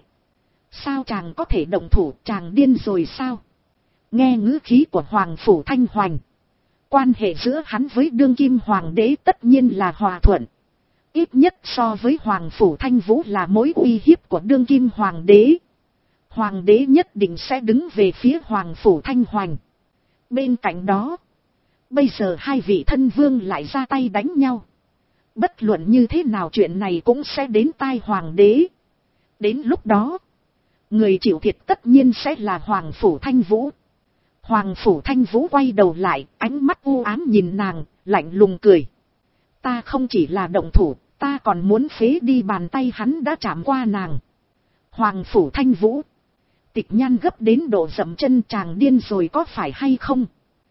Sao chàng có thể động thủ, chàng điên rồi sao? Nghe ngữ khí của Hoàng Phủ Thanh Hoành. Quan hệ giữa hắn với đương kim hoàng đế tất nhiên là hòa thuận. Ít nhất so với Hoàng Phủ Thanh Vũ là mối uy hiếp của đương kim hoàng đế. Hoàng đế nhất định sẽ đứng về phía Hoàng Phủ Thanh Hoành. Bên cạnh đó, bây giờ hai vị thân vương lại ra tay đánh nhau. Bất luận như thế nào chuyện này cũng sẽ đến tai hoàng đế. Đến lúc đó, người chịu thiệt tất nhiên sẽ là Hoàng Phủ Thanh Vũ. Hoàng Phủ Thanh Vũ quay đầu lại, ánh mắt u ám nhìn nàng, lạnh lùng cười. Ta không chỉ là động thủ, ta còn muốn phế đi bàn tay hắn đã chạm qua nàng. Hoàng Phủ Thanh Vũ. Tịch Nhan gấp đến độ dậm chân, chàng điên rồi có phải hay không?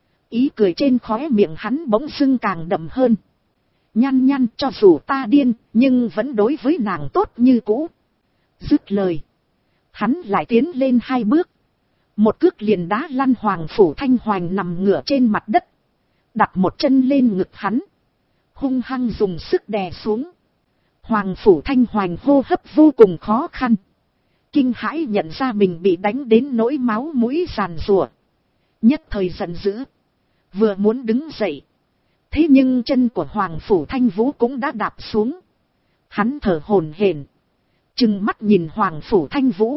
Ý cười trên khóe miệng hắn bỗng dưng càng đậm hơn. Nhan Nhan, cho dù ta điên, nhưng vẫn đối với nàng tốt như cũ. Dứt lời. Hắn lại tiến lên hai bước. Một cước liền đá lăn Hoàng Phủ Thanh Hoành nằm ngửa trên mặt đất. Đặt một chân lên ngực hắn. Hung hăng dùng sức đè xuống. Hoàng Phủ Thanh Hoành hô hấp vô cùng khó khăn. Kinh hãi nhận ra mình bị đánh đến nỗi máu mũi giàn giụa. Nhất thời giận dữ. Vừa muốn đứng dậy. Thế nhưng chân của Hoàng Phủ Thanh Vũ cũng đã đạp xuống. Hắn thở hổn hển, trừng mắt nhìn Hoàng Phủ Thanh Vũ.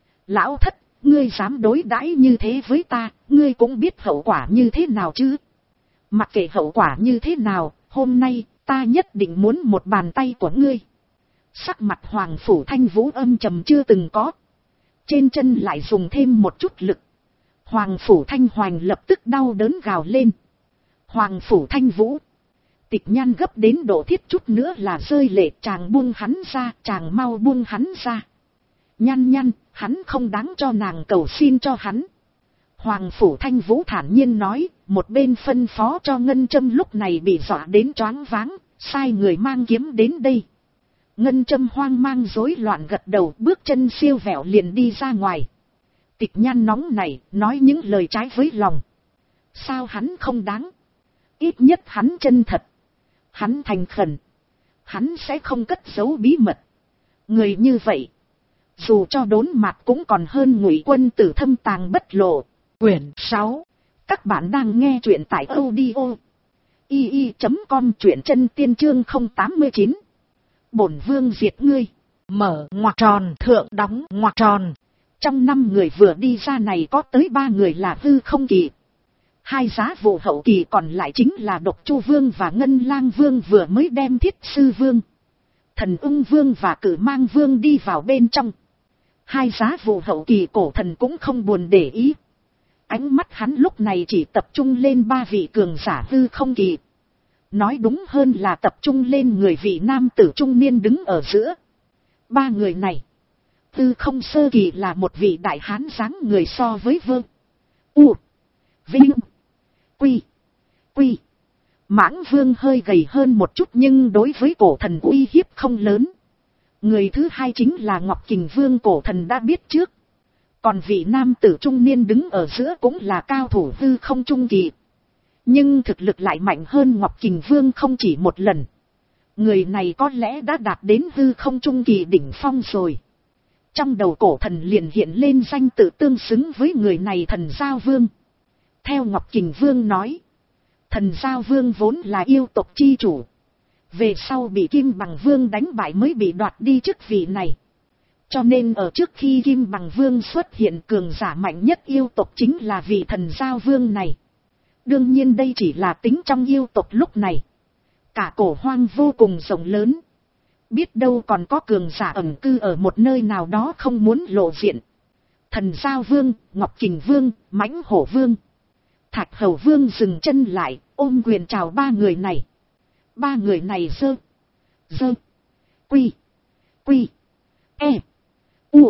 Lão thất, ngươi dám đối đãi như thế với ta, ngươi cũng biết hậu quả như thế nào chứ? Mặc kệ hậu quả như thế nào, hôm nay, ta nhất định muốn một bàn tay của ngươi. Sắc mặt Hoàng Phủ Thanh Vũ âm trầm chưa từng có. Trên chân lại dùng thêm một chút lực. Hoàng Phủ Thanh Hoành lập tức đau đớn gào lên. Hoàng Phủ Thanh Vũ. Tịch Nhan gấp đến độ thiết chút nữa là rơi lệ, chàng buông hắn ra, chàng mau buông hắn ra. Nhan Nhan, hắn không đáng cho nàng cầu xin cho hắn. Hoàng Phủ Thanh Vũ thản nhiên nói, một bên phân phó cho Ngân Trâm lúc này bị dọa đến choáng váng, sai người mang kiếm đến đây. Ngân Trâm hoang mang rối loạn gật đầu, bước chân siêu vẹo liền đi ra ngoài. Tịch Nhan nóng này, nói những lời trái với lòng. Sao hắn không đáng? Ít nhất hắn chân thật. Hắn thành khẩn. Hắn sẽ không cất giấu bí mật. Người như vậy, dù cho đốn mặt cũng còn hơn Ngụy Quân Tử thâm tàng bất lộ. Quyển sáu. Các bạn đang nghe truyện tại audio i i chấm com, truyện chân tiên chương không tám chín. Bổn vương diệt ngươi. Mở ngoặc tròn, thượng đóng ngoặc tròn. Trong năm người vừa đi ra này có tới ba người là hư không kỳ. Hai giá vụ hậu kỳ còn lại chính là Độc Chu Vương và Ngân Lang Vương vừa mới đem Thiết Sư Vương, Thần Ung Vương và Cử Mang Vương đi vào bên trong. Hai giá vụ hậu kỳ cổ thần cũng không buồn để ý. Ánh mắt hắn lúc này chỉ tập trung lên ba vị cường giả hư không kỳ. Nói đúng hơn là tập trung lên người vị nam tử trung niên đứng ở giữa. Ba người này, hư không sơ kỳ là một vị đại hán dáng người so với Vương, U, Vinh, Quy, Quy. Mãng Vương hơi gầy hơn một chút nhưng đối với cổ thần uy hiếp không lớn. Người thứ hai chính là Ngọc Kình Vương, cổ thần đã biết trước. Còn vị nam tử trung niên đứng ở giữa cũng là cao thủ hư không trung kỳ. Nhưng thực lực lại mạnh hơn Ngọc Kình Vương không chỉ một lần. Người này có lẽ đã đạt đến hư không trung kỳ đỉnh phong rồi. Trong đầu cổ thần liền hiện lên danh tự tương xứng với người này, Thần Giao Vương. Theo Ngọc Kình Vương nói, Thần Giao Vương vốn là yêu tộc chi chủ. Về sau bị Kim Bằng Vương đánh bại mới bị đoạt đi chức vị này. Cho nên ở trước khi Kim Bằng Vương xuất hiện, cường giả mạnh nhất yêu tộc chính là vị Thần Giao Vương này. Đương nhiên đây chỉ là tính trong yêu tộc lúc này. Cả cổ hoang vô cùng rộng lớn. Biết đâu còn có cường giả ẩn cư ở một nơi nào đó không muốn lộ diện. Thần Giao Vương, Ngọc Kình Vương, Mãnh Hổ Vương. Thạch Hầu Vương dừng chân lại, ôm quyền chào ba người này. Ba người này dơ, dơ, quy, quy, e, u,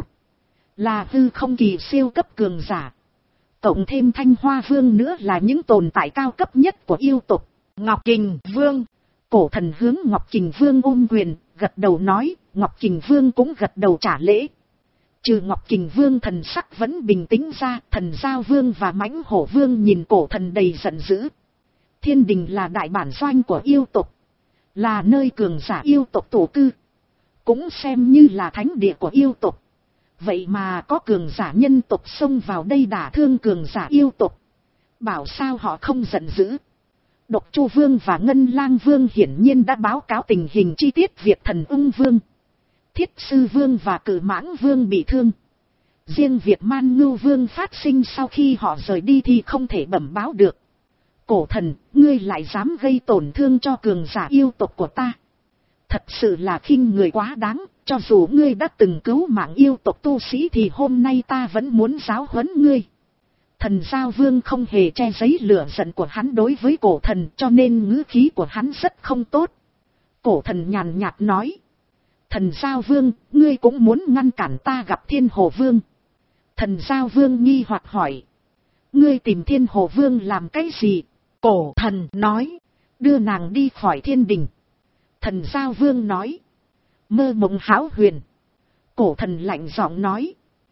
là hư không kỳ siêu cấp cường giả. Cộng thêm Thanh Hoa Vương nữa là những tồn tại cao cấp nhất của yêu tộc. Ngọc Kình Vương. Cổ thần hướng Ngọc Kình Vương ôm quyền, gật đầu nói, Ngọc Kình Vương cũng gật đầu trả lễ. Trừ Ngọc Kình Vương thần sắc vẫn bình tĩnh ra, Thần Giao Vương và Mãnh Hổ Vương nhìn cổ thần đầy giận dữ. Thiên đình là đại bản doanh của yêu tộc, là nơi cường giả yêu tộc tổ cư, cũng xem như là thánh địa của yêu tộc. Vậy mà có cường giả nhân tộc xông vào đây đả thương cường giả yêu tộc, bảo sao họ không giận dữ. Độc Chu Vương và Ngân Lang Vương hiển nhiên đã báo cáo tình hình chi tiết việc Thần Ung Vương, Thiết Sư Vương và Cự Mãng Vương bị thương. Riêng việc Man Ngưu Vương phát sinh sau khi họ rời đi thì không thể bẩm báo được. Cổ thần, ngươi lại dám gây tổn thương cho cường giả yêu tộc của ta. Thật sự là khinh người quá đáng, cho dù ngươi đã từng cứu mạng yêu tộc tu sĩ thì hôm nay ta vẫn muốn giáo huấn ngươi. Thần Giao Vương không hề che giấu lửa giận của hắn đối với cổ thần, cho nên ngữ khí của hắn rất không tốt. Cổ thần nhàn nhạt nói, Thần Giao Vương, ngươi cũng muốn ngăn cản ta gặp Thiên Hồ Vương. Thần Giao Vương nghi hoặc hỏi, ngươi tìm Thiên Hồ Vương làm cái gì? Cổ thần nói, đưa nàng đi khỏi thiên đình. Thần Giao Vương nói, mơ mộng hão huyền. Cổ thần lạnh giọng nói,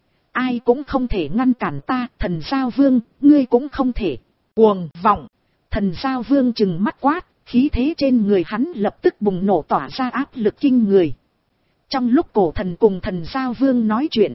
ai cũng không thể ngăn cản ta. Thần Giao Vương, ngươi cũng không thể. Cuồng vọng. Thần Giao Vương trừng mắt quát, khí thế trên người hắn lập tức bùng nổ tỏa ra áp lực kinh người. Trong lúc cổ thần cùng Thần Giao Vương nói chuyện,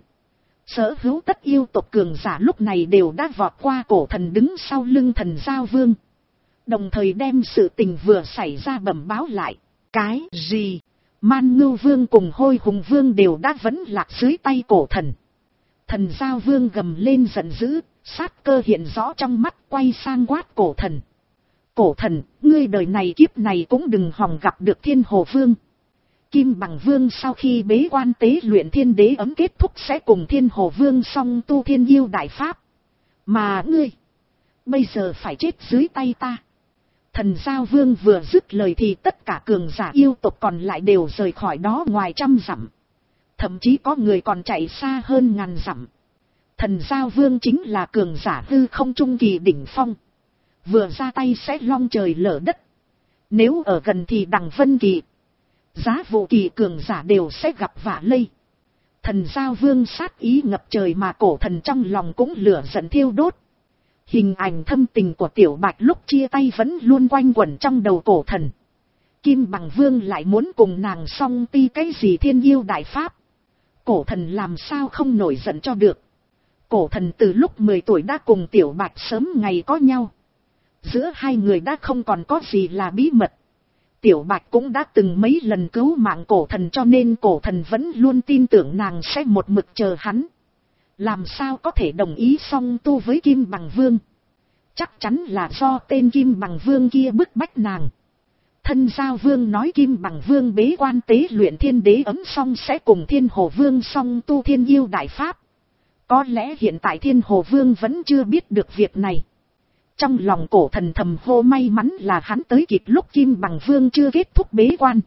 sở hữu tất yêu tộc cường giả lúc này đều đã vọt qua cổ thần đứng sau lưng Thần Giao Vương, đồng thời đem sự tình vừa xảy ra bẩm báo lại. Cái gì? Man Ngưu Vương cùng Hôi Hùng Vương đều đã vẫn lạc dưới tay cổ thần. Thần Giao Vương gầm lên giận dữ, sát cơ hiện rõ trong mắt, quay sang quát cổ thần. Cổ thần, ngươi đời này kiếp này cũng đừng hòng gặp được Thiên Hồ Vương. Kim Bằng Vương sau khi bế quan tế luyện thiên đế ấm kết thúc sẽ cùng Thiên Hồ Vương song tu thiên yêu đại pháp. Mà ngươi, bây giờ phải chết dưới tay ta. Thần Giao Vương vừa dứt lời thì tất cả cường giả yêu tộc còn lại đều rời khỏi đó ngoài trăm dặm. Thậm chí có người còn chạy xa hơn ngàn dặm. Thần Giao Vương chính là cường giả hư không trung kỳ đỉnh phong. Vừa ra tay sẽ long trời lở đất. Nếu ở gần thì đằng vân kỳ, Giá Vũ kỳ cường giả đều sẽ gặp vạ lây. Thần Giao Vương sát ý ngập trời mà cổ thần trong lòng cũng lửa giận thiêu đốt. Hình ảnh thâm tình của Tiểu Bạch lúc chia tay vẫn luôn quanh quẩn trong đầu cổ thần. Kim Bằng Vương lại muốn cùng nàng song ti cái gì thiên yêu đại pháp. Cổ thần làm sao không nổi giận cho được. Cổ thần từ lúc mười tuổi đã cùng Tiểu Bạch sớm ngày có nhau. Giữa hai người đã không còn có gì là bí mật. Tiểu Bạch cũng đã từng mấy lần cứu mạng cổ thần, cho nên cổ thần vẫn luôn tin tưởng nàng sẽ một mực chờ hắn. Làm sao có thể đồng ý song tu với Kim Bằng Vương. Chắc chắn là do tên Kim Bằng Vương kia bức bách nàng. Thân Giao Vương nói Kim Bằng Vương bế quan tế luyện thiên đế ấm xong sẽ cùng Thiên Hồ Vương song tu thiên yêu đại pháp. Có lẽ hiện tại Thiên Hồ Vương vẫn chưa biết được việc này. Trong lòng cổ thần thầm hô may mắn là hắn tới kịp lúc Kim Bằng Vương chưa kết thúc bế quan.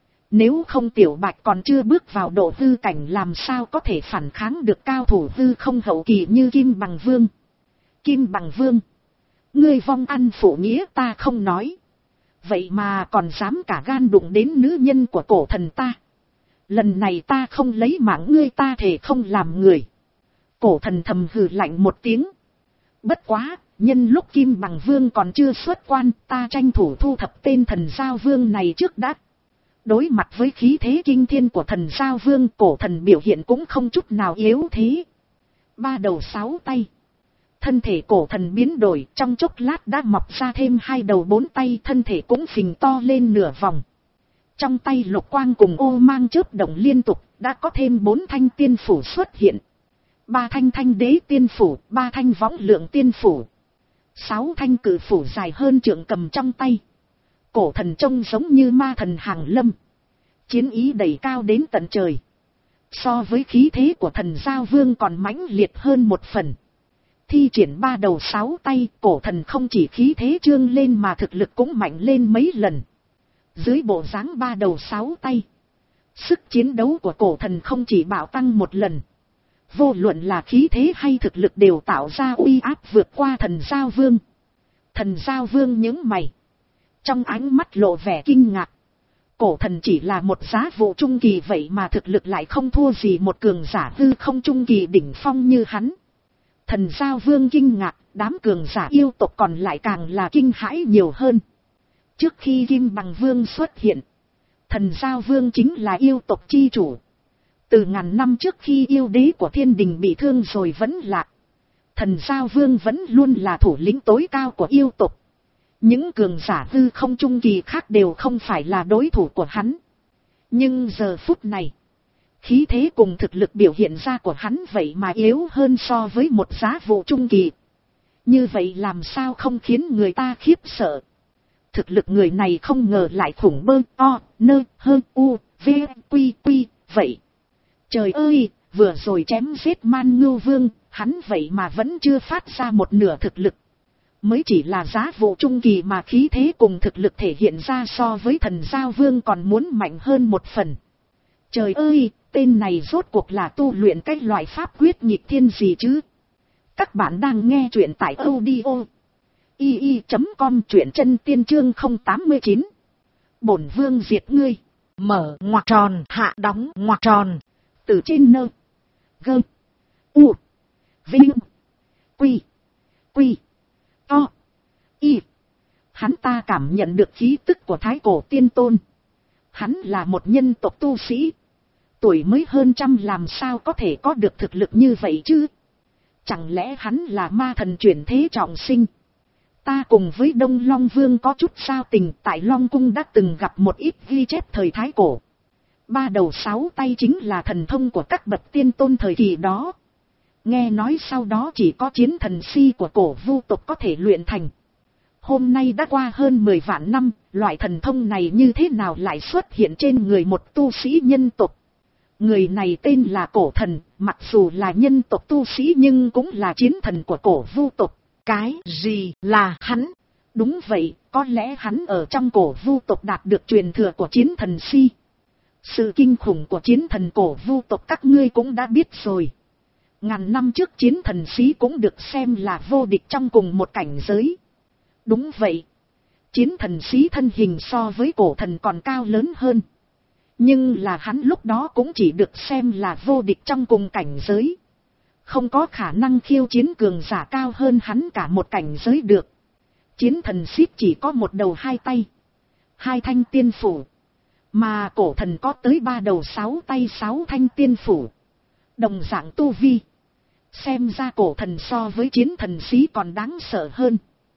Nếu không Tiểu Bạch còn chưa bước vào độ hư cảnh làm sao có thể phản kháng được cao thủ hư không hậu kỳ như Kim Bằng Vương. Kim Bằng Vương, ngươi vong ăn phụ nghĩa ta không nói. Vậy mà còn dám cả gan đụng đến nữ nhân của cổ thần ta. Lần này ta không lấy mạng ngươi, ta thể không làm người. Cổ thần thầm hừ lạnh một tiếng. Bất quá, nhân lúc Kim Bằng Vương còn chưa xuất quan, ta tranh thủ thu thập tên Thần Giao Vương này trước đã. Đối mặt với khí thế kinh thiên của thần giao vương, cổ thần biểu hiện cũng không chút nào yếu thế. Ba đầu sáu tay. Thân thể cổ thần biến đổi, trong chốc lát đã mọc ra thêm hai đầu bốn tay, thân thể cũng phình to lên nửa vòng. Trong tay lục quang cùng ô mang chớp động liên tục, đã có thêm bốn thanh tiên phủ xuất hiện. Ba thanh thanh đế tiên phủ, ba thanh võng lượng tiên phủ. Sáu thanh cử phủ dài hơn trượng cầm trong tay. Cổ thần trông giống như ma thần hàng lâm. Chiến ý đầy cao đến tận trời. So với khí thế của thần giao vương còn mãnh liệt hơn một phần. Thi triển ba đầu sáu tay, cổ thần không chỉ khí thế trương lên mà thực lực cũng mạnh lên mấy lần. Dưới bộ dáng ba đầu sáu tay, sức chiến đấu của cổ thần không chỉ bạo tăng một lần. Vô luận là khí thế hay thực lực đều tạo ra uy áp vượt qua thần giao vương. Thần giao vương nhướng mày. Trong ánh mắt lộ vẻ kinh ngạc. Cổ thần chỉ là một giá vụ trung kỳ vậy mà thực lực lại không thua gì một cường giả hư không trung kỳ đỉnh phong như hắn. Thần giao vương kinh ngạc, đám cường giả yêu tộc còn lại càng là kinh hãi nhiều hơn. Trước khi Kim Bằng Vương xuất hiện, thần giao vương chính là yêu tộc chi chủ. Từ ngàn năm trước khi yêu đế của thiên đình bị thương rồi vẫn lạc, thần giao vương vẫn luôn là thủ lĩnh tối cao của yêu tộc. Những cường giả hư không trung kỳ khác đều không phải là đối thủ của hắn. Nhưng giờ phút này, khí thế cùng thực lực biểu hiện ra của hắn vậy mà yếu hơn so với một giá vụ trung kỳ. Như vậy làm sao không khiến người ta khiếp sợ. Thực lực người này không ngờ lại khủng bơ o, nơ, hơ, u, v, quy, quy, vậy. Trời ơi, vừa rồi chém giết Man Ngưu Vương, hắn vậy mà vẫn chưa phát ra một nửa thực lực. Mới chỉ là giá vụ trung kỳ mà khí thế cùng thực lực thể hiện ra so với thần giao vương còn muốn mạnh hơn một phần. Trời ơi, tên này rốt cuộc là tu luyện cái loại pháp quyết nghịch thiên gì chứ? Các bạn đang nghe truyện tại audio i i chấm com, truyện chân tiên chương không tám mươi chín. Bổn vương diệt ngươi. Mở ngoặc tròn, hạ đóng ngoặc tròn. Từ trên nơ gơ u vinh quy quy to y. Hắn ta cảm nhận được khí tức của thái cổ tiên tôn. Hắn là một nhân tộc tu sĩ, tuổi mới hơn trăm làm sao có thể có được thực lực như vậy chứ? Chẳng lẽ hắn là ma thần chuyển thế trọng sinh? Ta cùng với Đông Long Vương có chút giao tình, tại Long Cung đã từng gặp một ít ghi chép thời thái cổ. Ba đầu sáu tay chính là thần thông của các bậc tiên tôn thời kỳ đó. Nghe nói sau đó chỉ có chiến thần si của cổ vu tộc có thể luyện thành. Hôm nay đã qua hơn mười vạn năm, loại thần thông này như thế nào lại xuất hiện trên người một tu sĩ nhân tộc? Người này tên là cổ thần, mặc dù là nhân tộc tu sĩ nhưng cũng là chiến thần của cổ vu tộc. Cái gì là hắn? Đúng vậy, có lẽ hắn ở trong cổ vu tộc đạt được truyền thừa của chiến thần si. Sự kinh khủng của chiến thần cổ vu tộc các ngươi cũng đã biết rồi. Ngàn năm trước chiến thần sĩ cũng được xem là vô địch trong cùng một cảnh giới. Đúng vậy. Chiến thần sĩ thân hình so với cổ thần còn cao lớn hơn. Nhưng là hắn lúc đó cũng chỉ được xem là vô địch trong cùng cảnh giới. Không có khả năng khiêu chiến cường giả cao hơn hắn cả một cảnh giới được. Chiến thần sĩ chỉ có một đầu hai tay, hai thanh tiên phủ. Mà cổ thần có tới ba đầu sáu tay sáu thanh tiên phủ. Đồng dạng tu vi. Xem ra cổ thần so với chiến thần sĩ còn đáng sợ hơn.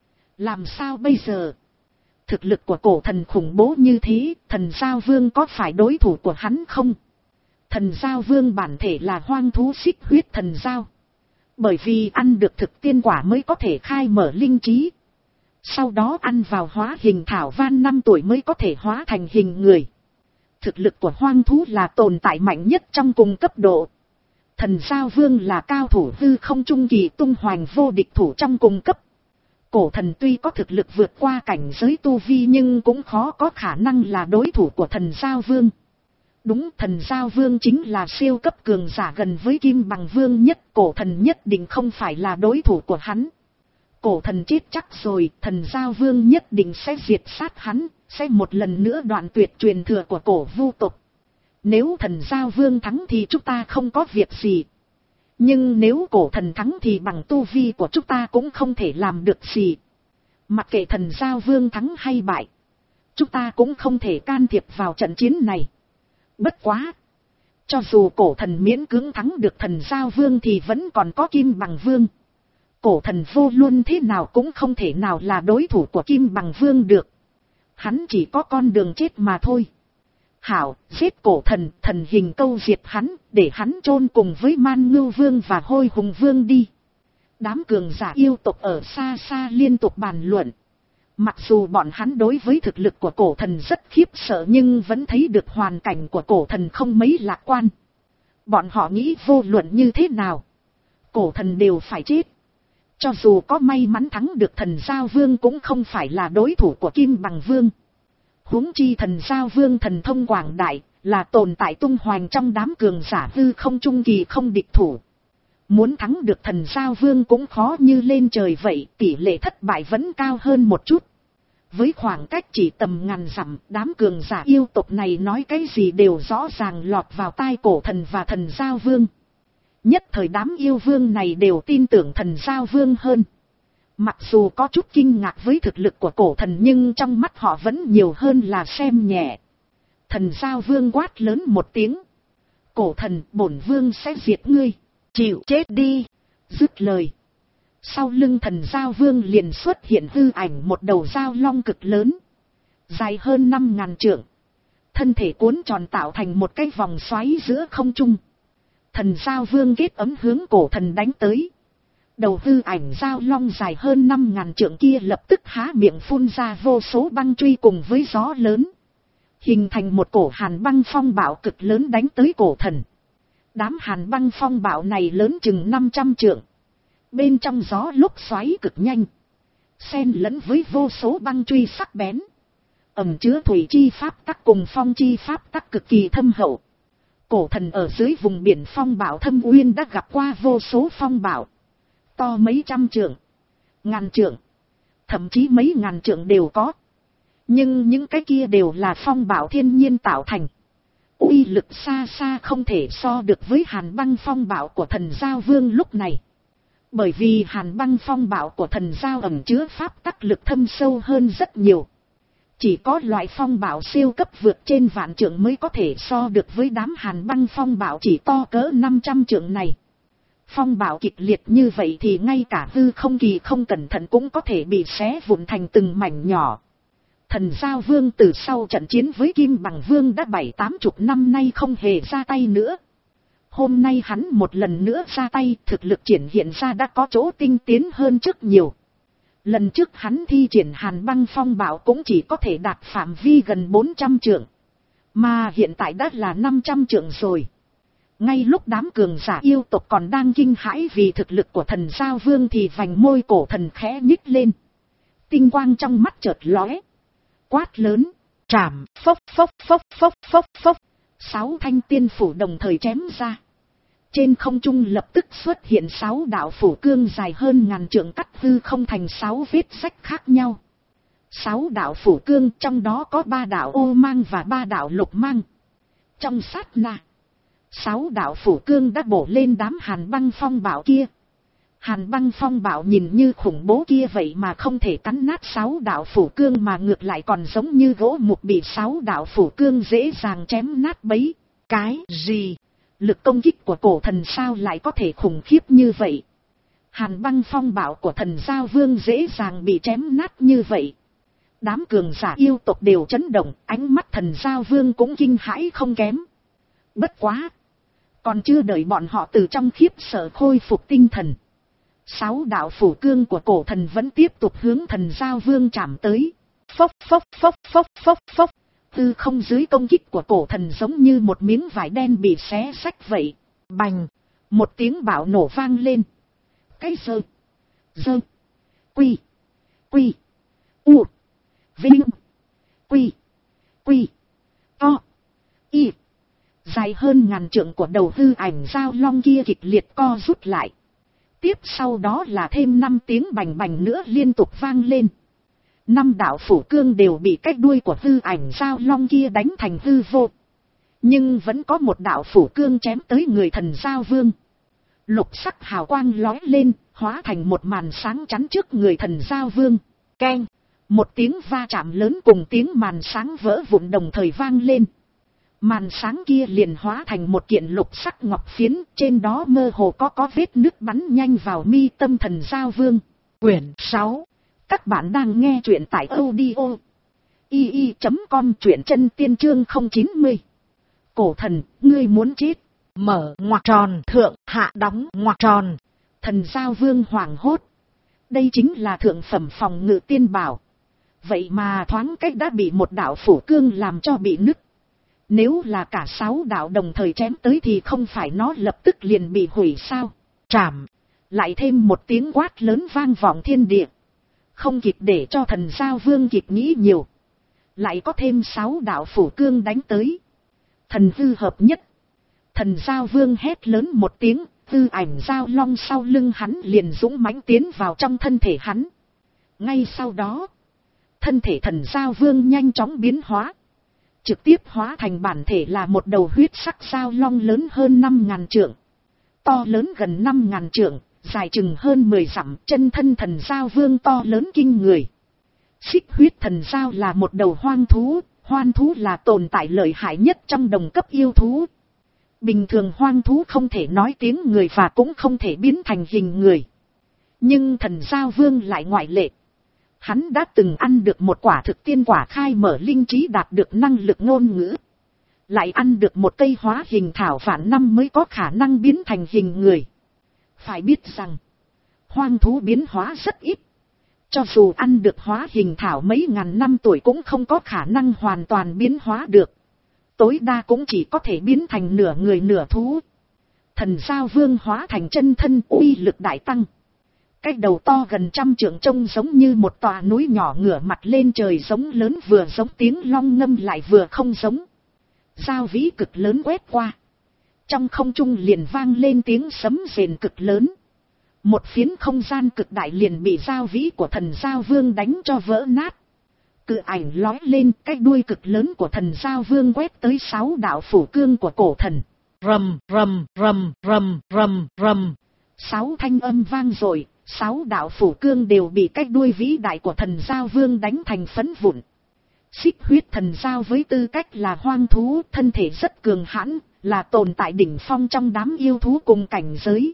Làm sao bây giờ? Thực lực của cổ thần khủng bố như thế, thần giao vương có phải đối thủ của hắn không? Thần giao vương bản thể là hoang thú xích huyết thần giao. Bởi vì ăn được thực tiên quả mới có thể khai mở linh trí. Sau đó ăn vào hóa hình thảo van năm tuổi mới có thể hóa thành hình người. Thực lực của hoang thú là tồn tại mạnh nhất trong cùng cấp độ. Thần giao vương là cao thủ hư không trung kỳ tung hoành vô địch thủ trong cùng cấp. Cổ thần tuy có thực lực vượt qua cảnh giới tu vi nhưng cũng khó có khả năng là đối thủ của thần giao vương. Đúng, thần giao vương chính là siêu cấp cường giả gần với Kim Bằng Vương nhất, cổ thần nhất định không phải là đối thủ của hắn. Cổ thần chết chắc rồi, thần giao vương nhất định sẽ diệt sát hắn, sẽ một lần nữa đoạn tuyệt truyền thừa của cổ vu tộc. Nếu thần giao vương thắng thì chúng ta không có việc gì. Nhưng nếu cổ thần thắng thì bằng tu vi của chúng ta cũng không thể làm được gì. Mặc kệ thần giao vương thắng hay bại, chúng ta cũng không thể can thiệp vào trận chiến này. Bất quá, cho dù cổ thần miễn cưỡng thắng được thần giao vương thì vẫn còn có kim bằng vương. Cổ thần vô luôn thế nào cũng không thể nào là đối thủ của kim bằng vương được. Hắn chỉ có con đường chết mà thôi. Hảo, giết cổ thần, thần hình câu diệt hắn, để hắn chôn cùng với Man Ngưu Vương và Hôi Hùng Vương đi. Đám cường giả yêu tộc ở xa xa liên tục bàn luận. Mặc dù bọn hắn đối với thực lực của cổ thần rất khiếp sợ nhưng vẫn thấy được hoàn cảnh của cổ thần không mấy lạc quan. Bọn họ nghĩ vô luận như thế nào, cổ thần đều phải chết. Cho dù có may mắn thắng được thần giao vương cũng không phải là đối thủ của kim bằng vương. Huống chi thần giao vương thần thông quảng đại, là tồn tại tung hoành trong đám cường giả hư không trung kỳ không địch thủ. Muốn thắng được thần giao vương cũng khó như lên trời vậy, tỷ lệ thất bại vẫn cao hơn một chút. Với khoảng cách chỉ tầm ngàn dặm, đám cường giả yêu tộc này nói cái gì đều rõ ràng lọt vào tai cổ thần và thần giao vương. Nhất thời đám yêu vương này đều tin tưởng thần giao vương hơn. Mặc dù có chút kinh ngạc với thực lực của cổ thần nhưng trong mắt họ vẫn nhiều hơn là xem nhẹ. Thần giao vương quát lớn một tiếng. Cổ thần, bổn vương sẽ diệt ngươi. Chịu chết đi. Dứt lời. Sau lưng thần giao vương liền xuất hiện hư ảnh một đầu giao long cực lớn. Dài hơn năm ngàn trượng. Thân thể cuốn tròn tạo thành một cái vòng xoáy giữa không trung. Thần giao vương kết ấm hướng cổ thần đánh tới. Đầu hư ảnh giao long dài hơn năm ngàn trượng kia lập tức há miệng phun ra vô số băng truy cùng với gió lớn. Hình thành một cổ hàn băng phong bạo cực lớn đánh tới cổ thần. Đám hàn băng phong bạo này lớn chừng năm trăm trượng. Bên trong gió lúc xoáy cực nhanh. Xen lẫn với vô số băng truy sắc bén. Ẩm chứa thủy chi pháp tắc cùng phong chi pháp tắc cực kỳ thâm hậu. Cổ thần ở dưới vùng biển phong bạo thâm uyên đã gặp qua vô số phong bạo. To mấy trăm trượng, ngàn trượng, thậm chí mấy ngàn trượng đều có. Nhưng những cái kia đều là phong bạo thiên nhiên tạo thành. Uy lực xa xa không thể so được với hàn băng phong bạo của thần giao vương lúc này. Bởi vì hàn băng phong bạo của thần giao ẩn chứa pháp tắc lực thâm sâu hơn rất nhiều. Chỉ có loại phong bạo siêu cấp vượt trên vạn trượng mới có thể so được với đám hàn băng phong bạo chỉ to cỡ năm trăm trượng này. Phong bạo kịch liệt như vậy thì ngay cả hư không kỳ không cẩn thận cũng có thể bị xé vụn thành từng mảnh nhỏ. Thần giao vương từ sau trận chiến với kim bằng vương đã bảy tám chục năm nay không hề ra tay nữa. Hôm nay hắn một lần nữa ra tay, thực lực triển hiện ra đã có chỗ tinh tiến hơn trước nhiều. Lần trước hắn thi triển hàn băng phong bạo cũng chỉ có thể đạt phạm vi gần bốn trăm trượng. Mà hiện tại đã là năm trăm trượng rồi. Ngay lúc đám cường giả yêu tộc còn đang kinh hãi vì thực lực của thần giao vương thì vành môi cổ thần khẽ nhích lên. Tinh quang trong mắt chợt lóe. Quát lớn, trảm, phốc phốc phốc phốc phốc phốc. Sáu thanh tiên phủ đồng thời chém ra. Trên không trung lập tức xuất hiện sáu đạo phủ cương dài hơn ngàn trượng cắt hư không thành sáu vết rách khác nhau. Sáu đạo phủ cương trong đó có ba đạo ô mang và ba đạo lục mang. Trong sát na, sáu đạo phủ cương đã bổ lên đám hàn băng phong bạo kia. Hàn băng phong bạo nhìn như khủng bố kia vậy mà không thể cắn nát sáu đạo phủ cương mà ngược lại còn giống như gỗ mục bị sáu đạo phủ cương dễ dàng chém nát bấy. Cái gì? Lực công kích của cổ thần sao lại có thể khủng khiếp như vậy? Hàn băng phong bạo của thần giao vương dễ dàng bị chém nát như vậy. Đám cường giả yêu tộc đều chấn động, ánh mắt thần giao vương cũng kinh hãi không kém. Bất quá! Còn chưa đợi bọn họ từ trong khiếp sợ khôi phục tinh thần. Sáu đạo phủ cương của cổ thần vẫn tiếp tục hướng thần giao vương chạm tới. Phốc phốc phốc phốc phốc phốc. Tư không dưới công kích của cổ thần giống như một miếng vải đen bị xé xách vậy. Bành! Một tiếng bạo nổ vang lên. Cái sơ. Dơ. Quy. Quy. U. Vinh. Quy. Quy. To. Y. Dài hơn ngàn trượng của đầu hư ảnh giao long kia kịch liệt co rút lại. Tiếp sau đó là thêm năm tiếng bành bành nữa liên tục vang lên. Năm đạo phủ cương đều bị cái đuôi của hư ảnh giao long kia đánh thành hư vô. Nhưng vẫn có một đạo phủ cương chém tới người thần giao vương. Lục sắc hào quang lói lên, hóa thành một màn sáng chắn trước người thần giao vương. Keng! Một tiếng va chạm lớn cùng tiếng màn sáng vỡ vụn đồng thời vang lên. Màn sáng kia liền hóa thành một kiện lục sắc ngọc phiến, trên đó mơ hồ có có vết nước bắn nhanh vào mi tâm Thần Giao Vương. Quyển sáu. Các bạn đang nghe truyện tại audio i i chấm com, truyện chân tiên chương không chín mươi. Cổ thần, ngươi muốn chết. Mở ngoặc tròn, thượng hạ đóng ngoặc tròn. Thần Giao Vương hoảng hốt. Đây chính là thượng phẩm phòng ngự tiên bảo. Vậy mà thoáng cách đã bị một đạo phủ cương làm cho bị nứt. Nếu là cả sáu đạo đồng thời chém tới thì không phải nó lập tức liền bị hủy sao? Trảm. Lại thêm một tiếng quát lớn vang vọng thiên địa. Không kịp để cho Thần Giao Vương kịp nghĩ nhiều. Lại có thêm sáu đạo phủ cương đánh tới. Thần hư hợp nhất. Thần Giao Vương hét lớn một tiếng, hư ảnh giao long sau lưng hắn liền dũng mãnh tiến vào trong thân thể hắn. Ngay sau đó, thân thể Thần Giao Vương nhanh chóng biến hóa. Trực tiếp hóa thành bản thể là một đầu huyết sắc giao long lớn hơn năm ngàn trượng. To lớn gần năm ngàn trượng, dài chừng hơn mười dặm, chân thân Thần Giao Vương to lớn kinh người. Xích huyết thần giao là một đầu hoang thú, hoang thú là tồn tại lợi hại nhất trong đồng cấp yêu thú. Bình thường hoang thú không thể nói tiếng người và cũng không thể biến thành hình người. Nhưng Thần Giao Vương lại ngoại lệ. Hắn đã từng ăn được một quả thực tiên quả khai mở linh trí, đạt được năng lực ngôn ngữ. Lại ăn được một cây hóa hình thảo vạn năm mới có khả năng biến thành hình người. Phải biết rằng, hoang thú biến hóa rất ít. Cho dù ăn được hóa hình thảo mấy ngàn năm tuổi cũng không có khả năng hoàn toàn biến hóa được. Tối đa cũng chỉ có thể biến thành nửa người nửa thú. Thần Giao Vương hóa thành chân thân, uy lực đại tăng. Cái đầu to gần trăm trượng trông giống như một tòa núi nhỏ ngửa mặt lên trời, giống lớn, vừa giống tiếng long ngâm lại vừa không giống. Giao vĩ cực lớn quét qua. Trong không trung liền vang lên tiếng sấm rền cực lớn. Một phiến không gian cực đại liền bị giao vĩ của Thần Giao Vương đánh cho vỡ nát. Cự ảnh lói lên, cái đuôi cực lớn của Thần Giao Vương quét tới sáu đạo phủ cương của cổ thần. Rầm rầm rầm rầm rầm rầm. Sáu thanh âm vang rồi, sáu đạo phủ cương đều bị cái đuôi vĩ đại của Thần Giao Vương đánh thành phấn vụn. Xích huyết thần giao với tư cách là hoang thú, thân thể rất cường hãn, là tồn tại đỉnh phong trong đám yêu thú cùng cảnh giới.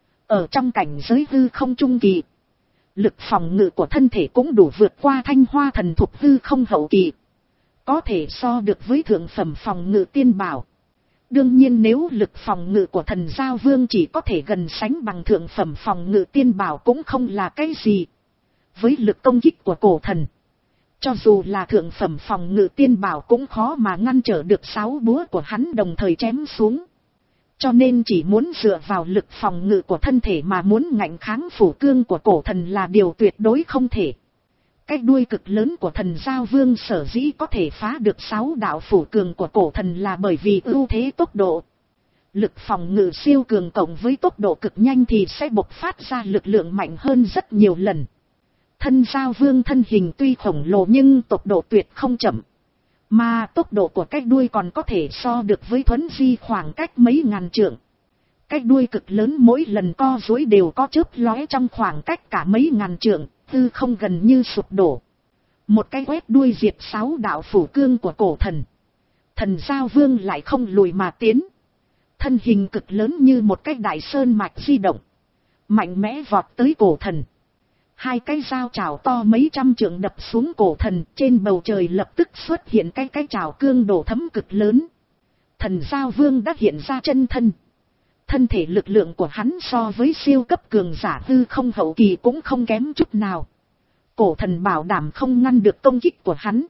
Ở trong cảnh giới hư không trung kỳ, lực phòng ngự của thân thể cũng đủ vượt qua thanh hoa thần thục hư không hậu kỳ. Có thể so được với thượng phẩm phòng ngự tiên bảo. Đương nhiên nếu lực phòng ngự của Thần Giao Vương chỉ có thể gần sánh bằng thượng phẩm phòng ngự tiên bảo cũng không là cái gì. Với lực công kích của cổ thần, cho dù là thượng phẩm phòng ngự tiên bảo cũng khó mà ngăn trở được sáu búa của hắn đồng thời chém xuống. Cho nên chỉ muốn dựa vào lực phòng ngự của thân thể mà muốn ngạnh kháng phủ cương của cổ thần là điều tuyệt đối không thể. Cái đuôi cực lớn của Thần Giao Vương sở dĩ có thể phá được sáu đạo phủ cường của cổ thần là bởi vì ưu thế tốc độ. Lực phòng ngự siêu cường cộng với tốc độ cực nhanh thì sẽ bộc phát ra lực lượng mạnh hơn rất nhiều lần. Thần Giao Vương thân hình tuy khổng lồ nhưng tốc độ tuyệt không chậm. Mà tốc độ của cái đuôi còn có thể so được với thuấn di khoảng cách mấy ngàn trượng. Cái đuôi cực lớn mỗi lần co duỗi đều có chớp lóe trong khoảng cách cả mấy ngàn trượng, tư không gần như sụp đổ. Một cái quét đuôi diệt sáu đạo phủ cương của cổ thần. Thần Giao Vương lại không lùi mà tiến. Thân hình cực lớn như một cái đại sơn mạch di động. Mạnh mẽ vọt tới cổ thần. Hai cái dao chảo to mấy trăm trượng đập xuống cổ thần, trên bầu trời lập tức xuất hiện cái cái chảo cương đổ thấm cực lớn. Thần Giao Vương đã hiện ra chân thân. Thân thể lực lượng của hắn so với siêu cấp cường giả hư không hậu kỳ cũng không kém chút nào. Cổ thần bảo đảm không ngăn được công kích của hắn.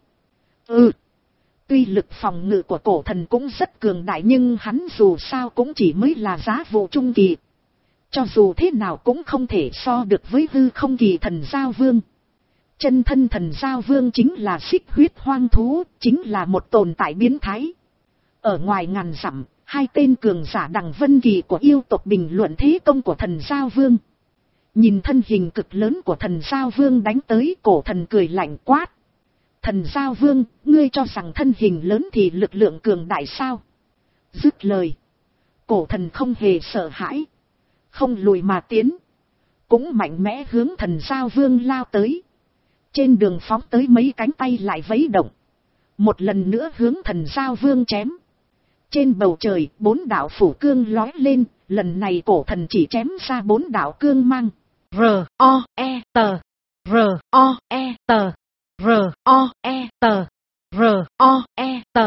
Ừ. Tuy lực phòng ngự của cổ thần cũng rất cường đại nhưng hắn dù sao cũng chỉ mới là giá vụ trung kỳ. Cho dù thế nào cũng không thể so được với hư không kỳ Thần Giao Vương. Chân thân Thần Giao Vương chính là xích huyết hoang thú, chính là một tồn tại biến thái. Ở ngoài ngàn dặm, hai tên cường giả đằng vân kỳ của yêu tộc bình luận thế công của Thần Giao Vương. Nhìn thân hình cực lớn của Thần Giao Vương đánh tới, cổ thần cười lạnh quát. Thần Giao Vương, ngươi cho rằng thân hình lớn thì lực lượng cường đại sao? Dứt lời, cổ thần không hề sợ hãi. Không lùi mà tiến. Cũng mạnh mẽ hướng Thần Giao Vương lao tới. Trên đường phóng tới mấy cánh tay lại vẫy động. Một lần nữa hướng Thần Giao Vương chém. Trên bầu trời, bốn đạo phủ cương lói lên, lần này cổ thần chỉ chém ra bốn đạo cương mang. R, O, E, T, R, O, E, T, R, O, E, T, R, O, E, T.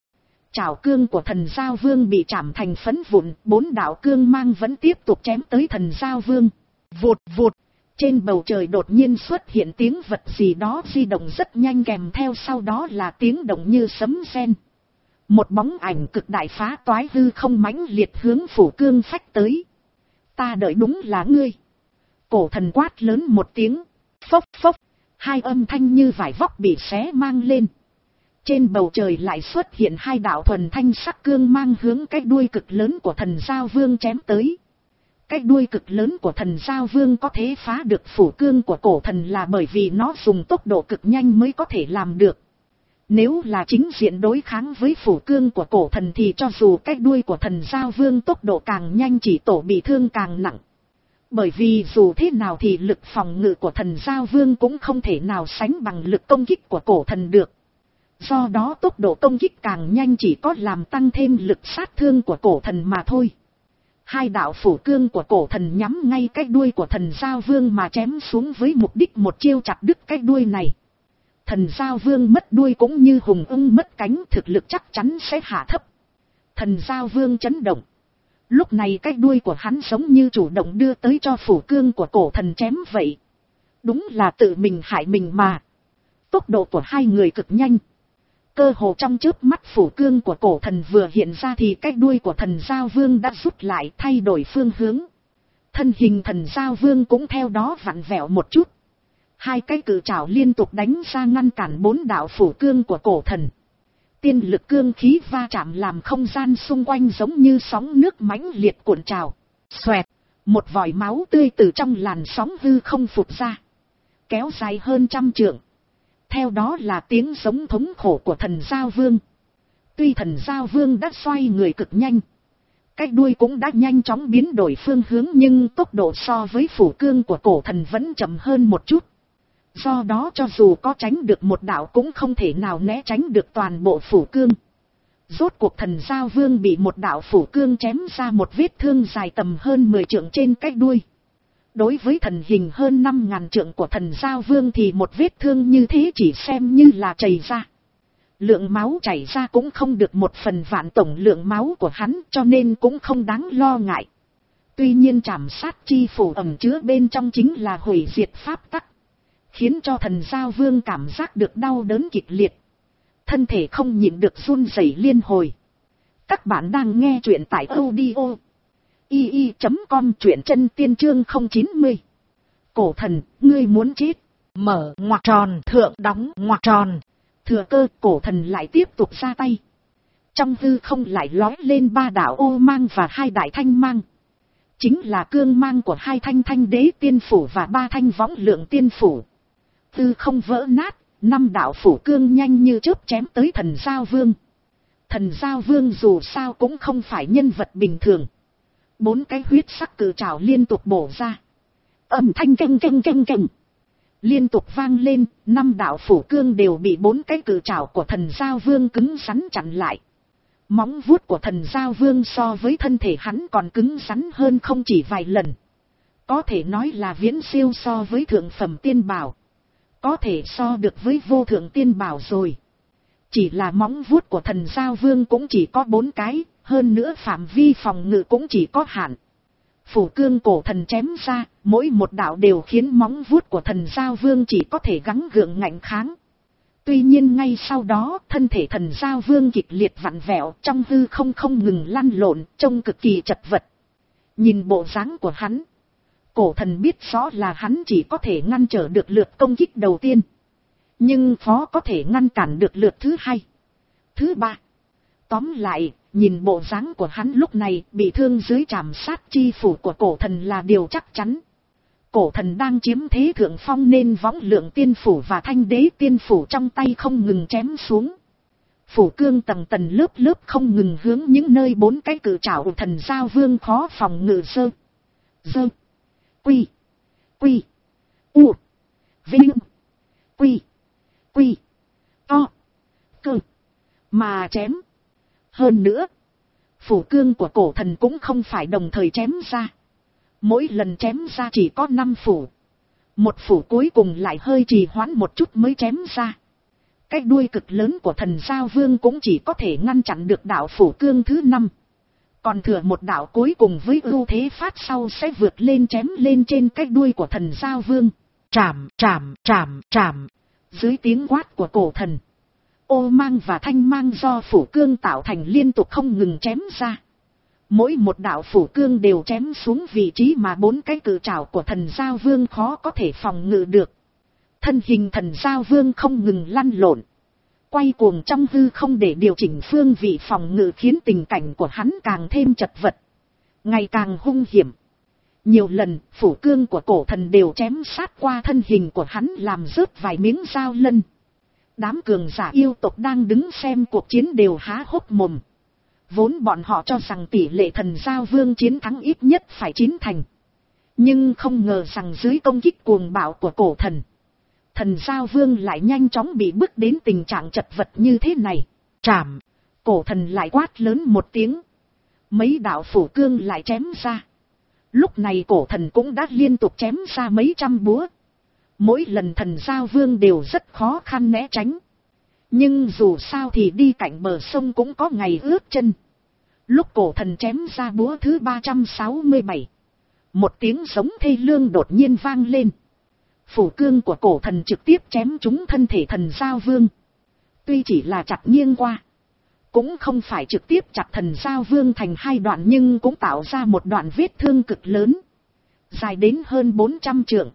Trảo cương của Thần Giao Vương bị chạm thành phấn vụn, bốn đạo cương mang vẫn tiếp tục chém tới Thần Giao Vương. Vụt vụt, trên bầu trời đột nhiên xuất hiện tiếng vật gì đó di động rất nhanh, kèm theo sau đó là tiếng động như sấm sét. Một bóng ảnh cực đại phá toái hư không mãnh liệt hướng phủ cương phách tới. Ta đợi đúng là ngươi. Cổ thần quát lớn một tiếng. Phốc phốc, hai âm thanh như vải vóc bị xé mang lên. Trên bầu trời lại xuất hiện hai đạo thuần thanh sắc cương mang hướng cái đuôi cực lớn của Thần Giao Vương chém tới. Cái đuôi cực lớn của Thần Giao Vương có thể phá được phủ cương của cổ thần là bởi vì nó dùng tốc độ cực nhanh mới có thể làm được. Nếu là chính diện đối kháng với phủ cương của cổ thần thì cho dù cái đuôi của Thần Giao Vương tốc độ càng nhanh chỉ tổ bị thương càng nặng. Bởi vì dù thế nào thì lực phòng ngự của Thần Giao Vương cũng không thể nào sánh bằng lực công kích của cổ thần được. Do đó tốc độ công kích càng nhanh chỉ có làm tăng thêm lực sát thương của cổ thần mà thôi. Hai đạo phủ cương của cổ thần nhắm ngay cái đuôi của Thần Giao Vương mà chém xuống với mục đích một chiêu chặt đứt cái đuôi này. Thần Giao Vương mất đuôi cũng như hùng ưng mất cánh, thực lực chắc chắn sẽ hạ thấp. Thần Giao Vương chấn động. Lúc này cái đuôi của hắn giống như chủ động đưa tới cho phủ cương của cổ thần chém vậy. Đúng là tự mình hại mình mà. Tốc độ của hai người cực nhanh. Cơ hồ trong chớp mắt phủ cương của cổ thần vừa hiện ra thì cái đuôi của Thần Giao Vương đã rút lại, thay đổi phương hướng. Thân hình Thần Giao Vương cũng theo đó vặn vẹo một chút. Hai cái cự trảo liên tục đánh ra ngăn cản bốn đạo phủ cương của cổ thần. Tiên lực cương khí va chạm làm không gian xung quanh giống như sóng nước mãnh liệt cuộn trào. Xoẹt, một vòi máu tươi từ trong làn sóng hư không phụt ra. Kéo dài hơn trăm trượng. Theo đó là tiếng giống thống khổ của Thần Giao Vương. Tuy Thần Giao Vương đã xoay người cực nhanh. Cái đuôi cũng đã nhanh chóng biến đổi phương hướng nhưng tốc độ so với phủ cương của cổ thần vẫn chậm hơn một chút. Do đó cho dù có tránh được một đạo cũng không thể nào né tránh được toàn bộ phủ cương. Rốt cuộc Thần Giao Vương bị một đạo phủ cương chém ra một vết thương dài tầm hơn mười trượng trên cái đuôi. Đối với thần hình hơn năm ngàn trượng của Thần Giao Vương thì một vết thương như thế chỉ xem như là chảy ra. Lượng máu chảy ra cũng không được một phần vạn tổng lượng máu của hắn cho nên cũng không đáng lo ngại. Tuy nhiên trảm sát chi phủ ẩn chứa bên trong chính là hủy diệt pháp tắc. Khiến cho Thần Giao Vương cảm giác được đau đớn kịch liệt. Thân thể không nhịn được run rẩy liên hồi. Các bạn đang nghe truyện tại audio i i chấm com, truyện chân tiên chương không chín mươi. Cổ thần, ngươi muốn chết. Mở ngoặc tròn, thượng đóng ngoặc tròn. Thừa cơ cổ thần lại tiếp tục ra tay. Trong hư không lại lói lên ba đạo ô mang và hai đại thanh mang. Chính là cương mang của hai thanh thanh đế tiên phủ và ba thanh võng lượng tiên phủ. Hư không vỡ nát, năm đạo phủ cương nhanh như chớp chém tới Thần Giao Vương. Thần Giao Vương dù sao cũng không phải nhân vật bình thường. Bốn cái huyết sắc cự trảo liên tục bổ ra. Âm thanh canh canh canh canh liên tục vang lên, năm đạo phủ cương đều bị bốn cái cự trảo của Thần Giao Vương cứng rắn chặn lại. Móng vuốt của Thần Giao Vương so với thân thể hắn còn cứng rắn hơn không chỉ vài lần. Có thể nói là viễn siêu so với thượng phẩm tiên bảo. Có thể so được với vô thượng tiên bảo rồi. Chỉ là móng vuốt của Thần Giao Vương cũng chỉ có bốn cái, hơn nữa phạm vi phòng ngự cũng chỉ có hạn. Phủ cương cổ thần chém ra, mỗi một đạo đều khiến móng vuốt của Thần Giao Vương chỉ có thể gắng gượng ngạnh kháng. Tuy nhiên ngay sau đó, thân thể Thần Giao Vương kịch liệt vặn vẹo, trong hư không không ngừng lăn lộn, trông cực kỳ chật vật. Nhìn bộ dáng của hắn, cổ thần biết rõ là hắn chỉ có thể ngăn trở được lượt công kích đầu tiên. Nhưng khó có thể ngăn cản được lượt thứ hai, thứ ba. Tóm lại, nhìn bộ dáng của hắn lúc này bị thương dưới trảm sát chi phủ của cổ thần là điều chắc chắn. Cổ thần đang chiếm thế thượng phong nên võng lượng tiên phủ và thanh đế tiên phủ trong tay không ngừng chém xuống. Phủ cương tầng tầng lớp lớp không ngừng hướng những nơi bốn cái cự trảo của Thần Giao Vương khó phòng ngự sơ. Dơ. Quy. Quy. U. Vinh. Quy. Quy. Quy. To. Cơ. Mà chém. Hơn nữa. Phủ cương của cổ thần cũng không phải đồng thời chém ra. Mỗi lần chém ra chỉ có năm phủ. Một phủ cuối cùng lại hơi trì hoãn một chút mới chém ra. Cái đuôi cực lớn của thần giao vương cũng chỉ có thể ngăn chặn được đạo phủ cương thứ năm. Còn thừa một đạo cuối cùng với ưu thế phát sau sẽ vượt lên chém lên trên cái đuôi của thần giao vương. Trảm, trảm, trảm, trảm. Dưới tiếng quát của cổ thần, ô mang và thanh mang do phủ cương tạo thành liên tục không ngừng chém ra. Mỗi một đạo phủ cương đều chém xuống vị trí mà bốn cái cự trảo của thần giao vương khó có thể phòng ngự được. Thân hình thần giao vương không ngừng lăn lộn, quay cuồng trong hư không để điều chỉnh phương vị phòng ngự, khiến tình cảnh của hắn càng thêm chật vật, ngày càng hung hiểm. Nhiều lần, phủ cương của cổ thần đều chém sát qua thân hình của hắn làm rớt vài miếng dao lân. Đám cường giả yêu tộc đang đứng xem cuộc chiến đều há hốc mồm. Vốn bọn họ cho rằng tỷ lệ thần giao vương chiến thắng ít nhất phải chín thành. Nhưng không ngờ rằng dưới công kích cuồng bạo của cổ thần, thần giao vương lại nhanh chóng bị bước đến tình trạng chật vật như thế này. Trảm, cổ thần lại quát lớn một tiếng. Mấy đạo phủ cương lại chém ra. Lúc này cổ thần cũng đã liên tục chém ra mấy trăm búa. Mỗi lần thần giao vương đều rất khó khăn né tránh. Nhưng dù sao thì đi cạnh bờ sông cũng có ngày ướt chân. Lúc cổ thần chém ra búa thứ ba trăm sáu mươi bảy, một tiếng giống thê lương đột nhiên vang lên. Phủ cương của cổ thần trực tiếp chém trúng thân thể thần giao vương. Tuy chỉ là chặt nghiêng qua, cũng không phải trực tiếp chặt thần giao vương thành hai đoạn, nhưng cũng tạo ra một đoạn vết thương cực lớn, dài đến hơn bốn trăm trượng,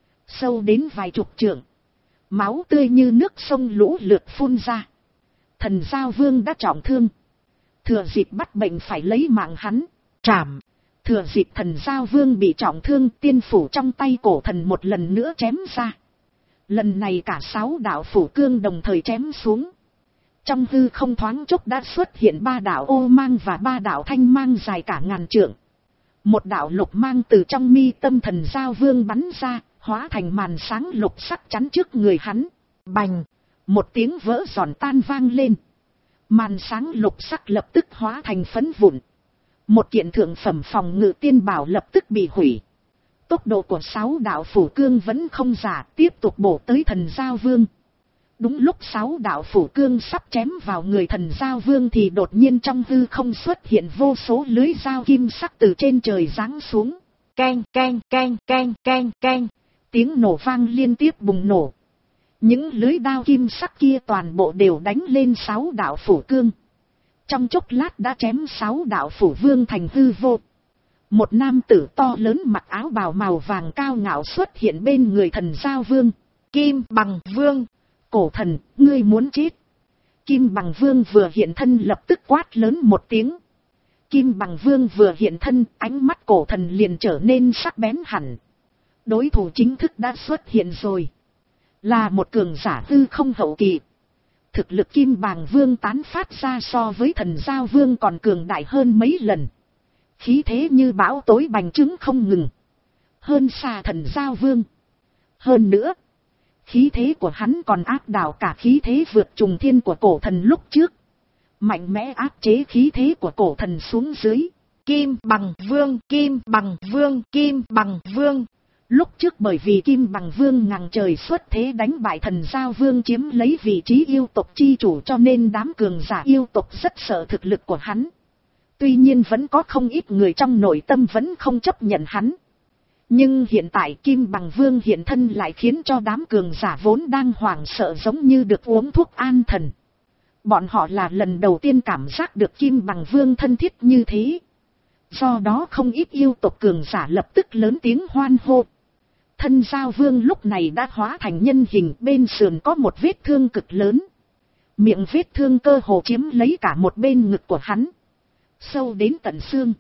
sâu đến vài chục trượng. Máu tươi như nước sông lũ lượt phun ra. Thần giao vương đã trọng thương, thừa dịp bắt bệnh phải lấy mạng hắn. Trảm, thừa dịp thần giao vương bị trọng thương, tiên phủ trong tay cổ thần một lần nữa chém ra. Lần này cả sáu đạo phủ cương đồng thời chém xuống. Trong hư không thoáng chốc đã xuất hiện ba đạo ô mang và ba đạo thanh mang dài cả ngàn trượng. Một đạo lục mang từ trong mi tâm thần giao vương bắn ra, hóa thành màn sáng lục sắc chắn trước người hắn. Bành, một tiếng vỡ giòn tan vang lên. Màn sáng lục sắc lập tức hóa thành phấn vụn. Một kiện thượng phẩm phòng ngự tiên bảo lập tức bị hủy. Tốc độ của sáu đạo phủ cương vẫn không giả, tiếp tục bổ tới thần giao vương. Đúng lúc sáu đạo phủ cương sắp chém vào người thần giao vương thì đột nhiên trong hư không xuất hiện vô số lưới dao kim sắc từ trên trời giáng xuống. Keng keng keng keng keng keng, tiếng nổ vang liên tiếp bùng nổ. Những lưới đao kim sắc kia toàn bộ đều đánh lên sáu đạo phủ cương. Trong chốc lát đã chém sáu đạo phủ vương thành hư vô. Một nam tử to lớn mặc áo bào màu vàng cao ngạo xuất hiện bên người thần giao vương. Kim Bằng Vương, cổ thần, ngươi muốn chết. Kim Bằng Vương vừa hiện thân lập tức quát lớn một tiếng. Kim Bằng Vương vừa hiện thân, ánh mắt cổ thần liền trở nên sắc bén hẳn. Đối thủ chính thức đã xuất hiện rồi. Là một cường giả hư không hậu kỳ. Thực lực Kim Bằng Vương tán phát ra so với thần giao vương còn cường đại hơn mấy lần. Khí thế như bão tối bành trướng không ngừng. Hơn xa thần giao vương. Hơn nữa, khí thế của hắn còn áp đảo cả khí thế vượt trùng thiên của cổ thần lúc trước. Mạnh mẽ áp chế khí thế của cổ thần xuống dưới. Kim Bằng Vương, Kim Bằng Vương, Kim Bằng Vương. Lúc trước bởi vì Kim Bằng Vương ngằng trời xuất thế đánh bại thần giao vương chiếm lấy vị trí yêu tộc chi chủ, cho nên đám cường giả yêu tộc rất sợ thực lực của hắn. Tuy nhiên vẫn có không ít người trong nội tâm vẫn không chấp nhận hắn. Nhưng hiện tại Kim Bằng Vương hiện thân lại khiến cho đám cường giả vốn đang hoảng sợ giống như được uống thuốc an thần. Bọn họ là lần đầu tiên cảm giác được Kim Bằng Vương thân thiết như thế. Do đó không ít yêu tộc cường giả lập tức lớn tiếng hoan hô. Thân giao vương lúc này đã hóa thành nhân hình, bên sườn có một vết thương cực lớn. Miệng vết thương cơ hồ chiếm lấy cả một bên ngực của hắn. Sâu đến tận xương.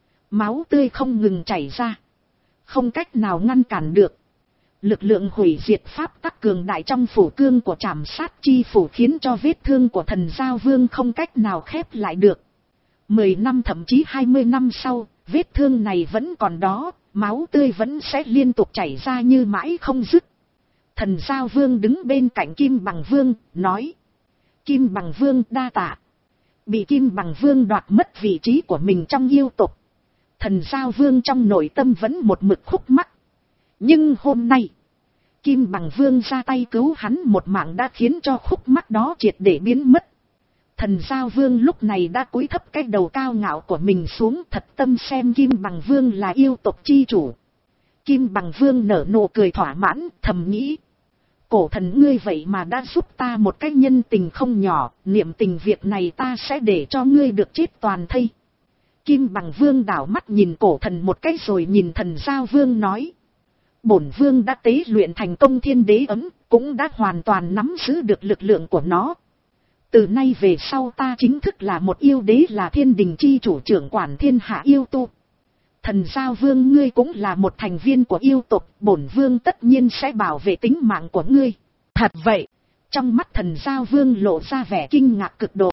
Máu tươi không ngừng chảy ra. Không cách nào ngăn cản được. Lực lượng hủy diệt pháp tắc cường đại trong phủ cương của trảm sát chi phủ khiến cho vết thương của thần giao vương không cách nào khép lại được. Mười năm thậm chí hai mươi năm sau, vết thương này vẫn còn đó, máu tươi vẫn sẽ liên tục chảy ra như mãi không dứt. Thần Giao Vương đứng bên cạnh Kim Bằng Vương, nói. Kim Bằng Vương đa tạ. Bị Kim Bằng Vương đoạt mất vị trí của mình trong yêu tộc. Thần Giao Vương trong nội tâm vẫn một mực khúc mắc. Nhưng hôm nay, Kim Bằng Vương ra tay cứu hắn một mạng đã khiến cho khúc mắc đó triệt để biến mất. Thần Giao Vương lúc này đã cúi thấp cái đầu cao ngạo của mình xuống, thật tâm xem Kim Bằng Vương là yêu tộc chi chủ. Kim Bằng Vương nở nụ cười thỏa mãn, thầm nghĩ. Cổ thần ngươi vậy mà đã giúp ta một cái nhân tình không nhỏ, niệm tình việc này ta sẽ để cho ngươi được chết toàn thây. Kim Bằng Vương đảo mắt nhìn cổ thần một cái rồi nhìn thần Giao Vương nói. Bổn vương đã tế luyện thành công thiên đế ấm, cũng đã hoàn toàn nắm giữ được lực lượng của nó. Từ nay về sau ta chính thức là một yêu đế, là thiên đình chi chủ trưởng quản thiên hạ yêu tu. Thần Giao Vương ngươi cũng là một thành viên của yêu tộc, bổn vương tất nhiên sẽ bảo vệ tính mạng của ngươi. Thật vậy, trong mắt thần Giao Vương lộ ra vẻ kinh ngạc cực độ.